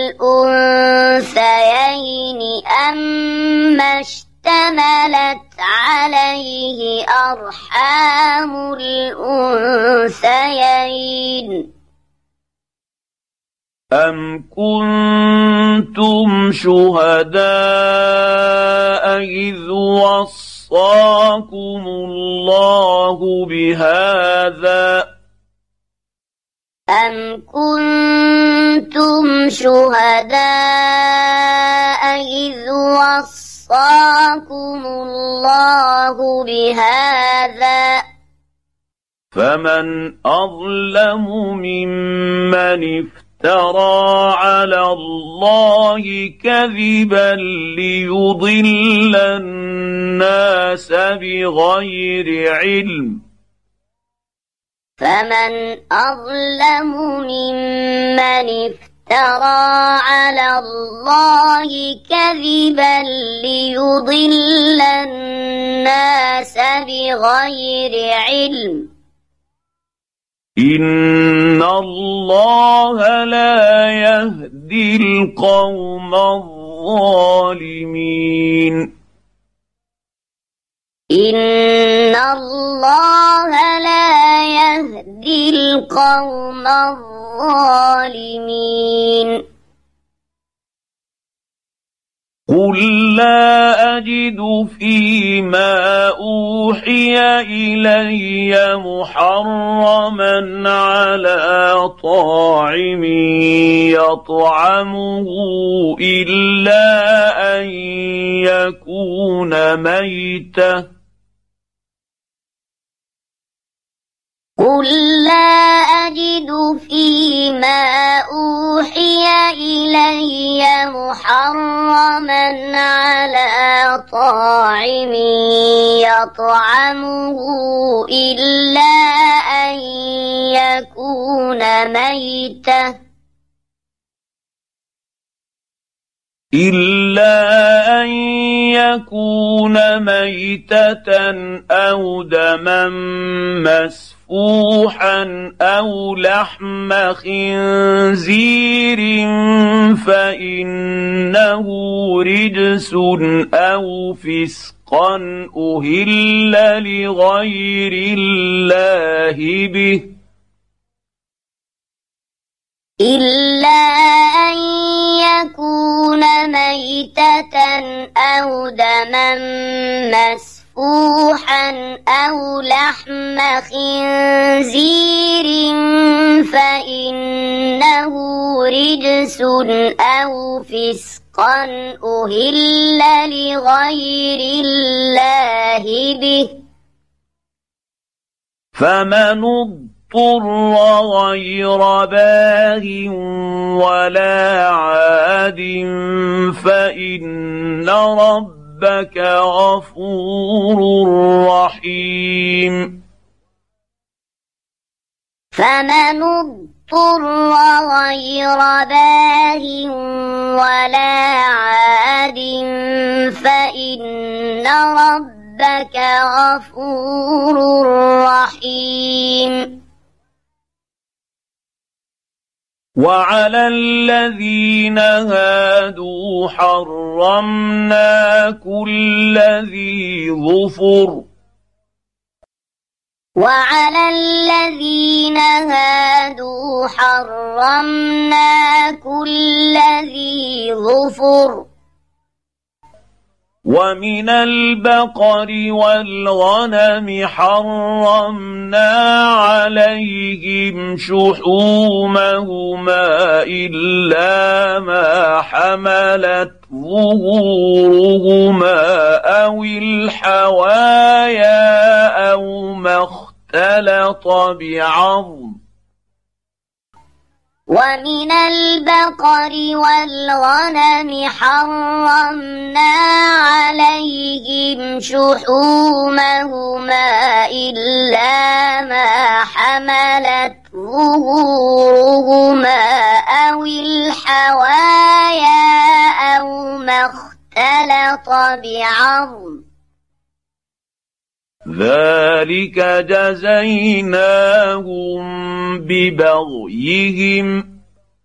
الأنثيين أما اشتملت عليه أرحام الأنثيين أم كنتم شهداء إذ وصاكم الله بهذا أم كنتم شهداء إذ وصاكم الله بهذا فمن أظلم ممن افترى على الله كذبا ليضل الناس بغير علم فمن أظلم ممن افترى على الله كذبا ليضل الناس بغير علم إن الله لا يهدي القوم الظالمين إن الله لا يهدي القوم الظالمين قل لا أجد فيما أوحي إلي محرما على طاعم يطعمه إلا أن يكون ميتة قل لا أجد فيما أوحي إلي محرما على طاعم يطعمه إلا أن يكون ميتة أو دما مسفوحا أو لحم خنزير فإنه رجس أو فسقا أهل لغير الله به إلا أن يكون ميتة أو دما مسفوحا أو لحم خنزير فإنه رجس أو فسقا أهل لغير الله به فمن اضطر غير باغ ولا عاد فإن ربك غفور رحيم فمن اضطر اضطر غير باغ ولا عاد فإن ربك غفور رحيم وعلى الذين هادوا حرمنا كل ذي ظفر وعلى الذين هادوا حرمنا كل ذي ظفر ومن البقر والغنم حرمنا عليهم شحومهما إلا ما حملت ظهورهما أو الحوايا أو ما اختلط بعظم ومن البقر والغنم حرمنا عليهم شحومهما إلا ما حملت ظهورهما أو الحوايا أو ما اختلط بعظم ذلك جزيناهم ببغيهم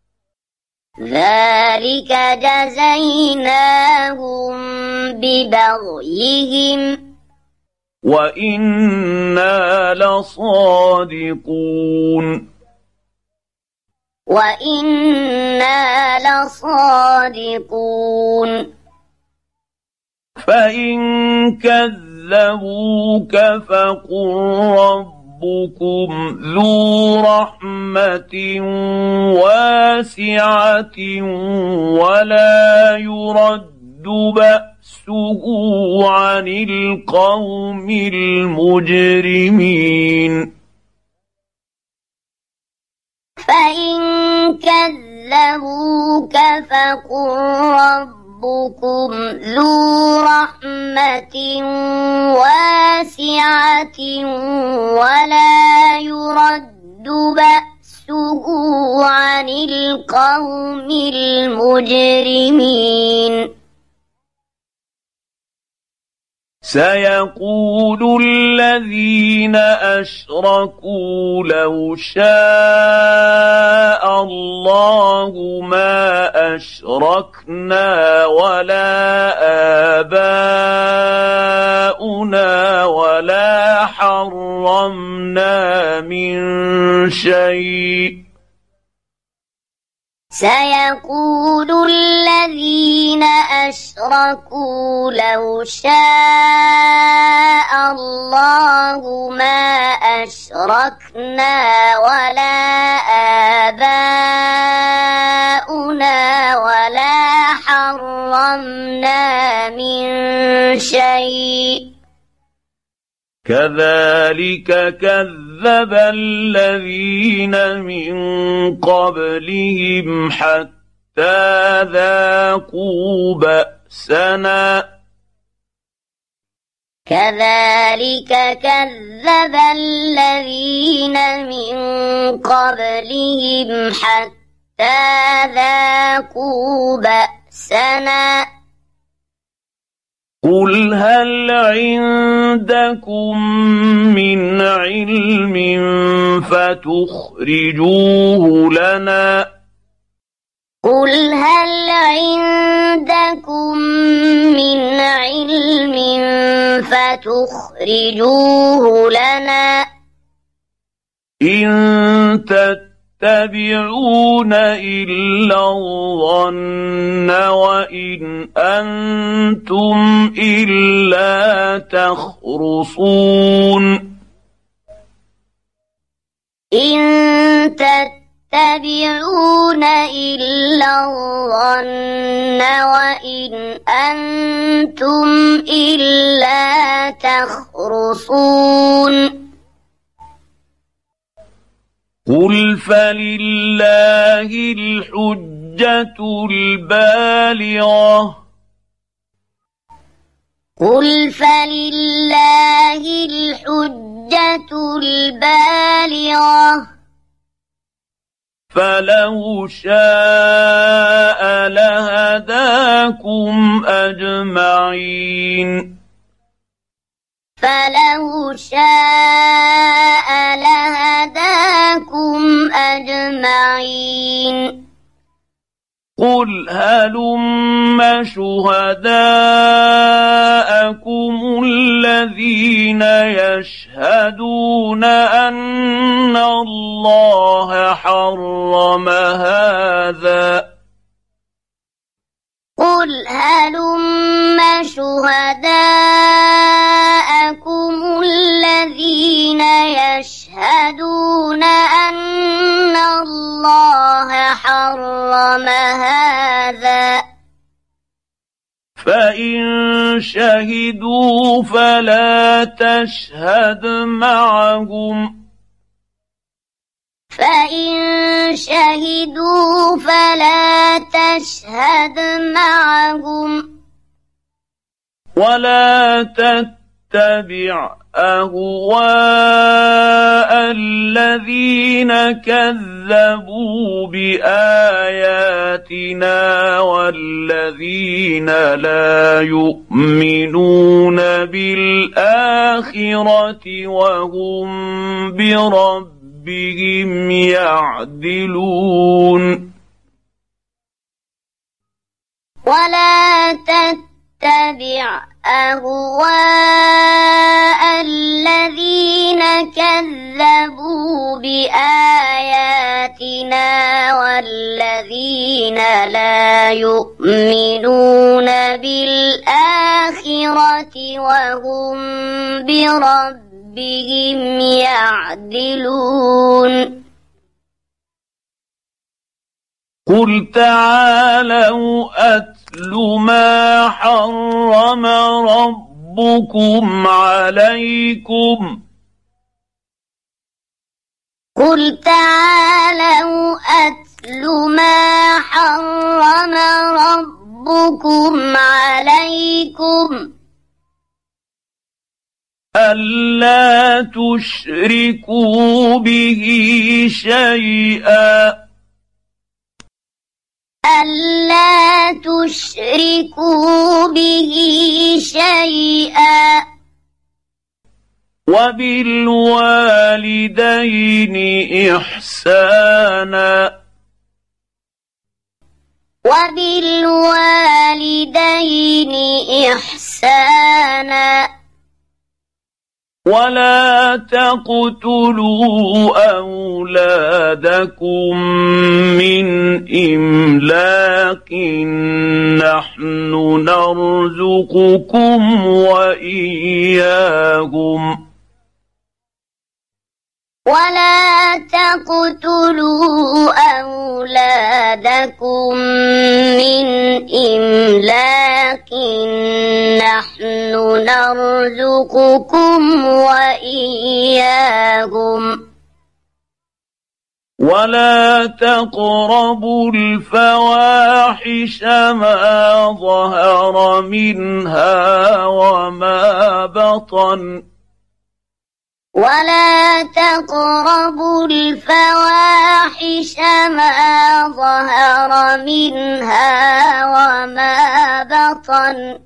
وإنا لصادقون فإن كذبوك فقل ربكم ذو رحمة واسعة ولا يرد بأسه عن القوم المجرمين فإن كذبوك فقل ربكم ذو رحمة واسعة ولا يرد بأسه عن القوم المجرمين سيقول الذين أشركوا لو شاء الله ما أشركنا ولا آباؤنا ولا حرمنا من شيء سيقول الذين أشركوا لو شاء الله ما أشركنا ولا آباؤنا ولا حرمنا من شيء كذلك كذب الذين من قبلهم حتى ذاقوا بأسنا كذلك كذب الذين من قبلهم حتى ذاقوا بأسنا قل هل عندكم من علم فتخرجوه لنا قل هل عندكم من علم فتخرجوه لنا إن تتبعون إلا الظن وإن أنتم إلا تخرصون إن تتبعون إلا الظن وإن أنتم إلا تخرصون قل فلله الحجة البالغة قل فلله الحجة البالغة فلو شاء لهداكم أجمعين فلو شاء لهداكم أجمعين قل هلم شهداءكم الذين يشهدون أن الله حرم هذا قل هلم شهداءكم الذين يشهدون أن الله حرم هذا فإن شهدوا فلا تشهد معهم فإن شهدوا فلا تشهد معهم ولا تتبع أهواء الذين كذبوا بآياتنا والذين لا يؤمنون بالآخرة وهم بربهم يعدلون ولا تتبع أهواء الذين كذبوا بآياتنا والذين لا يؤمنون بالآخرة وهم بربهم يعدلون قل تعالوا أتل ما حرم ربكم عليكم قل تعالوا أتل ما حرم ربكم عليكم ألا تشركوا به شيئا ألا تشركوا به شيئا وبالوالدين إحسانا وبالوالدين إحسانا ولا تقتلوا أولادكم من إملاق نحن نرزقكم وإياهم ولا تقتلوا أولادكم من إملاق نحن نرزقكم وإياهم ولا تقربوا الفواحش ما ظهر منها وما بطن ولا تقربوا الفواحش ما ظهر منها وما بطن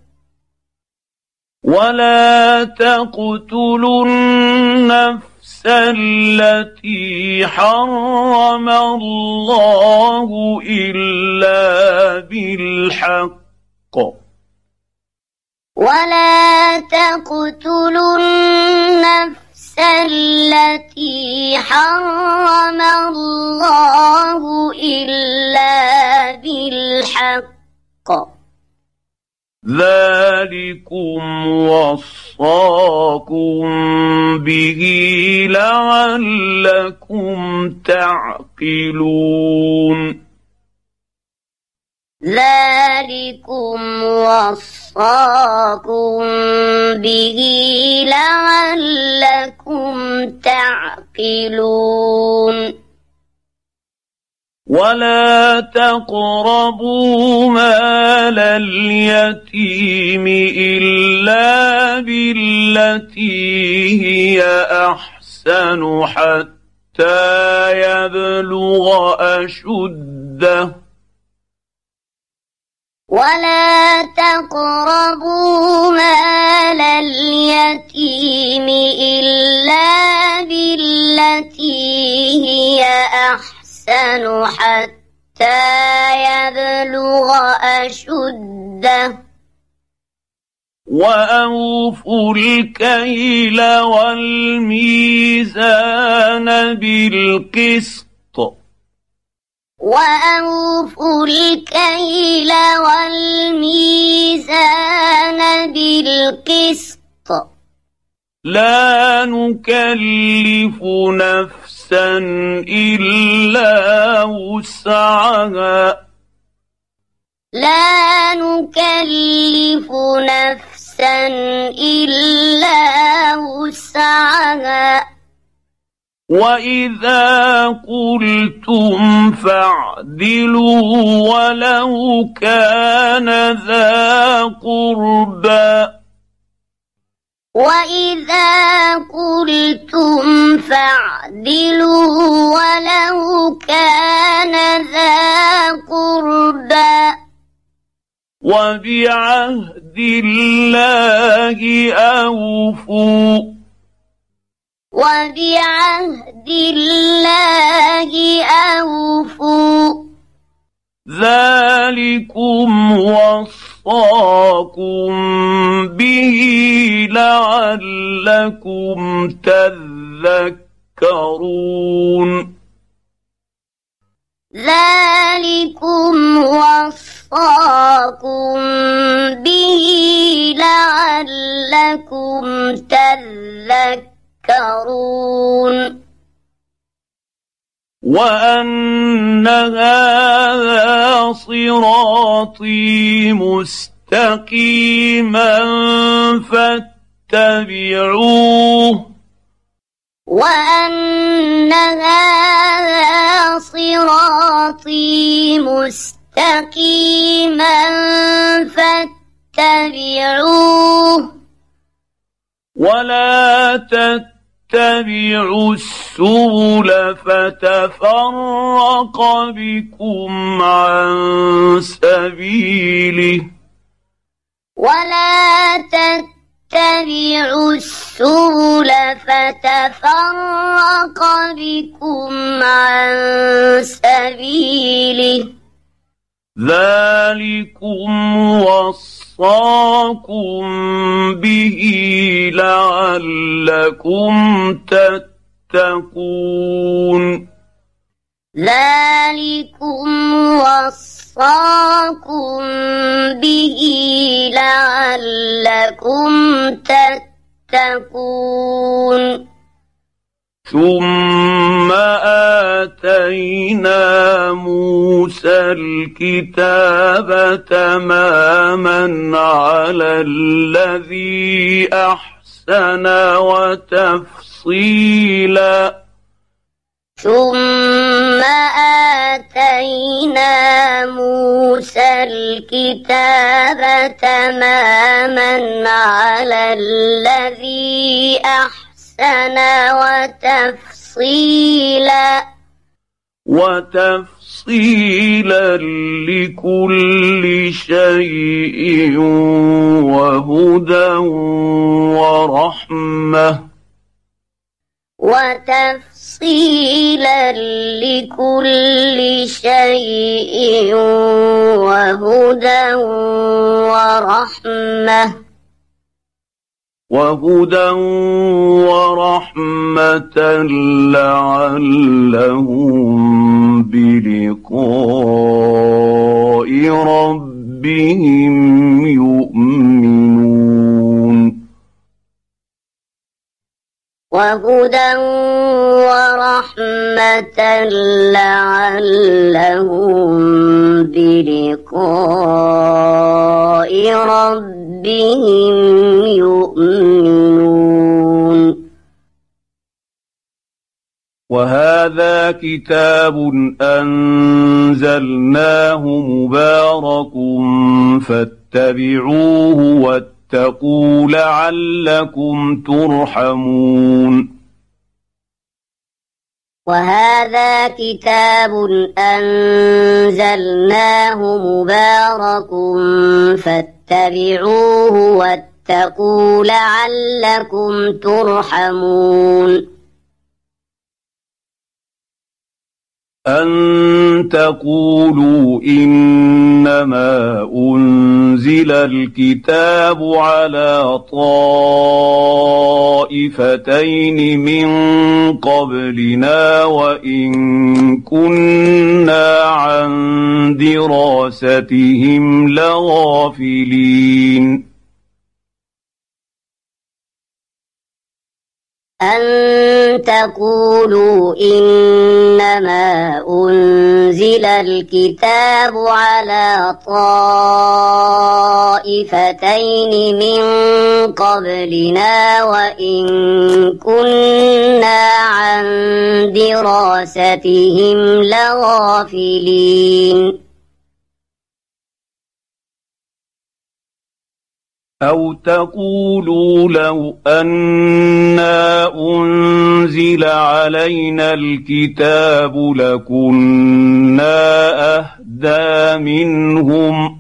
ولا تقتلوا النفس التي حرم الله إلا بالحق ولا تقتلوا النفس التي حرم الله إلا بالحق ذلكم وصاكم به لعلكم تعقلون ذلكم وصاكم به لعلكم تعقلون ولا تقربوا مال اليتيم إلا بالتي هي أحسن حتى يبلغ أشده ولا تقربوا مال اليتيم إلا بالتي هي أحسن حتى يبلغ أشده وأوفوا الكيل والميزان بالقسط وأوفوا الكيل والميزان بالقسط لا نكلف نفسا إلا وسعها لا نكلف نفسا إلا وسعها وإذا قلتم فاعدلوا ولو كان ذا قربى وإذا قلتم فاعدلوا ولو كان ذا قربى وبعهد الله أوفوا وبعهد الله أوفوا ذلكم وصاكم به لعلكم تذكرون ذلكم وصاكم به لعلكم تذكرون وأن هذا صراطي مستقيما فاتبعوه وأن هذا صراطي مستقيما فاتبعوه ولا تتبعوا السبل فتفرق بكم عن سبيله ولا تتبعوا السبل فتفرق بكم عن سبيله ذلكم وصاكم به لعلكم تتقون ذلكم وصاكم به لعلكم تتقون ثم آتينا موسى الكتاب تماما على الذي أحسن وتفصيلا ثم آتينا موسى الكتاب تماما على الذي أحسن وتفصيلا لكل شيء وهدى ورحمة لعلهم بلقاء ربهم يؤمنون وهدى ورحمة لعلهم بلقاء ربهم يؤمنون وهذا كتاب أنزلناه مبارك فاتبعوه واتقوا لعلكم ترحمون وهذا كتاب أنزلناه مبارك فاتبعوه واتقوا لعلكم ترحمون أن تقولوا إنما أنزل الكتاب على طائفتين من قبلنا وإن كنا عن دراستهم لغافلين أن تقولوا إنما أنزل الكتاب على طائفتين من قبلنا وإن كنا عن دراستهم لغافلين أو تقولوا لو أنا أنزل علينا الكتاب لكنا أهدى منهم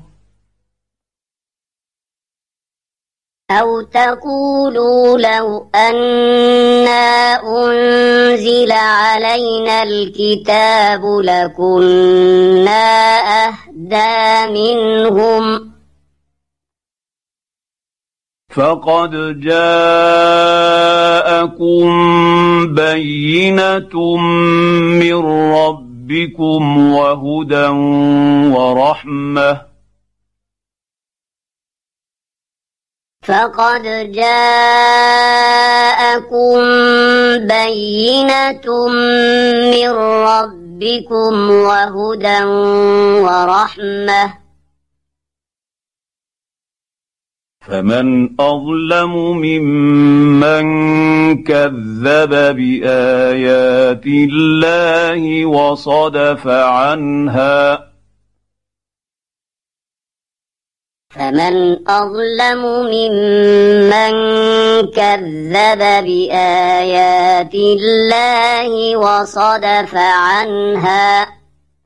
أو تقولوا لو أنا أنزل علينا الكتاب لكنا أهدى منهم فقد جاءكم بينة من ربكم وهدى ورحمة فقد جاءكم بينة من ربكم وهدى ورحمة فمن أظلم ممن كذب بآيات الله وصدف عنها فمن أظلم ممن كذب بآيات الله وصدف عنها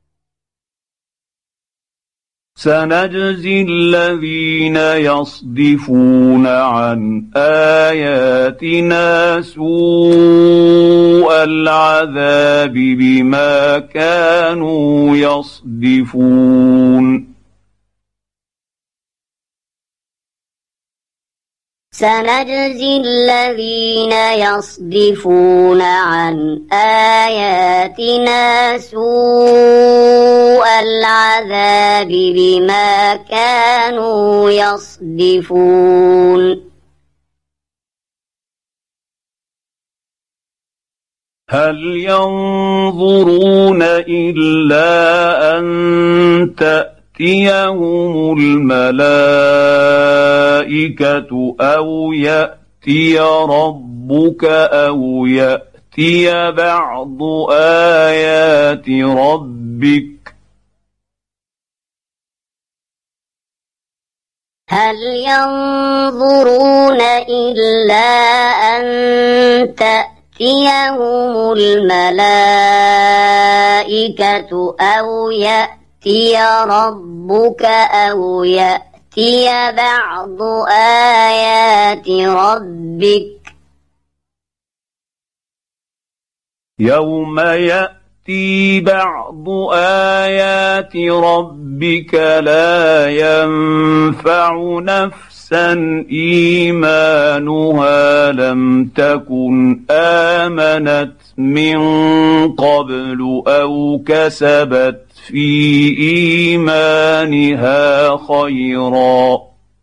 سنجزي الذين يصدفون عن آياتنا سوء العذاب بما كانوا يصدفون سنجزي الذين يصدفون عن آياتنا سوء العذاب بما كانوا يصدفون هل ينظرون إلا أن تأتيهم الملائكة أو يأتي ربك أو يأتي بعض آيات ربك هل ينظرون إلا أن تأتيهم الملائكة أو يأتي ربك أو يأتي بعض آيات ربك يوم يأتي بعض آيات ربك لا ينفع نفسا إيمانها لم تكن آمنت من قبل أو كسبت في إيمانها خيرا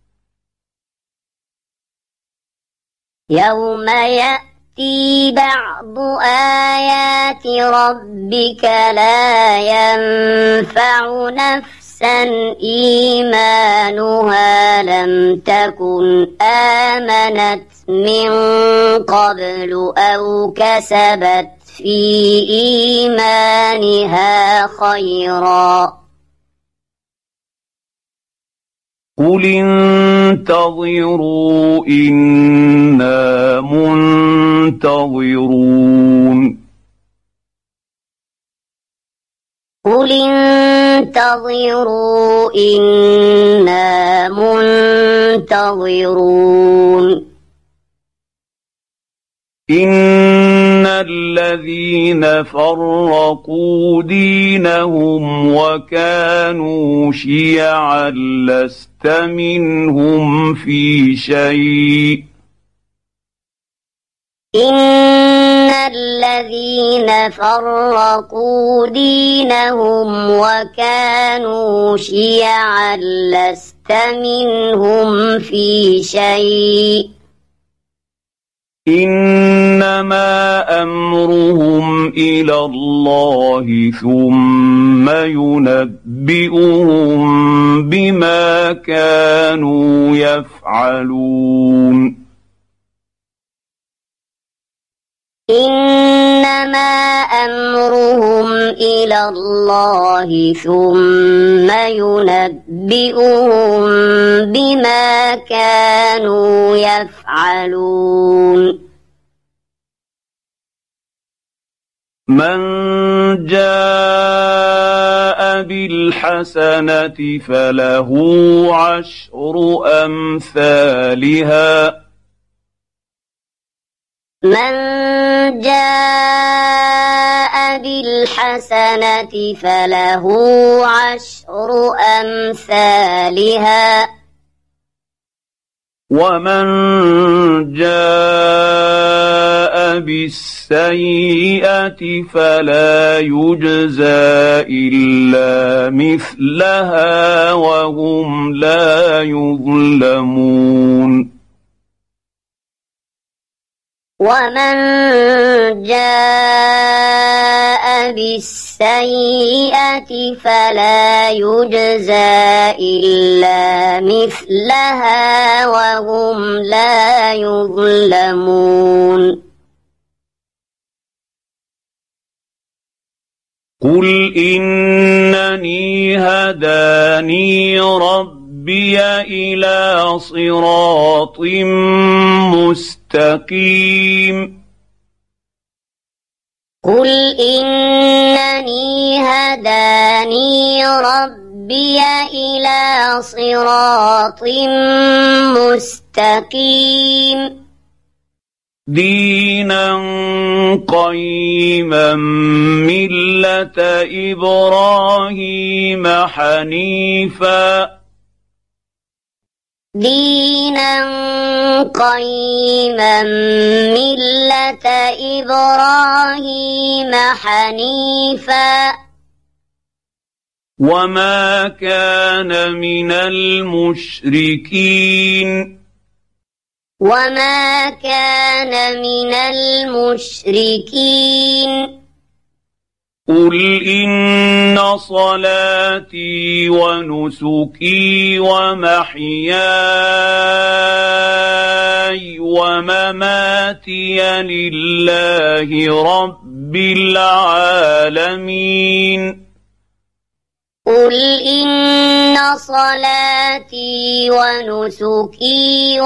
يوم يأتي بعض آيات ربك لا ينفع نفسا إيمانها لم تكن آمنت من قبل أو كسبت في إيمانها خيرا قل انتظروا إنا منتظرون قل انتظروا إنا منتظرون إن الذين فرقوا دينهم وكانوا شيعا لست منهم في شيء إن الذين فرقوا دينهم وكانوا شيعا لست منهم في شيء إنما أمرهم إلى الله ثم ينبئهم بما كانوا يفعلون إنما أمرهم إلى الله ثم ينبئهم بما كانوا يفعلون من جاء بالحسنة فله عشر أمثالها من جاء بالحسنة فله عشر أمثالها ومن جاء بالسيئة فلا يجزى إلا مثلها وهم لا يظلمون ومن جاء بالسيئة فلا يجزى إلا مثلها وهم لا يظلمون قل إنني هداني ربي إلى صراط مستقيم قل إنني هداني ربي إلى صراط مستقيم دينا قيما ملة إبراهيم حنيفا دينا قيما ملة إبراهيم حنيفا وما كان من المشركين وما كان من المشركين قل إن صلاتي ونسكي ومحياي ومماتي لله رب العالمين قل إن صلاتي ونسكي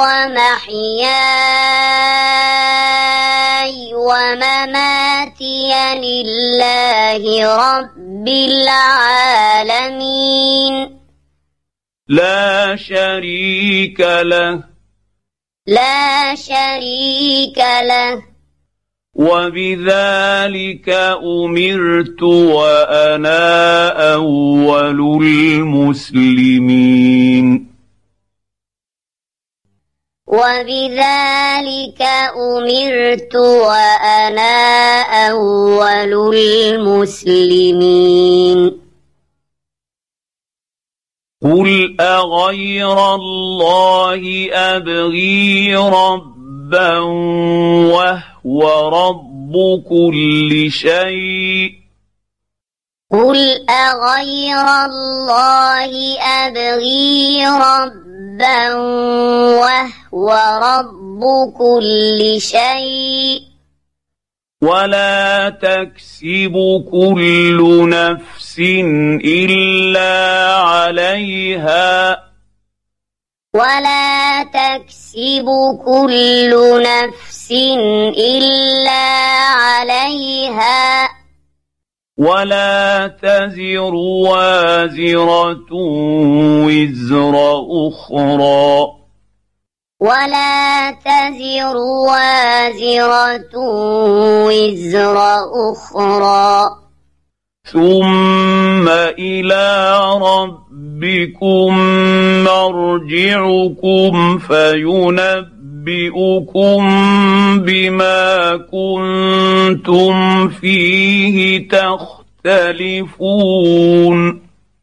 ومحياي ومماتي لله رب العالمين لا شريك له لا شريك له وبذلك أمرت وأنا أول المسلمين وبذلك أمرت وأنا أول المسلمين قل أغير الله أبغي ربا وهو رب كل شيء قل أغير الله أبغي ربا وهو رب كل شيء ولا تكسب كل نفس إلا عليها ولا تكسب كل نفس إلا عليها ولا تزر وازرة وزر أخرى ولا تزر وازرة وزر أخرى ثم إلى ربكم مرجعكم فينبئكم بما كنتم فيه تختلفون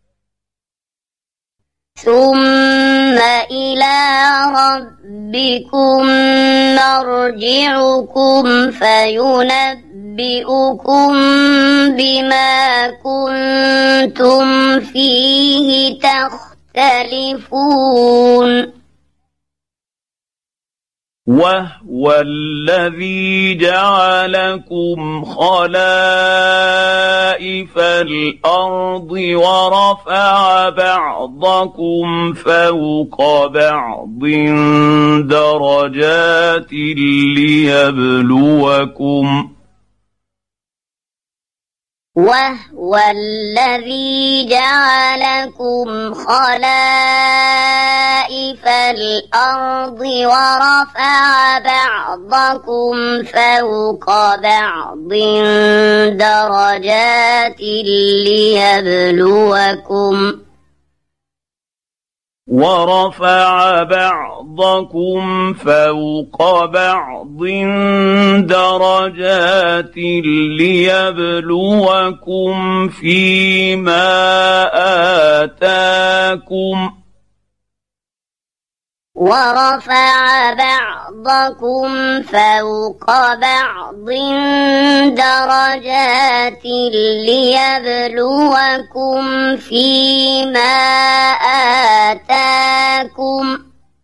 ثم إلى ربكم مرجعكم فينبئكم بما كنتم فيه تختلفون وهو الذي جعلكم خلائف الأرض ورفع بعضكم فوق بعض درجات ليبلوكم وهو الذي جعلكم خلائف الأرض ورفع بعضكم فوق بعض درجات ليبلوكم ورفع بعضكم فوق بعض درجات ليبلوكم فيما آتاكم ورفع بعضكم فوق بعض درجات ليبلوكم فيما آتاكم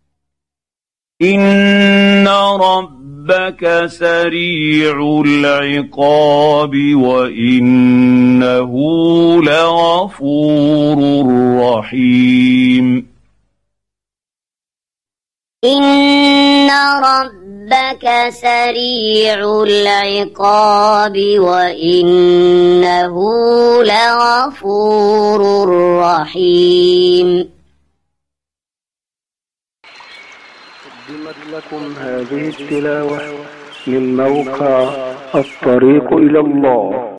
إن ربك سريع العقاب وإنه لغفور رحيم إن ربك سريع العقاب وإنه لغفور رحيم قدمت لكم هذه التلاوة من موقع الطريق إلى الله.